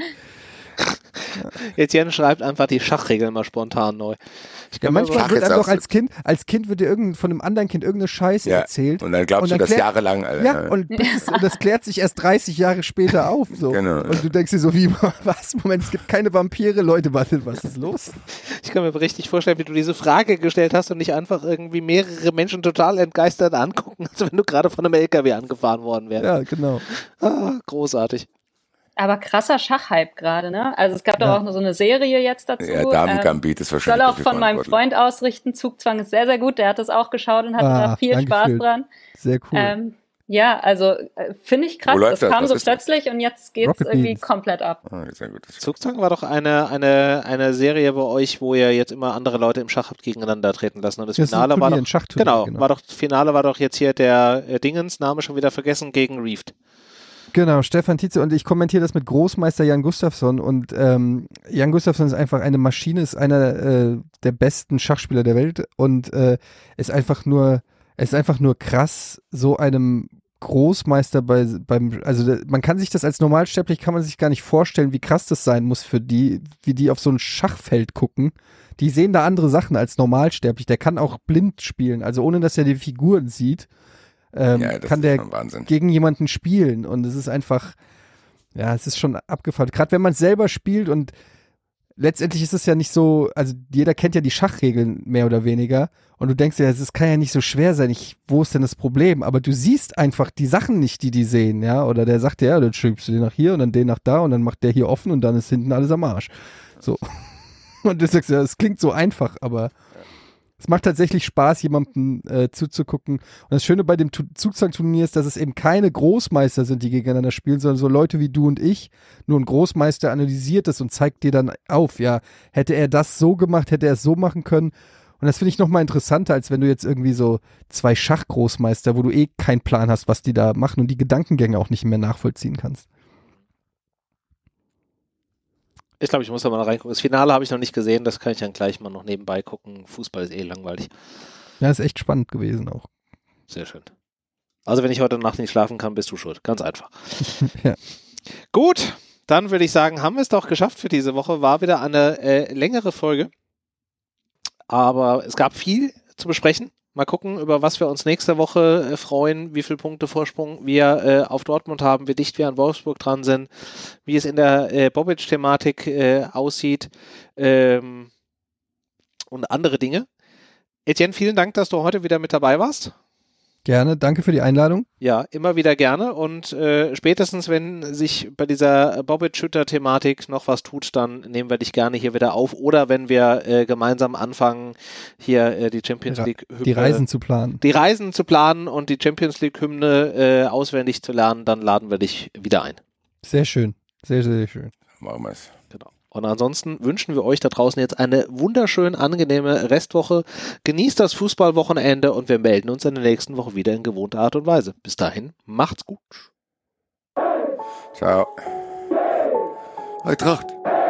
Etienne schreibt einfach die Schachregeln mal spontan neu. Manchmal wird einem doch als Kind wird dir von einem anderen Kind irgendeine Scheiße erzählt. Und dann glaubst du das jahrelang. Und das klärt sich erst 30 Jahre später auf. So. Genau. Und du denkst dir so, was? Moment, es gibt keine Vampire, Leute, was ist los? Ich kann mir richtig vorstellen, wie du diese Frage gestellt hast und nicht einfach irgendwie mehrere Menschen total entgeistert angucken, als wenn du gerade von einem LKW angefahren worden wärst. Ja, genau. Großartig. Aber krasser Schachhype gerade, ne? Also es gab doch auch noch so eine Serie jetzt dazu. Ja, Damen-Gambit ist wahrscheinlich. Soll auch von meinem Freund ausrichten. Zugzwang ist sehr, sehr gut. Der hat das auch geschaut und hatte da viel Spaß dran. Sehr cool. Ja, also finde ich krass. Das kam so plötzlich und jetzt geht es irgendwie Beans. Komplett ab. Zugzwang war doch eine Serie bei euch, wo ihr jetzt immer andere Leute im Schach habt gegeneinander treten lassen. Und das Finale war doch, Finale war doch jetzt hier der Dingens, Name schon wieder vergessen, gegen Reeft. Genau, Stefan Tietze, und ich kommentiere das mit Großmeister Jan Gustafsson, und Jan Gustafsson ist einfach eine Maschine, ist einer der besten Schachspieler der Welt und ist einfach nur krass, so einem Großmeister man kann sich das als normalsterblich, kann man sich gar nicht vorstellen, wie krass das sein muss für die, wie die auf so ein Schachfeld gucken. Die sehen da andere Sachen als normalsterblich. Der kann auch blind spielen, also ohne dass er die Figuren sieht. Kann der gegen jemanden spielen, und es ist einfach, es ist schon abgefahren. Gerade wenn man es selber spielt, und letztendlich ist es ja nicht so, also jeder kennt ja die Schachregeln mehr oder weniger, und du denkst ja, es kann ja nicht so schwer sein, wo ist denn das Problem? Aber du siehst einfach die Sachen nicht, die sehen, ja, oder der sagt ja, dann schiebst du den nach hier und dann den nach da und dann macht der hier offen und dann ist hinten alles am Arsch. So. Und du sagst ja, es klingt so einfach, aber es macht tatsächlich Spaß, jemandem zuzugucken. Und das Schöne bei dem Zugzwang-Turnier ist, dass es eben keine Großmeister sind, die gegeneinander spielen, sondern so Leute wie du und ich. Nur ein Großmeister analysiert es und zeigt dir dann auf, ja, hätte er das so gemacht, hätte er es so machen können. Und das finde ich nochmal interessanter, als wenn du jetzt irgendwie so 2 Schachgroßmeister, wo du keinen Plan hast, was die da machen und die Gedankengänge auch nicht mehr nachvollziehen kannst. Ich glaube, ich muss da mal reingucken. Das Finale habe ich noch nicht gesehen, das kann ich dann gleich mal noch nebenbei gucken. Fußball ist langweilig. Ja, ist echt spannend gewesen auch. Sehr schön. Also wenn ich heute Nacht nicht schlafen kann, bist du schuld. Ganz einfach. Ja. Gut, dann würde ich sagen, haben wir es doch geschafft für diese Woche. War wieder eine längere Folge. Aber es gab viel zu besprechen. Mal gucken, über was wir uns nächste Woche freuen, wie viele Punkte Vorsprung wir auf Dortmund haben, wie dicht wir an Wolfsburg dran sind, wie es in der Bobic-Thematik aussieht und andere Dinge. Etienne, vielen Dank, dass du heute wieder mit dabei warst. Gerne, danke für die Einladung. Ja, immer wieder gerne und spätestens, wenn sich bei dieser Bobbit-Shooter-Thematik noch was tut, dann nehmen wir dich gerne hier wieder auf oder wenn wir gemeinsam anfangen, hier die Champions League-Hymne, die Reisen zu planen. Die Reisen zu planen und die Champions League-Hymne auswendig zu lernen, dann laden wir dich wieder ein. Sehr schön, sehr, sehr schön. Machen wir es. Genau. Und ansonsten wünschen wir euch da draußen jetzt eine wunderschön angenehme Restwoche. Genießt das Fußballwochenende und wir melden uns in der nächsten Woche wieder in gewohnter Art und Weise. Bis dahin, macht's gut. Ciao. Eintracht.